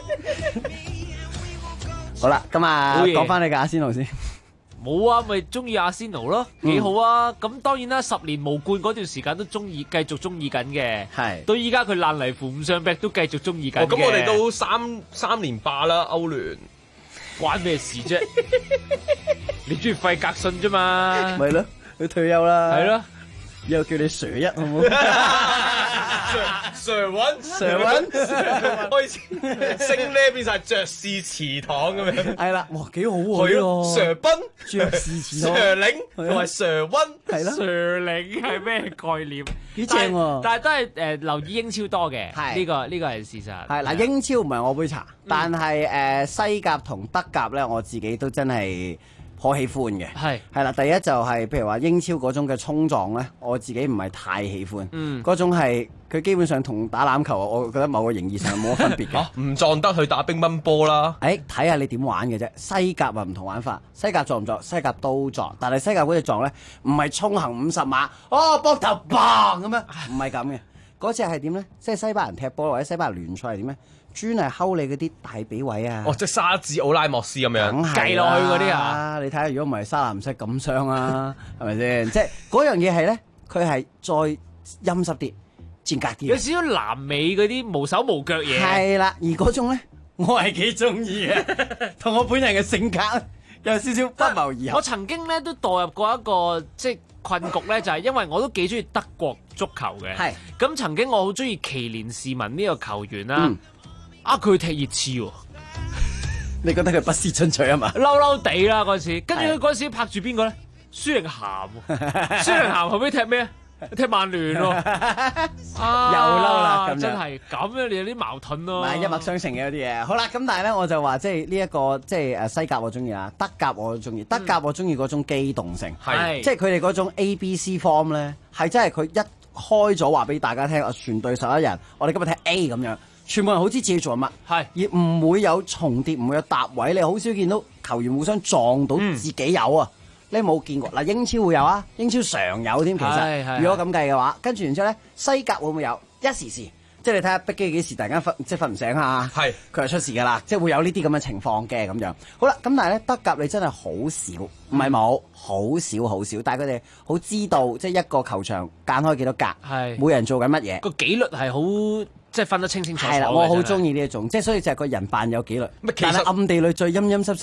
好啦，咁啊，講翻你嘅阿仙奴先。 冇啊，咪中意阿仙奴咯，幾好啊！咁當然啦，10年無冠嗰段時間都繼續中意緊嘅。係。到依家佢爛泥扶唔上壁，都繼續中意緊嘅。 咁我哋都三連霸啦，歐聯。 關咩事啫？你中意費格遜啫嘛？ 咪咯，佢退休啦。 係咯。 以後叫你 Sir 一好唔好 ？Sir One，開始升咧變晒爵士祠堂咁樣。 係啦，哇，幾好喎 ！Sir 賓、 爵士祠堂、 Sir 領同埋 Sir One， 係啦。 Sir 領係咩概念？ 幾正喎！ 但係都係留意英超多嘅，呢個係事實。 係嗱，英超唔係我杯茶，但係西甲同德甲咧，我自己都真係好喜歡嘅。係啦，第一就係譬如話英超嗰種嘅衝撞咧，我自己唔係太喜歡。嗰種係佢基本上同打籃球，我覺得某個形義上冇乜分別嘅。 唔撞得去打乒乓波啦。 睇下你點玩嘅啫。西甲啊唔同玩法，西甲撞唔撞？西甲都撞，但係西甲嗰隻撞咧，唔係衝行50碼，膊頭砰咁樣，唔係咁嘅。嗰隻係點咧？即係西班牙人踢波或者西班牙聯賽係點咧？專係睺你嗰啲大髀位啊！ 即係沙治奧拉莫斯咁樣計落去嗰啲啊！ 你睇下，如果唔係沙藍色咁傷啊，係咪先？即係嗰樣嘢係咧，佢係再陰濕啲、賤格啲， 有少少南美嗰啲無手無腳嘢。 係啦，而嗰種咧，我係幾中意嘅，同我本人嘅性格有少少不謀而合。 我曾經咧都墮入過一個即係困局咧，就係因為我都幾中意德國足球嘅。係咁，曾經我好中意奇連士文呢個球員啦。佢踢熱刺喎， 你覺得佢不思進取啊嘛？ 嬲嬲地啦嗰時，跟住佢嗰時拍住邊個咧？舒寧咸喎，舒寧咸後尾踢咩？踢曼聯喎，又嬲啦！咁真係咁樣，你有啲矛盾咯。 一脈相承嘅有啲嘢。好啦，咁但係咧，我就話即係呢一個即係西甲我中意啦，德甲我中意。德甲我中意嗰種機動性，即係佢哋嗰種 ABC form 咧，係真係佢一開咗話俾大家聽，全隊11人，我哋今日踢 A 咁樣。全部人好知自己做乜，而唔會有重疊，唔會有搭位。你好少見到球員互相撞到自己有啊！你冇見過嗱？英超會有啊，英超常有添。其實如果咁計嘅話，跟住然之後咧，西甲會唔會有？一時時，即係你睇下碧基幾時突然間瞓唔醒啊？佢係出事㗎啦，即係會有呢啲咁嘅情況嘅咁樣。好啦，咁但係咧德甲你真係好少，唔係冇，好少，但係佢哋好知道即係一個球場間開幾多格，每人做緊乜嘢， 個紀律係好。即係分得清楚楚。 係啦，我好中意呢一種，即係所以就係個人扮有紀律，但係暗地裏最陰陰濕濕咧，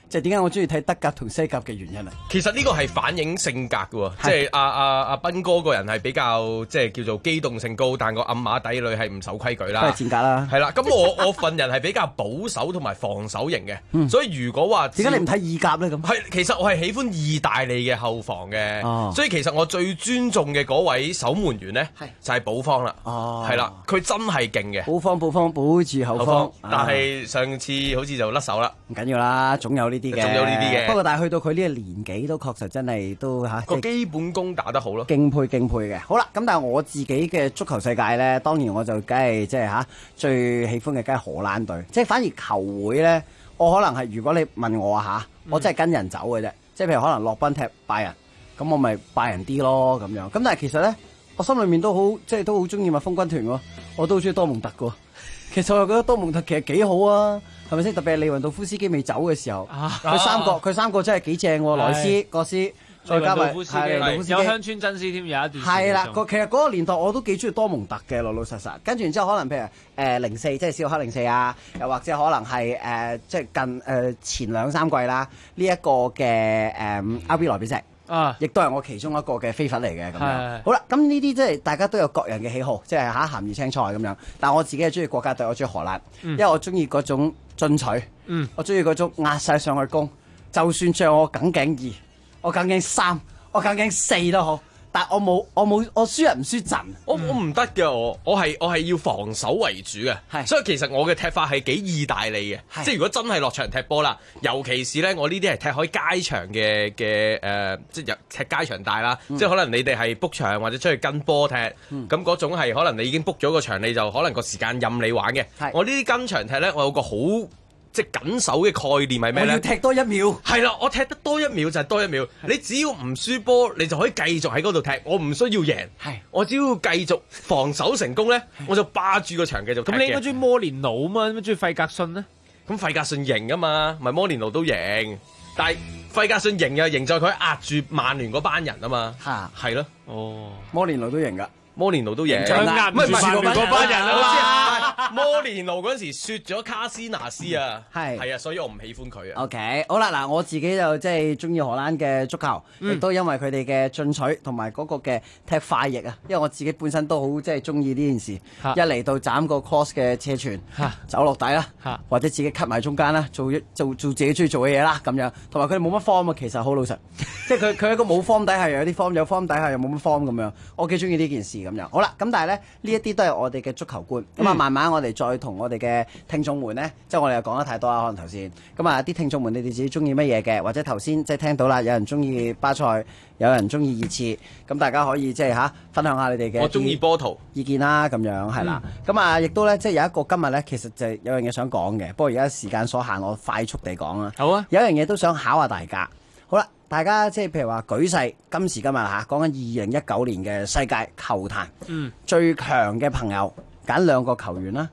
就係點解我中意睇德甲同西甲嘅原因啊。 其實呢個係反映性格嘅喎，即係阿斌哥個人係比較即係叫做機動性高，但個暗碼底裏係唔守規矩啦， 都係賤格啦。 係啦，咁我份人係比較保守同埋防守型嘅，所以如果話點解你唔睇意甲咧咁？ 係其實我係喜歡意大利嘅後防嘅，所以其實我最尊重嘅嗰位守門員咧就係保方啦，係啦，佢真係勁嘅。保方保住後方，但係上次好似就甩手啦。 唔緊要啦，總有呢啲嘅。總有呢啲嘅。不過但係去到佢呢個年紀都確實真係都嚇個基本功打得好咯。 敬佩嘅。好啦，咁但係我自己嘅足球世界咧，當然我就梗係即係嚇最喜歡嘅梗係荷蘭隊。即係反而球會咧，我可能係如果你問我嚇，我真係跟人走嘅啫。即係譬如可能洛賓踢拜仁，咁我咪拜仁啲咯咁樣。咁但係其實咧，我心裏面都好即係都好中意蜜蜂軍團喎，我都好中意多蒙特嘅。其實我又覺得多蒙特其實幾好啊，係咪先？特別係利雲道夫斯基未走嘅時候，佢三個真係幾正喎，萊斯、國斯，再加埋有鄉村真絲添，有一段係啦。其實嗰個年代我都幾中意多蒙特嘅，老實。跟住然之後可能譬如04，即係史浩克04啊，又或者可能係即係近前2-3季啦，呢一個嘅RB萊比錫。亦都係我其中一個嘅飛粉嚟嘅咁樣。好啦，咁呢啲即係大家都有各人嘅喜好，即係鹹魚青菜咁樣。但係我自己係中意國家隊，我中意荷蘭，因為我中意嗰種進取，我中意嗰種壓晒上去攻，就算最後我梗頸2，我梗頸3，我梗頸4都好。但我輸人唔輸陣， 我唔得嘅，我係要防守為主嘅，所以其實我嘅踢法係幾意大利嘅，即係如果真係落場踢波啦，尤其是咧我呢啲係踢開街場嘅即係踢街場大啦，即係可能你哋係 book 場或者出去跟波踢，咁嗰種係可能你已經 book 咗個場，你就可能個時間任你玩嘅。我呢啲跟場踢咧，我有個好即係緊守嘅概念係咩咧？ 我要踢多1秒。 係啦，我踢得多1秒就係多1秒。你只要唔輸波，你就可以繼續喺嗰度踢。我唔需要贏，我只要繼續防守成功咧，我就霸住個場繼續踢嘅。 咁你應該中意摩連奴啊嘛？點解中意費格遜呢？ 咁費格遜贏啊嘛，咪摩連奴都贏，但係費格遜贏又贏在佢壓住曼聯嗰班人啊嘛。係咯。 摩連奴都贏㗎。 摩連奴都贏， 唔係嗰班人啊！ 摩連奴嗰陣時雪咗卡斯拿斯啊，係啊，所以我唔喜歡佢啊。 OK， 好啦，嗱，我自己就即係中意荷蘭嘅足球，亦都因為佢哋嘅進取同埋嗰個嘅踢快翼啊，因為我自己本身都好即係中意呢件事，一嚟到斬個 cross 嘅斜傳，走落底啦，或者自己 cut 埋中間啦，做自己中意做嘅嘢啦，咁樣，同埋佢哋冇乜 form 啊，其實好老實，即係佢一個冇 form 底下又有啲 form， 有 form 底下又冇乜 form 咁樣，我幾中意呢件事。咁樣好啦，咁但係咧呢一啲都係我哋嘅足球觀，咁啊慢慢我哋再同我哋嘅聽眾們咧，即係我哋又講得太多啦，可能頭先，咁啊啲聽眾們你哋自己中意乜嘢嘅，或者頭先即係聽到啦，有人中意巴塞，有人中意熱刺，咁大家可以即係分享下你哋嘅， 我中意波圖意見啦，咁樣係啦，咁啊亦都咧即係有一個今日咧，其實就有樣嘢想講嘅，不過而家時間所限，我快速地講啦。 好啊， 有一樣嘢都想考下大家。好啦，大家即係譬如話舉世今時今日講緊2019年嘅世界球壇，最強嘅朋友揀2個球員啦，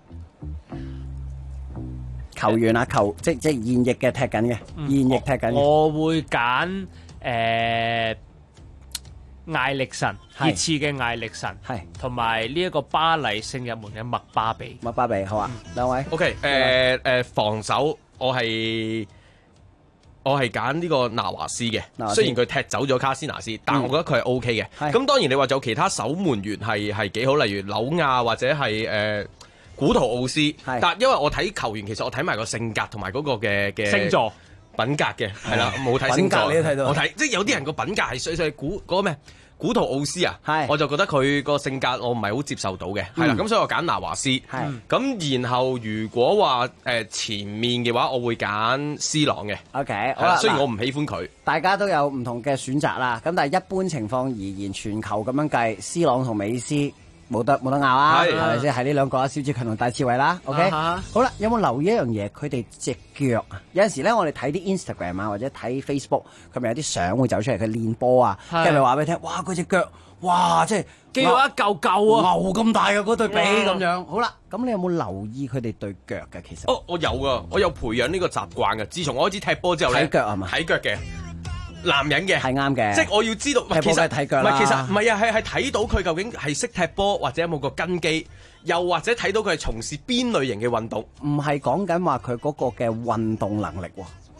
球員啊即係現役嘅踢緊嘅，現役踢緊嘅。 我會揀艾力神，熱刺嘅艾力神，係同埋呢一個巴黎聖日門嘅麥巴比。 麥巴比好啊，兩位。 OK，防守我係揀呢個拿華斯嘅，雖然佢踢走咗卡斯拿斯，但我覺得佢係 O K 嘅。咁當然你話仲有其他守門員係幾好，例如紐亞或者係古圖奧斯，但因為我睇球員，其實我睇埋個性格同埋嗰個嘅星座品格嘅，係啦，冇睇星座，你都睇到。我睇即係有啲人個品格係衰嗰個咩？古圖奧斯啊，我就覺得佢個性格我唔係好接受到嘅，係啦，咁所以我揀拿華斯。咁然後如果話前面嘅話，我會揀 C 朗嘅。 OK， 好啦， 雖然我唔喜歡佢， 大家都有唔同嘅選擇啦。咁但係一般情況而言，全球咁樣計，C 朗同美斯冇得拗啊，係咪先？係呢兩個啊，蕭志強同戴志偉啦。OK， 好啦，有冇留意一樣嘢？佢哋隻腳啊，有陣時咧，我哋睇啲 Instagram 啊，或者睇 Facebook，佢咪有啲相會走出嚟，佢練波啊，跟住咪話俾你聽，哇！佢隻腳，哇！即係肌肉一嚿嚿啊， 牛咁大嘅嗰對臂咁樣。好啦，咁你有冇留意佢哋對腳嘅？其實我有噶，我有培養呢個習慣嘅。自從我開始踢波之後咧， 睇腳係嘛？ 睇腳嘅。男人嘅係啱嘅， 即係我要知道， 踢波係睇腳啦。 其實唔係啊，係睇到佢究竟係識踢波或者有冇個根基，又或者睇到佢係從事邊類型嘅運動。 唔係講緊話佢嗰個嘅運動能力喎，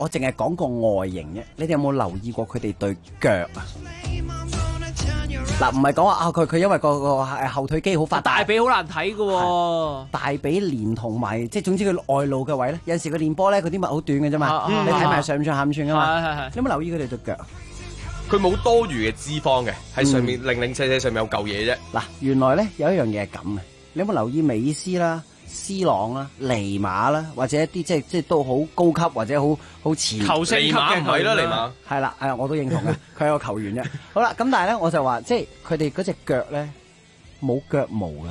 我淨係講個外形啫。你哋有冇留意過佢哋對腳啊？嗱，唔係講話佢因為個後腿肌好發達， 大髀好難睇㗎喎。 大髀連同埋即係總之佢外露嘅位咧，有陣時佢練波咧，佢啲襪好短嘅啫嘛。你睇埋上唔上下唔上㗎嘛？你有冇留意佢哋對腳？ 佢冇多餘嘅脂肪嘅，喺上面零零舍舍上面有嚿嘢啫。 嗱，原來咧有一樣嘢係咁嘅，你有冇留意美斯啦、C 朗啦、尼馬啦，或者一啲即係都好高級或者好前球星級嘅尼馬唔係啦，尼馬係啦，我都認同嘅，佢係個球員啫。好啦，咁但係咧我就話，即係佢哋嗰隻腳咧冇腳毛㗎。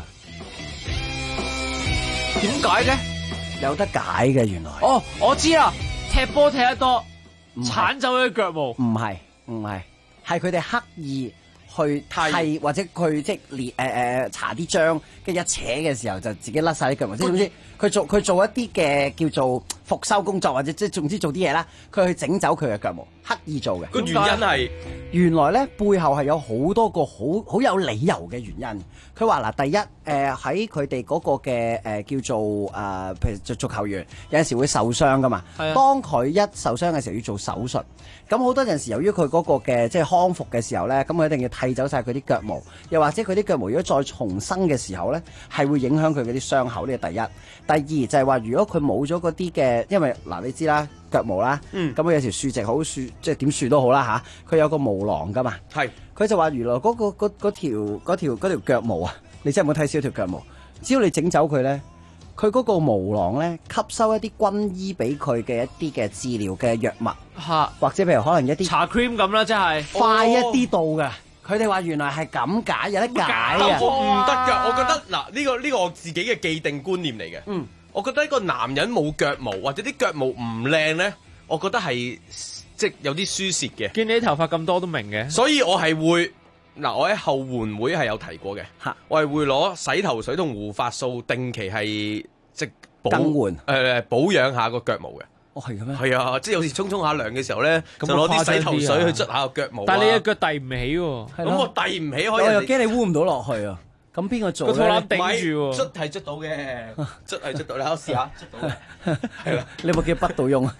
點解嘅？ 有得解嘅原來。 哦，我知啦，踢波踢得多，鏟走咗腳毛。 唔係，係佢哋刻意去剃或者佢即係搽啲漿，跟住一扯嘅時候就自己甩晒啲腳毛。即係總之佢做一啲嘅叫做復修工作，或者即係總之做啲嘢啦，佢去整走佢嘅腳毛，刻意做嘅。 個原因係原來咧背後係有好多個好有理由嘅原因。佢話嗱，第一喺佢哋嗰個嘅叫做譬如足球員有陣時會受傷噶嘛。當佢一受傷嘅時候要做手術，咁好多陣時由於佢嗰個嘅即係康復嘅時候咧，咁佢一定要剃走晒佢啲腳毛，又或者佢啲腳毛如果再重生嘅時候咧，係會影響佢嗰啲傷口。呢個第一。第二就係話，如果佢冇咗嗰啲嘅，因為嗱你知啦，腳毛啦，咁佢有條樹直好樹，即係點樹都好啦嚇，佢有個毛囊噶嘛。 係， 佢就話原來嗰條腳毛啊，你真係冇睇少條腳毛，只要你整走佢咧，佢嗰個毛囊咧吸收一啲軍醫俾佢嘅一啲嘅治療嘅藥物，或者譬如可能一啲搽 cream 咁啦，真係快一啲到㗎。佢哋話原來係咁解，有得解啊！ 唔得㗎，我覺得嗱呢個我自己嘅既定觀念嚟嘅。我覺得一個男人冇腳毛或者啲腳毛唔靚咧，我覺得係即係有啲輸蝕嘅。 見你啲頭髮咁多都明嘅， 所以我係會嗱，我喺後援會係有提過嘅，我係會攞洗頭水同護髮素定期係即更換保養下個腳毛嘅。 哦，係嘅咩？ 係啊，即係有時沖下涼嘅時候咧，就攞啲洗頭水去捽下個腳毛。 但係你嘅腳遞唔起喎， 咁我遞唔起， 我又驚你污唔到落去啊！咁邊個做咧？ 個肚腩頂住喎， 捽係捽到嘅，捽係捽到，你我試下捽到嘅，係啦， 你有冇叫不到用啊？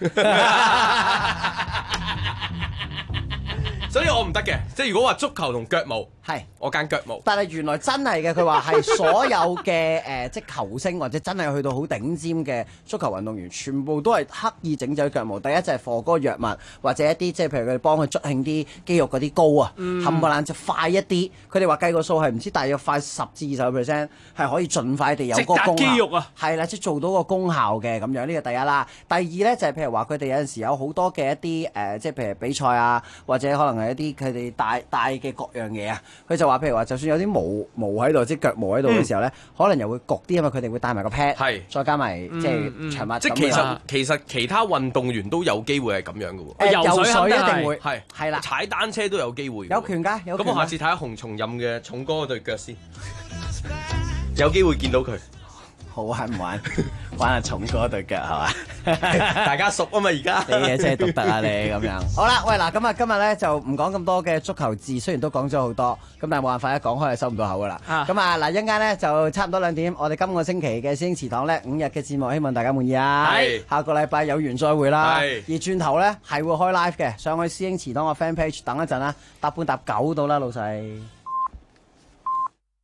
所以我唔得嘅，即係如果話足球同腳毛， 係我揀腳毛。 但係原來真係嘅，佢話係所有嘅即係球星或者真係去到好頂尖嘅足球運動員，全部都係刻意整走腳毛。第一就係貨嗰個藥物，或者一啲即係譬如佢哋幫佢捽興啲肌肉嗰啲膏啊，冚唪唥就快一啲。佢哋話計個數係唔知大約快10至20%，係可以盡快地有個功效。 肌肉啊， 係啦，即係做到個功效嘅咁樣。呢個第一啦。第二咧就係譬如話佢哋有陣時有好多嘅一啲即係譬如比賽啊，或者可能係一啲佢哋帶嘅各樣嘢啊。佢就話譬如話，就算有啲毛喺度，即係腳毛喺度嘅時候咧，可能又會焗啲，因為佢哋會帶埋個 pad，再加埋即係長襪。 即係其實其他運動員都有機會係咁樣嘅喎。 游水一定會係啦，踩單車都有機會。 有權㗎，有權。 咁我下次睇下洪松蔭嘅重哥嗰對腳先，有機會見到佢。 好玩唔玩？玩下重哥對腳係嘛？ 大家熟啊嘛，而家你嘢真係獨特啊！你咁樣好啦，喂嗱，咁啊今日咧就唔講咁多嘅足球字，雖然都講咗好多，咁但係冇辦法，一講開就收唔到口噶啦。咁啊嗱，一陣間咧就差唔多2點，我哋今個星期嘅師兄祠堂咧5日嘅節目，希望大家滿意啊！係，下個禮拜有緣再會啦。係，而轉頭咧係會開 live 嘅，上去師兄祠堂個 fan page 等一陣啦，8:30到啦，老細。